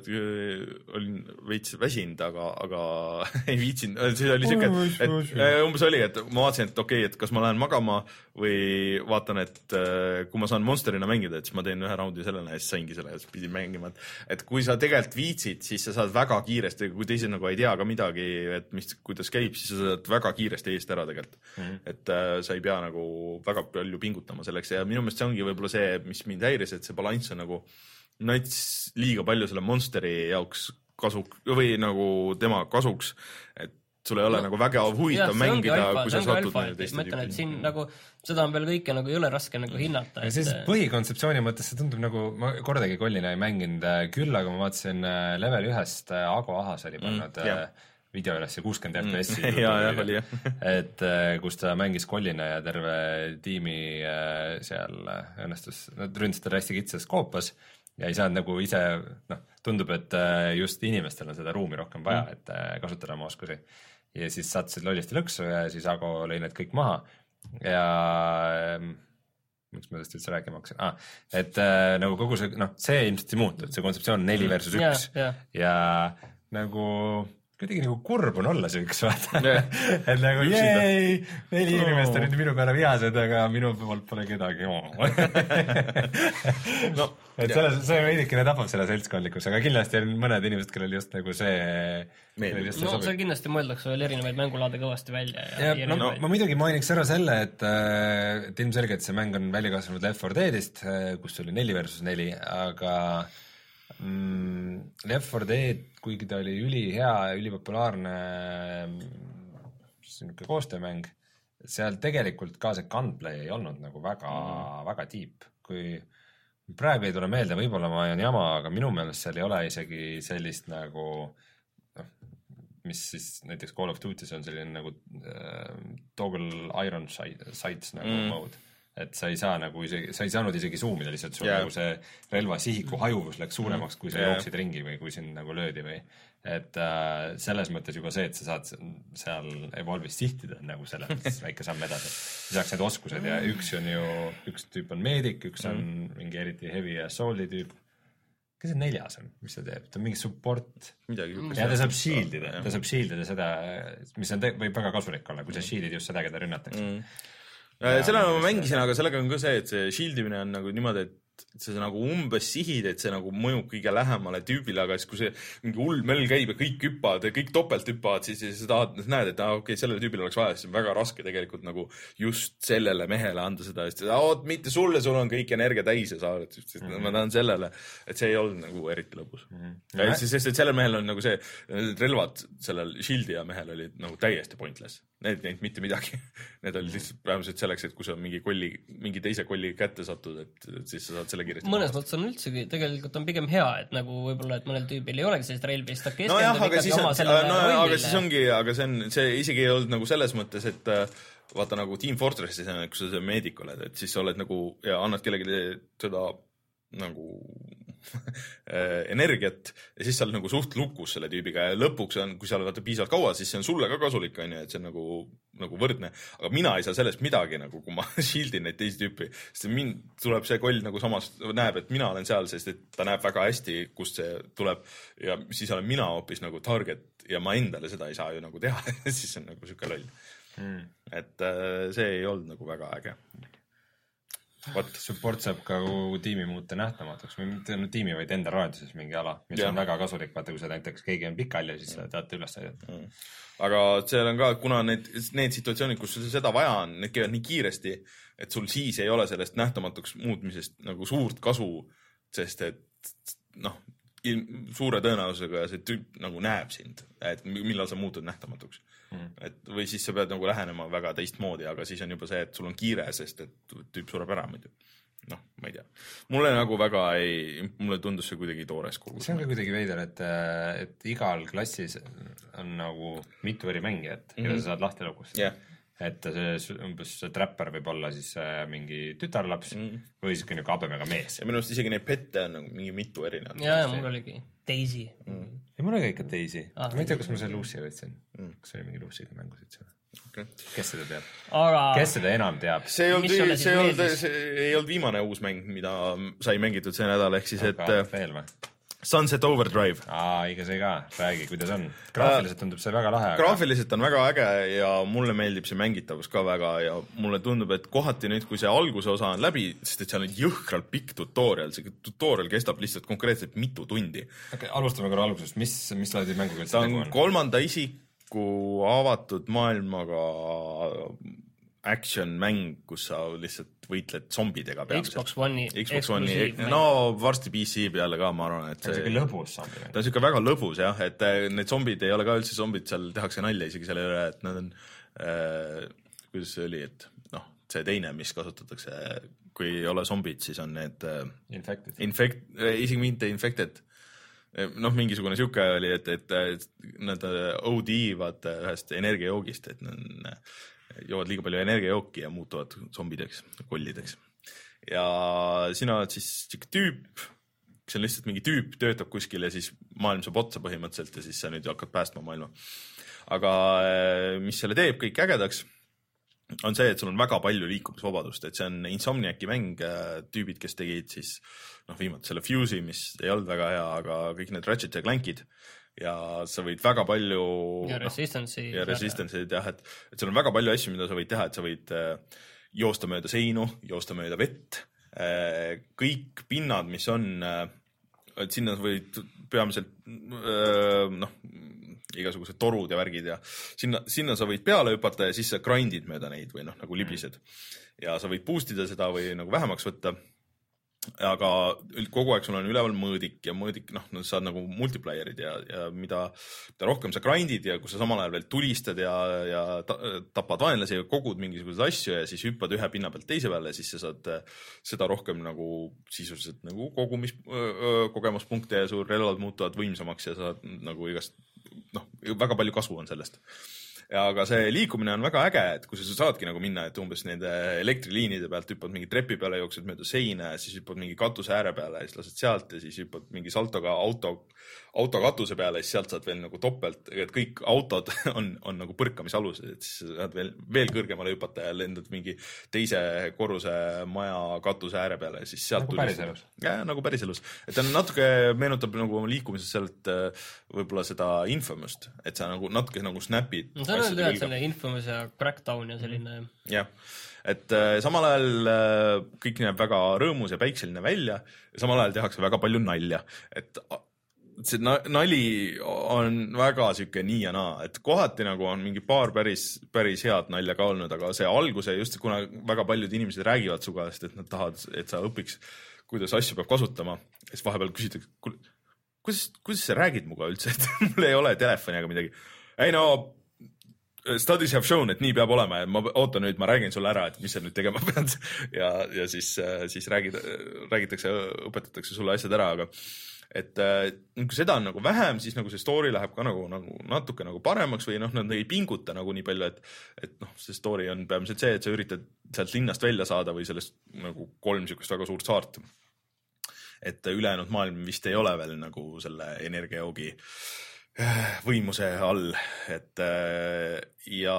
olin veits väsinud, aga, aga ei viitsin, siis oli siuke, et, et umbes oli, et ma vaatasin, et okei, okay, et kas ma lähen magama või vaatan, et kui ma saan monsterina mängida, et siis ma teen ühe raundi sellena ja siis saingi selle ja siis pidin mängima, et, et kui sa tegelikult viitsid, siis sa saad väga kiiresti, kui teised nagu ei tea ka midagi, et mis, kuidas käib, siis sa saad väga kiiresti eest ära tegelikult. Mm -hmm. Et äh, sa ei pea nagu väga palju pingutama selleks ja minu meelest see ongi võib-olla see, mis mind häiris, et see balanss on nagu nats liiga palju selle monsteri jaoks kasuks või nagu tema kasuks, et sul ei ole no, nagu väga huvitav jah, mängida, alfa, kui sa satud teiste ma ütlen, et siin nagu seda on veel kõike nagu ei ole raske nagu hinnata. Ja siis et... põhikontseptsiooni mõttes see tundub nagu, ma kordagi kollina ei mänginud küll, aga ma vaatasin level ühest Ago Ahas oli pannud mm, video üles ja kuuskümmend F P S-i mm. ja, jah, oli jah. et kus ta mängis kollina ja terve tiimi seal õnnestus, nad ründasid teda hästi kitsas koopas ja ei saanud nagu ise, noh, tundub, et just inimestel on seda ruumi rohkem vaja, et kasutada oma oskusi. Ja siis sattusid lollisti lõksu ja siis Ago lõi need kõik maha ja miks ma tõesti üldse rääkima hakkasin ah, et äh, nagu kogu see, noh, see ilmselt ei muutu, et see kontseptsioon on neli versus üks ja, ja. ja nagu kuidagi nagu kurb on olla see üks, vaata yeah. et nagu jäi, neli oh. inimest on nüüd minu peale vihased, aga minu poolt pole kedagi oh. no, et selles, see veidikene tapab selle seltskondlikus, aga kindlasti on mõned inimesed, kellel just nagu see Just no see kindlasti mõeldakse veel erinevaid mängulaade kõvasti välja ja, ja no, no, ma muidugi mainiks ära selle, et, et ilmselgelt see mäng on välja kasvanud Left four Deadist, kus oli neli versus neli, aga mm, Left four Dead, kuigi ta oli ülihea, ülipopulaarne niisugune koostöömäng, seal tegelikult ka see gunplay ei olnud nagu väga mm. väga deep, kui praegu ei tule meelde, võib-olla ma ajan jama, aga minu meelest seal ei ole isegi sellist nagu mis siis näiteks Call of Duty's on selline nagu äh, toggle iron sights nagu mm. mode, et sa ei saa nagu isegi, sa ei saanud isegi zoomida lihtsalt sul yeah. nagu see relva sihiku hajuvus läks suuremaks, kui sa yeah. jooksid ringi või kui sind nagu löödi või et äh, selles mõttes juba see, et sa saad seal Evolve'is sihtida nagu selles mõttes väike samm edasi. Lisaks need oskused ja üks on ju, üks tüüp on meedik, üks on mm. mingi eriti heavy ja soul'i tüüp. Kes see neljas on, mis ta teeb? Ta on mingi support. Midagi, ja ta saab shieldida, ta saab shieldida seda, mis on te- võib väga kasulik olla, kui sa shieldid just seda, keda rünnatakse. Mm. Selle ma mängisin, aga sellega on ka see, et see shieldimine on nagu niimoodi, et et see nagu umbes sihid, et see nagu mõjub kõige lähemale tüübile, aga siis kui see mingi hull möll käib ja kõik hüppavad ja kõik topelt hüppavad, siis, siis sa tahad, näed, et ah, okei, okay, sellele tüübile oleks vaja, siis on väga raske tegelikult nagu just sellele mehele anda seda, et oot, mitte sulle, sul on kõik energia täis ja sa oled, sest mm -hmm. ma tahan sellele, et see ei olnud nagu eriti lõbus. Mm -hmm. ja siis, sest et sellel mehel on nagu see, relvad sellel shield'i ja mehel olid nagu täiesti pointless. Need ei mitte midagi. Need olid lihtsalt praeguselt selleks, et kui sa mingi kolli, mingi teise kolli kätte satud, et, et siis sa saad selle kiiresti. Mõnes mõttes on üldsegi, tegelikult on pigem hea, et nagu võib-olla, et mõnel tüübil ei olegi sellist relvi, siis ta keskendub no jah, aga ikkagi oma sellele no, rollile. Aga siis ongi, aga see on, see isegi ei olnud nagu selles mõttes, et vaata nagu Team Fortressis, kui sa see meedik oled, et siis sa oled nagu ja annad kellegi seda nagu energiat ja siis sa oled nagu suht lukus selle tüübiga ja lõpuks on, kui sa oled piisavalt kaua, siis see on sulle ka kasulik, on ju, et see on nagu, nagu võrdne. Aga mina ei saa sellest midagi, nagu, kui ma shieldin neid teisi tüüpi, sest mind tuleb see koll nagu samas näeb, et mina olen seal, sest et ta näeb väga hästi, kust see tuleb ja siis olen mina hoopis nagu target ja ma endale seda ei saa ju nagu teha siis on nagu siuke loll. Hmm. Et see ei olnud nagu väga äge. What? Support saab ka tiimi muuta nähtamatuks või mitte no, tiimi, vaid enda raadiuses mingi ala, mis ja. On väga kasulik, vaata kui sa näiteks keegi on pikal ja siis sa teate üles aidata. Mm. Aga seal on ka, kuna need, need situatsioonid, kus seda vaja on, need käivad nii kiiresti, et sul siis ei ole sellest nähtamatuks muutmisest nagu suurt kasu, sest et noh, suure tõenäosusega see tüüp nagu näeb sind, et millal sa muutud nähtamatuks. Mm. Et, või siis sa pead nagu lähenema väga teist moodi, aga siis on juba see, et sul on kiire, sest et tüüp sureb ära muidu. Noh, ma ei tea. Mulle nagu väga ei, mulle tundus see kuidagi toores kogus. See on ka kuidagi veider, et, et igal klassis on nagu mitu eri mängijat, keda mm-hmm. sa saad lahti lukust. Yeah. Et see umbes see trapper võib olla siis mingi tütarlaps mm. või siis niisugune habemega mees. Ja minu arust isegi neid pette on nagu mingi mitu erinevat. Ja, ja mul oligi Daisy. Mm. Ja mul oli ikka Daisy. Ah, ma ei tea, kas ma selle Lucy võtsin. Mm. Kas oli mingi Lucy'ga mängusid seal? Okay. Kes seda teab? Aga... Kes seda enam teab? See ei olnud, see ei olnud, see ei olnud viimane uus mäng, mida sai mängitud see nädal, ehk siis, et veel või? Sunset Overdrive. Aa, iga see ka. Räägi, kuidas on. Graafiliselt tundub see väga lahe. Graafiliselt on väga äge ja mulle meeldib see mängitavus ka väga ja mulle tundub, et kohati nüüd, kui see alguse osa on läbi, sest et seal on jõhkralt pikk tutorial, see tutorial kestab lihtsalt konkreetselt mitu tundi. Okay, alustame korra algusest. Mis, mis laadi mänguga ta on? Kolmanda isiku avatud maailmaga action mäng, kus sa lihtsalt võitled zombidega peamiselt. Xbox One'i Xbox One'i, no varsti P C peale ka, ma arvan, et see on lõbus zombi. Ta on siuke väga lõbus jah, et need zombid ei ole ka üldse zombid, seal tehakse nalja isegi selle üle, et nad on äh, kuidas see oli, et noh, see teine, mis kasutatakse, kui ei ole zombid, siis on need äh, infected, infect, isegi mitte infected, noh, mingisugune siuke oli, et, et, et nad O D-vad ühest energiajoogist, et nad joovad liiga palju energiajooki ja muutuvad zombideks, kollideks. Ja sina oled siis siuke tüüp, kes on lihtsalt mingi tüüp, töötab kuskil ja siis maailm saab otsa põhimõtteliselt ja siis sa nüüd hakkad päästma maailma. Aga mis selle teeb kõik ägedaks, on see, et sul on väga palju liikumisvabadust, et see on Insomniaci mäng, tüübid, kes tegid siis noh, viimati selle Fuse'i, mis ei olnud väga hea, aga kõik need Ratchet ja Clankid ja sa võid väga palju ja Resistance'i no, ja Resistance'id jah, et, et seal on väga palju asju, mida sa võid teha, et sa võid äh, joosta mööda seinu, joosta mööda vett, äh, kõik pinnad, mis on äh, et sinna võid peamiselt äh, noh, igasugused torud ja värgid ja sinna, sinna sa võid peale hüpata ja siis sa grindid mööda neid või noh, nagu libised ja sa võid boostida seda või nagu vähemaks võtta. Aga kogu aeg sul on üleval mõõdik ja mõõdik, noh, no, saad nagu multiplayerid ja, ja mida, mida rohkem sa grindid ja kus sa samal ajal veel tulistad ja, ja tapad vaenlasi ja kogud mingisuguseid asju ja siis hüppad ühe pinna pealt teise peale ja siis sa saad seda rohkem nagu sisuliselt nagu kogumis, kogemuspunkte ja su relvad muutuvad võimsamaks ja saad nagu igast, noh, väga palju kasu on sellest. Ja aga see liikumine on väga äge, et kui sa saadki nagu minna, et umbes nende elektriliinide pealt hüppad mingi trepi peale, jooksed mööda seina ja siis hüppad mingi katuse ääre peale ja siis lased sealt ja siis hüppad mingi saltoga auto, auto katuse peale ja siis sealt saad veel nagu topelt, et kõik autod on, on nagu põrkamisalused, et siis saad veel, veel kõrgemale hüpata ja lendad mingi teise korruse maja katuse ääre peale ja siis sealt nagu päris elus. Ja, nagu päris elus. Et ta natuke meenutab nagu liikumises sealt võib-olla seda Infamust, et sa nagu natuke nagu snapid no, on tead selle Infamous ja Crackdown ja selline jah, et äh, samal ajal äh, kõik näeb väga rõõmus ja päikseline välja ja samal ajal tehakse väga palju nalja, et see nali on väga siuke nii ja naa, et kohati nagu on mingi paar päris, päris head nalja ka olnud, aga see alguse just kuna väga paljud inimesed räägivad su käest, et nad tahavad, et sa õpiks, kuidas asju peab kasutama, siis vahepeal küsitakse, kuidas, kuidas sa räägid muga üldse, et mul ei ole telefoni ega midagi. Ei no studies have shown, et nii peab olema ja ma ootan nüüd, ma räägin sulle ära, et mis sa nüüd tegema pead ja, ja siis, siis räägid, räägitakse, õpetatakse sulle asjad ära, aga et kui seda on nagu vähem, siis nagu see story läheb ka nagu, nagu natuke nagu paremaks või noh, nad ei pinguta nagu nii palju, et, et noh, see story on peamiselt see, et sa üritad sealt linnast välja saada või sellest nagu kolm sükust väga suurt saart. et ülejäänud maailm vist ei ole veel nagu selle energiajoogi võimuse all, et ja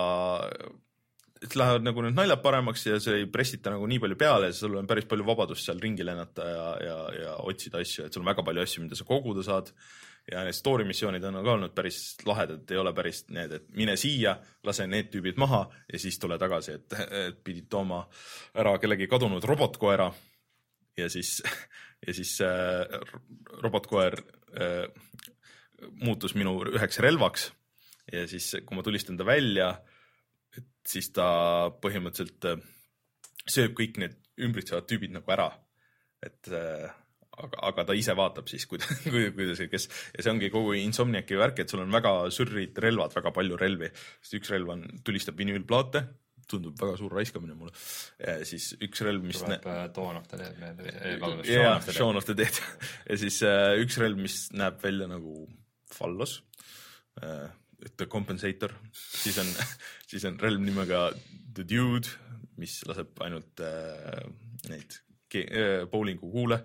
et lähevad nagu need naljad paremaks ja see ei pressita nagu nii palju peale ja sul on päris palju vabadust seal ringi lennata ja, ja, ja otsida asju, et sul on väga palju asju, mida sa koguda saad ja need story missioonid on ka olnud päris lahedad, ei ole päris need, et mine siia, lase need tüübid maha ja siis tule tagasi, et, et pidid tooma ära kellegi kadunud robotkoera ja siis, ja siis äh, robotkoer äh, muutus minu üheks relvaks ja siis, kui ma tulistan ta välja, et siis ta põhimõtteliselt sööb kõik need ümbritsevad tüübid nagu ära. Et aga, aga ta ise vaatab siis, kuidas, kuidas kes, ja see ongi kogu Insomniaci värk, et sul on väga sürrid relvad, väga palju relvi. Sest üks relv on, tulistab vinüülplaate, tundub väga suur raiskamine mulle. Ja siis üks relv, mis... Tuleb nä... Dawn of the Dead. Jaa, Shaun of the Dead. Ja siis uh, üks relv, mis näeb välja nagu fallos, uh, The Compensator, siis on, siis on relv nimega The Dude, mis laseb ainult uh, neid uh, bowlingu kuule.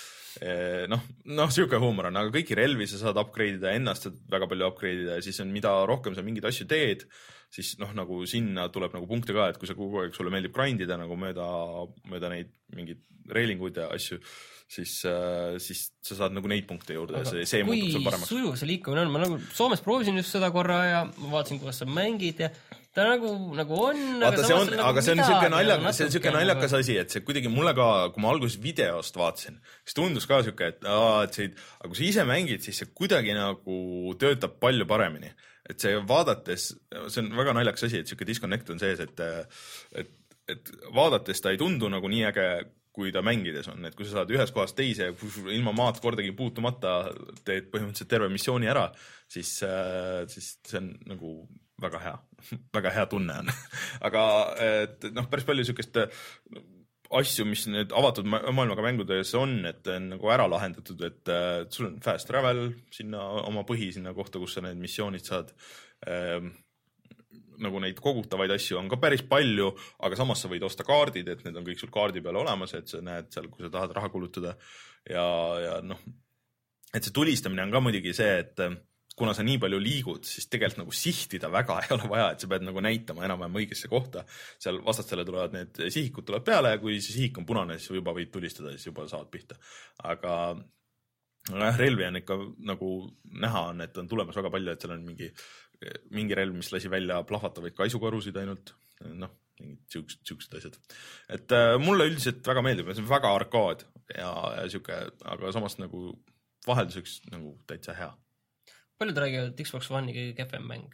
Uh, noh, noh, siuke huumor on, aga kõiki relvi sa saad upgrade'ida, ennast väga palju upgrade'ida ja siis on, mida rohkem sa mingeid asju teed, siis noh, nagu sinna tuleb nagu punkte ka, et kui sa kogu aeg sulle meeldib grindida nagu mööda, mööda neid mingid reilinguid ja asju, siis, äh, siis sa saad nagu neid punkte juurde ja see, see muutub sul paremaks. Kui sujuv see liikumine on, ma nagu Soomes proovisin just seda korra ja ma vaatasin, kuidas sa mängid ja ta nagu, nagu on. Vaata, see on, aga see on siuke naljakas, see on siuke naljakas asi, et see kuidagi mulle ka, kui ma alguses videost vaatasin, siis tundus ka siuke, et, aa, et see, aga kui sa ise mängid, siis see kuidagi nagu töötab palju paremini. Et see vaadates, see on väga naljakas asi, et siuke disconnect on sees, et, et, et vaadates ta ei tundu nagu nii äge, kui ta mängides on, et kui sa saad ühes kohas teise, ilma maad kordagi puutumata, teed põhimõtteliselt terve missiooni ära, siis, siis see on nagu väga hea, väga hea tunne on. Aga et, noh, päris palju siukest asju, mis need avatud maailmaga mängudes on, et on nagu ära lahendatud, et sul on fast travel sinna oma põhi sinna kohta, kus sa need missioonid saad. Nagu neid kogutavaid asju on ka päris palju, aga samas sa võid osta kaardid, et need on kõik sul kaardi peale olemas, et sa näed seal, kui sa tahad raha kulutada ja, ja noh, et see tulistamine on ka muidugi see, et kuna sa nii palju liigud, siis tegelikult nagu sihtida väga ei ole vaja, et sa pead nagu näitama enam-vähem õigesse kohta. Seal vastastele tulevad need sihikud tulevad peale ja kui see sihik on punane, siis juba võid tulistada, siis juba saad pihta. Aga jah, relvi on ikka nagu näha on, et on tulemas väga palju, et seal on mingi, mingi relv, mis lasi välja plahvatavaid kaisukarusid ainult, noh, mingid siuksed asjad. Et äh, mulle üldiselt väga meeldib, see on väga arkaad ja, ja siuke, aga samas nagu vahelduseks nagu täitsa hea. Paljud räägivad, et Xbox One'i kõige kehvem mäng.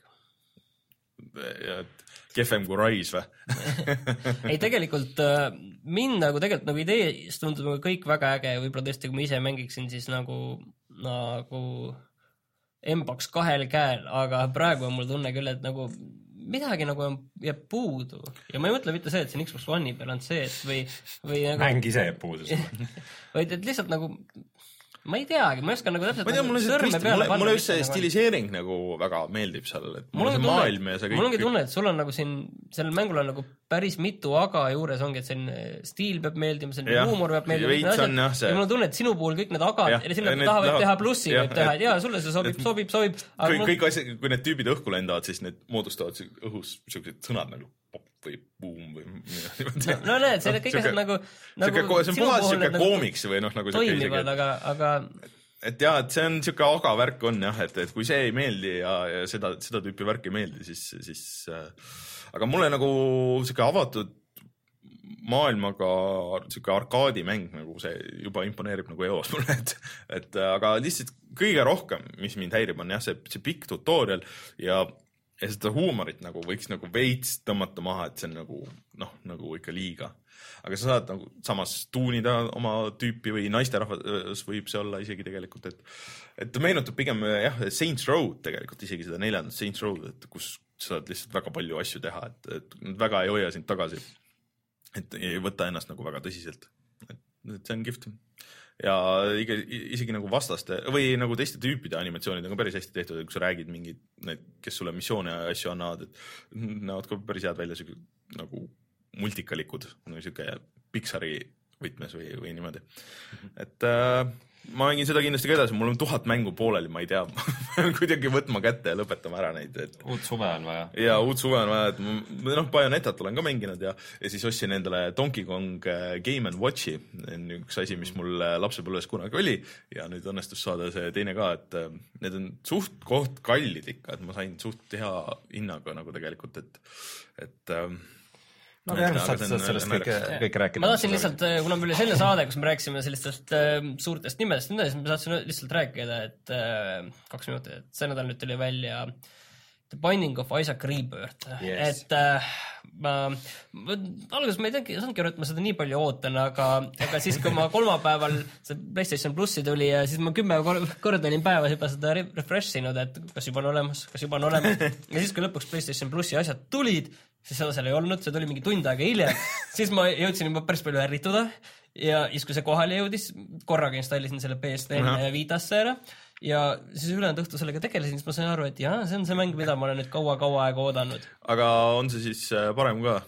Ja, kehvem kui Rise või? Ei, tegelikult mind nagu tegelikult nagu ideest tundub nagu kõik väga äge ja võib-olla tõesti, kui ma ise mängiksin, siis nagu, nagu M-box kahel käel, aga praegu on mul tunne küll, et nagu midagi nagu jääb puudu. Ja ma ei mõtle mitte see, et siin Xbox One'i peal on see, et või, või nagu... Mäng ise jääb puudu. Vaid et lihtsalt nagu... Ma ei teagi, ma ei oska nagu täpselt ma tea, mulle, trist, mulle, mulle just see stiliseering nagu väga meeldib seal, et mulle see maailm ja see kõik. Mul ongi tunne, et sul on nagu siin, sellel mängul on nagu päris mitu aga juures ongi, et selline stiil peab meeldima, selline huumor peab meeldima. On, jah, see... ja mul on tunne, et sinu puhul kõik need agad, ja sinna taha võib teha plussi, võib teha, et jaa, sulle see sobib, sobib, sobib. Kõik, kõik asjad, kui need tüübid õhku lendavad, siis need moodustavad õhus sellised sõnad nagu pop või boom või no, no näed, see kõik asjad nagu, nagu see on puhas siuke koomiks või noh, nagu toimivad, aga, aga et jah, et see on siuke aga värk on jah, et, et kui see ei meeldi ja, ja seda, seda tüüpi värk ei meeldi, siis, siis äh, aga mulle nagu siuke avatud maailmaga siuke arkaadimäng nagu see juba imponeerib nagu eos mulle, et, et aga lihtsalt kõige rohkem, mis mind häirib, on jah, see, see pikk tutorial ja ja seda huumorit nagu võiks nagu veits tõmmata maha, et see on nagu, noh, nagu ikka liiga. Aga sa saad nagu samas tuunida oma tüüpi või naisterahvas võib see olla isegi tegelikult, et, et meenutab pigem jah, Saints Row tegelikult isegi seda neljandat Saints Row, et kus sa saad lihtsalt väga palju asju teha, et, et väga ei hoia sind tagasi, et ei võta ennast nagu väga tõsiselt. Et, et see on kihvt. Ja isegi nagu vastaste või nagu teiste tüüpide animatsioonid on ka päris hästi tehtud, et kui sa räägid mingid, need, kes sulle missioone ja asju annavad, et näevad ka päris head välja siuke nagu multikalikud, nagu siuke Pixari võtmes või, või niimoodi. Et äh, ma mängin seda kindlasti ka edasi, mul on tuhat mängu pooleli, ma ei tea, kuidagi võtma kätte ja lõpetama ära neid. Et... uut suve on vaja. Ja uut suve on vaja, et ma, noh, Bayonetat olen ka mänginud ja, ja siis ostsin endale Donkey Kong Game and Watchi, üks asi, mis mul lapsepõlves kunagi oli ja nüüd õnnestus saada see teine ka, et need on suht koht kallid ikka, et ma sain suht hea hinnaga nagu tegelikult, et, et no järgmist saate saad sellest kõik, kõik rääkida. Ma tahtsin lihtsalt, kuna meil oli selle saade, kus me rääkisime sellistest äh, suurtest nimedest, siis ma tahtsin lihtsalt rääkida, et äh, kaks minutit, et see nädal nüüd tuli välja The Binding of Isaac Rebirth. Yes. Et äh, ma, ma alguses ma ei teagi, saanudki aru, et ma seda nii palju ootan, aga, aga siis, kui ma kolmapäeval see PlayStation Plussi tuli ja siis ma kümme korda olin päevas juba seda refresh sinud, et kas juba on olemas, kas juba on olemas. Ja siis, kui lõpuks PlayStation Plussi asjad tulid, siis seda seal ei olnud, see tuli mingi tund aega hiljem, siis ma jõudsin juba päris palju ärrituda ja siis, kui see kohale jõudis, korraga installisin selle P S N Vitasse ära ja siis ülejäänud õhtu sellega tegelesin, siis ma sain aru, et jaa, see on see mäng, mida ma olen nüüd kaua-kaua aega oodanud. Aga on see siis parem ka?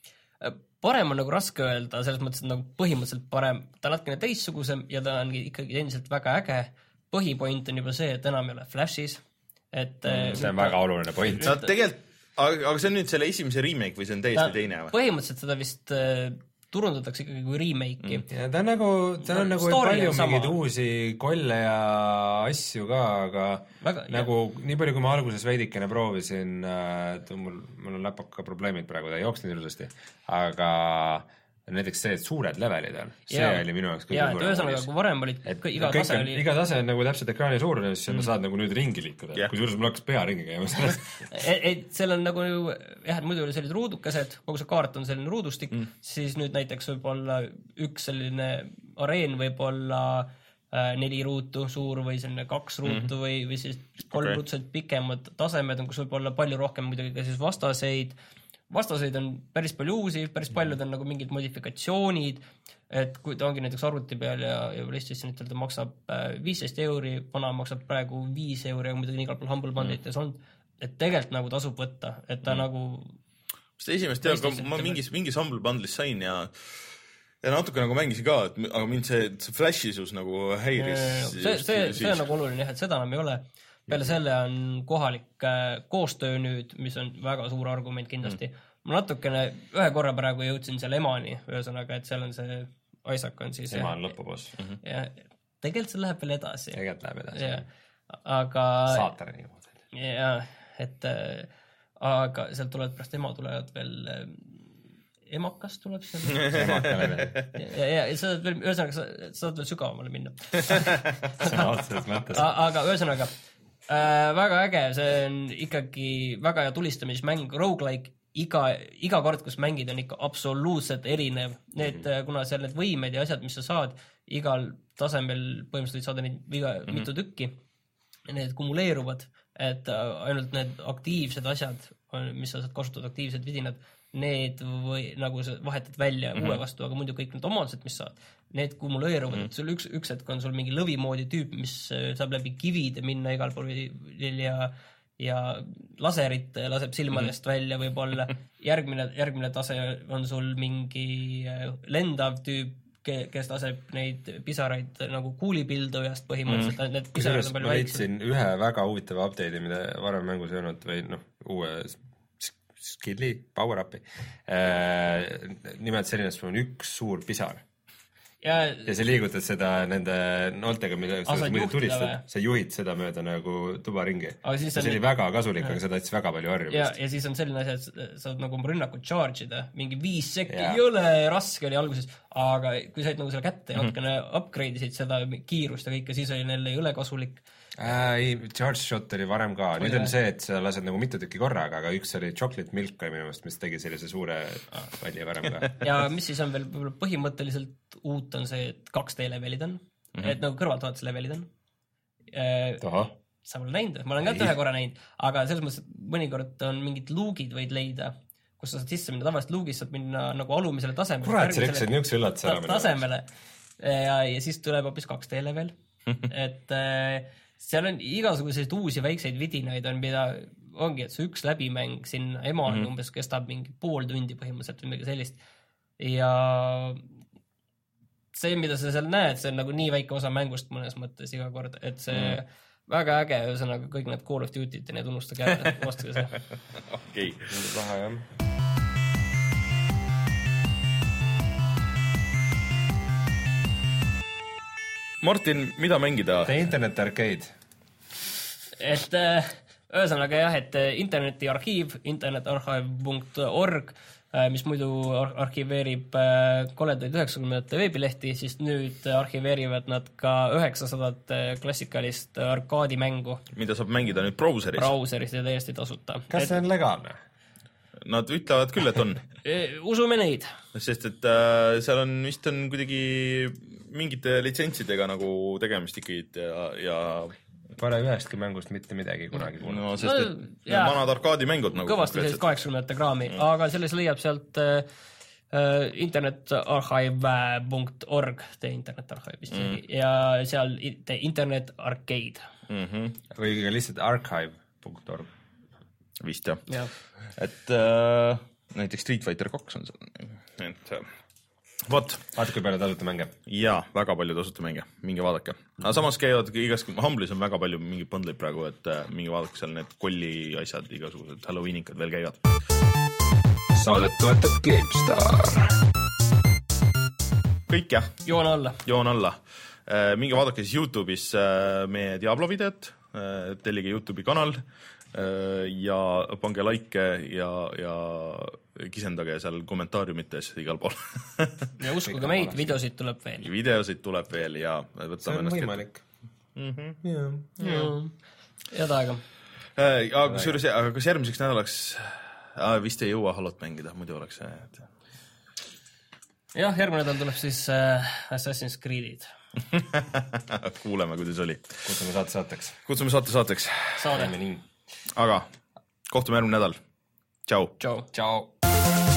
Parem on nagu raske öelda, selles mõttes, et nagu põhimõtteliselt parem, ta on natukene teissugusem ja ta on ikkagi endiselt väga äge. Põhipoint on juba see, et enam ei ole Flashis. Et, mm, see on väga oluline point. No, tegelikult Aga, aga see on nüüd selle esimese remake või see on täiesti ta, teine? Või? Põhimõtteliselt seda vist äh, turundatakse ikkagi kui remake'i. Mm. Ja ta on nagu, ta on no, nagu palju mingeid uusi kolle ja asju ka, aga väga, nagu jah. Nii palju, kui ma alguses veidikene proovisin, äh, mul, mul on läpaka probleemid praegu, ta ei jooks nii ilusasti, aga näiteks see, et suured levelid on, see ja. Oli minu jaoks kõige ja, suurem. Ühesõnaga, kui varem olid, et iga tase oli... Iga tase on nagu täpselt ekraani suurune, siis mm. saad nagu nüüd ringi liikuda, yeah. Kui suurus mul hakkas pea ringi käima. et, et seal on nagu, jah, et muidu oli sellised ruudukesed, kogu see kaart on selline ruudustik, mm. siis nüüd näiteks võib olla üks selline areen võib olla äh, neli ruutu suur või selline kaks ruutu mm. või, või siis kolm okay. ruutuselt pikemad tasemed on, kus võib olla palju rohkem muidugi ka siis vastaseid. Vastaseid on päris palju uusi, päris paljud on nagu mingid modifikatsioonid, et kui ta ongi näiteks arvuti peal ja, ja PlayStation ütelda maksab viisteist euri, vana maksab praegu viis euri, aga muidugi nii igal pool Humble Bundleites on, et tegelikult nagu tasub võtta, et ta mm. nagu... Sest esimest tead, ma mingis, mingis Humble Bundlis sain ja ja natuke nagu mängisin ka, et, aga mind see, see flashisus nagu häiris. See, see, see on nagu oluline, et seda enam ei ole. Peale selle on kohalik koostöö nüüd, mis on väga suur argument kindlasti. Mm. Ma natukene ühe korra praegu jõudsin seal emani, ühesõnaga, et seal on see Isaac on siis... Ema on lõpuposs. Ja tegelikult see läheb veel edasi. Tegelikult läheb edasi. Ja, aga... Saatarani juurde. Ja, et aga sealt tulevad pärast ema tulevad veel... Emakas tuleb seal. Emakale veel. Ja, ja, ja sa saad veel, ühesõnaga, sa saad veel sügavamale minna. Sõna otseses mõttes. Aga ühesõnaga, äh, väga äge, see on ikkagi väga hea tulistamismäng, roguelike, iga, iga kord, kus mängid, on ikka absoluutselt erinev. Need, mm-hmm. kuna seal need võimed ja asjad, mis sa saad, igal tasemel põhimõtteliselt saada neid iga, mm-hmm. mitu tükki, need kumuleeruvad, et ainult need aktiivsed asjad, mis sa saad kasutada, aktiivsed vidinad, need või nagu sa vahetad välja mm-hmm. uue vastu, aga muidu kõik need omadused, mis saad, need kumuleeruvad, mm-hmm. et sul üks, üks hetk on sul mingi lõvimoodi tüüp, mis saab läbi kivide minna igal pool ja, ja laserit laseb silmadest mm-hmm. välja võib-olla. Järgmine, järgmine tase on sul mingi lendav tüüp, kes laseb neid pisaraid nagu kuulipildujast põhimõtteliselt. Mm. Need pisarad on palju väiksed. Ühe väga huvitava update'i, mida varem mängus ei olnud või noh, uue skilli, power-upi. Nimelt selline, et sul on üks suur pisar. Ja, ja sa liigutad seda nende nooltega, mida sa muidu tulistad, sa juhid seda mööda nagu tuba ringi. See on... oli väga kasulik, aga seda jättis väga palju harjumist. Ja, ja siis on selline asi, et sa saad nagu rünnakut charge'ida, mingi viis sekki, ei ole raske oli alguses, aga kui said nagu selle kätte ja natukene upgrade isid seda kiirust ja kõike, siis oli neil ei ole kasulik. Äh, ei, charge shot oli varem ka. Nüüd on see, et sa lased nagu mitu tükki korraga, aga üks oli chocolate milk minu meelest, mis tegi sellise suure valli varem ka. Ja mis siis on veel põhimõtteliselt uut on see, et kaks D-levelid on. Mm-hmm. Et nagu kõrvaltvaates levelid on. Toha. Sa pole näinud, ma olen ka ühe korra näinud, aga selles mõttes, et mõnikord on mingid luugid võid leida, kus sa saad sisse minna tavalist luugist, saad minna nagu alumisele tasemele. Kurat, see rikkused niisuguse üllatus ära. Tasemele. Ja, ja siis tuleb hoopis kaks D-level. Et seal on igasuguseid uusi väikseid vidinaid on, mida ongi, et see üks läbimäng sinna ema on mm-hmm. umbes kestab mingi pool tundi põhimõtteliselt või midagi sellist. Ja see, mida sa seal näed, see on nagu nii väike osa mängust mõnes mõttes iga kord, et see mm. väga äge, ühesõnaga kõik need Call of Duty't ja need unustage ära, ostage see. Okei. Lahe, jah. Martin, mida mängida? The Internet Arcade. Et ühesõnaga jah, et interneti arhiiv, internetarchive punkt org, mis muidu ar arhiveerib koledaid üheksakümnendate veebilehti, siis nüüd arhiveerivad nad ka üheksasadat klassikalist arkaadimängu. Mida saab mängida nüüd brauseris? Brauseris ja täiesti tasuta. Kas see on legaalne? Nad ütlevad küll, et on. Usume neid. Sest, et äh, seal on vist on kuidagi mingite litsentsidega nagu tegemist ikkagi ja, ja... Pole ühestki mängust mitte midagi kunagi kuulnud. No, sest, et no, vanad arkaadimängud nagu... Kõvasti sellist kaheksakümnendate kraami, mm. aga selles leiab sealt äh, internetarchive punkt org, The Internet Archive vist mm. ja seal The Internet Arcade. Mm -hmm. Või ka lihtsalt archive punkt org. Vist jah. Ja. Et äh, näiteks Street Fighter kaks on seal. Et äh, vot. Vaata, kui palju tasuta mänge. Jaa, väga palju tasuta mänge. Mingi vaadake. Aga samas käivad igas... Humblis on väga palju mingi bundleid praegu, et äh, mingi vaadake seal need kolli asjad, igasugused Halloweenikad veel käivad. Saadet toetab GameStar. Kõik jah. Joon alla. Joon alla. Äh, mingi vaadake siis YouTube'is äh, meie Diablo videot. Äh, tellige YouTube'i kanal. Ja pange like ja, ja kisendage seal kommentaariumites igal pool. Ja uskuge meid, videosid tuleb veel. Videosid tuleb veel ja võtame see on võimalik. Mm -hmm. yeah. Yeah. Head aega. Ja kusjuures, aga kas järgmiseks nädalaks ah, vist ei jõua Hallot mängida, muidu oleks see. Et... jah, järgmine nädal tuleb siis äh, Assassin's Creed'id. Kuuleme, kuidas oli. Kutsume saate saateks. Kutsume saate saateks. Saade. Aga kohtume järgmine nädal. Tšau. Tšau. Tšau.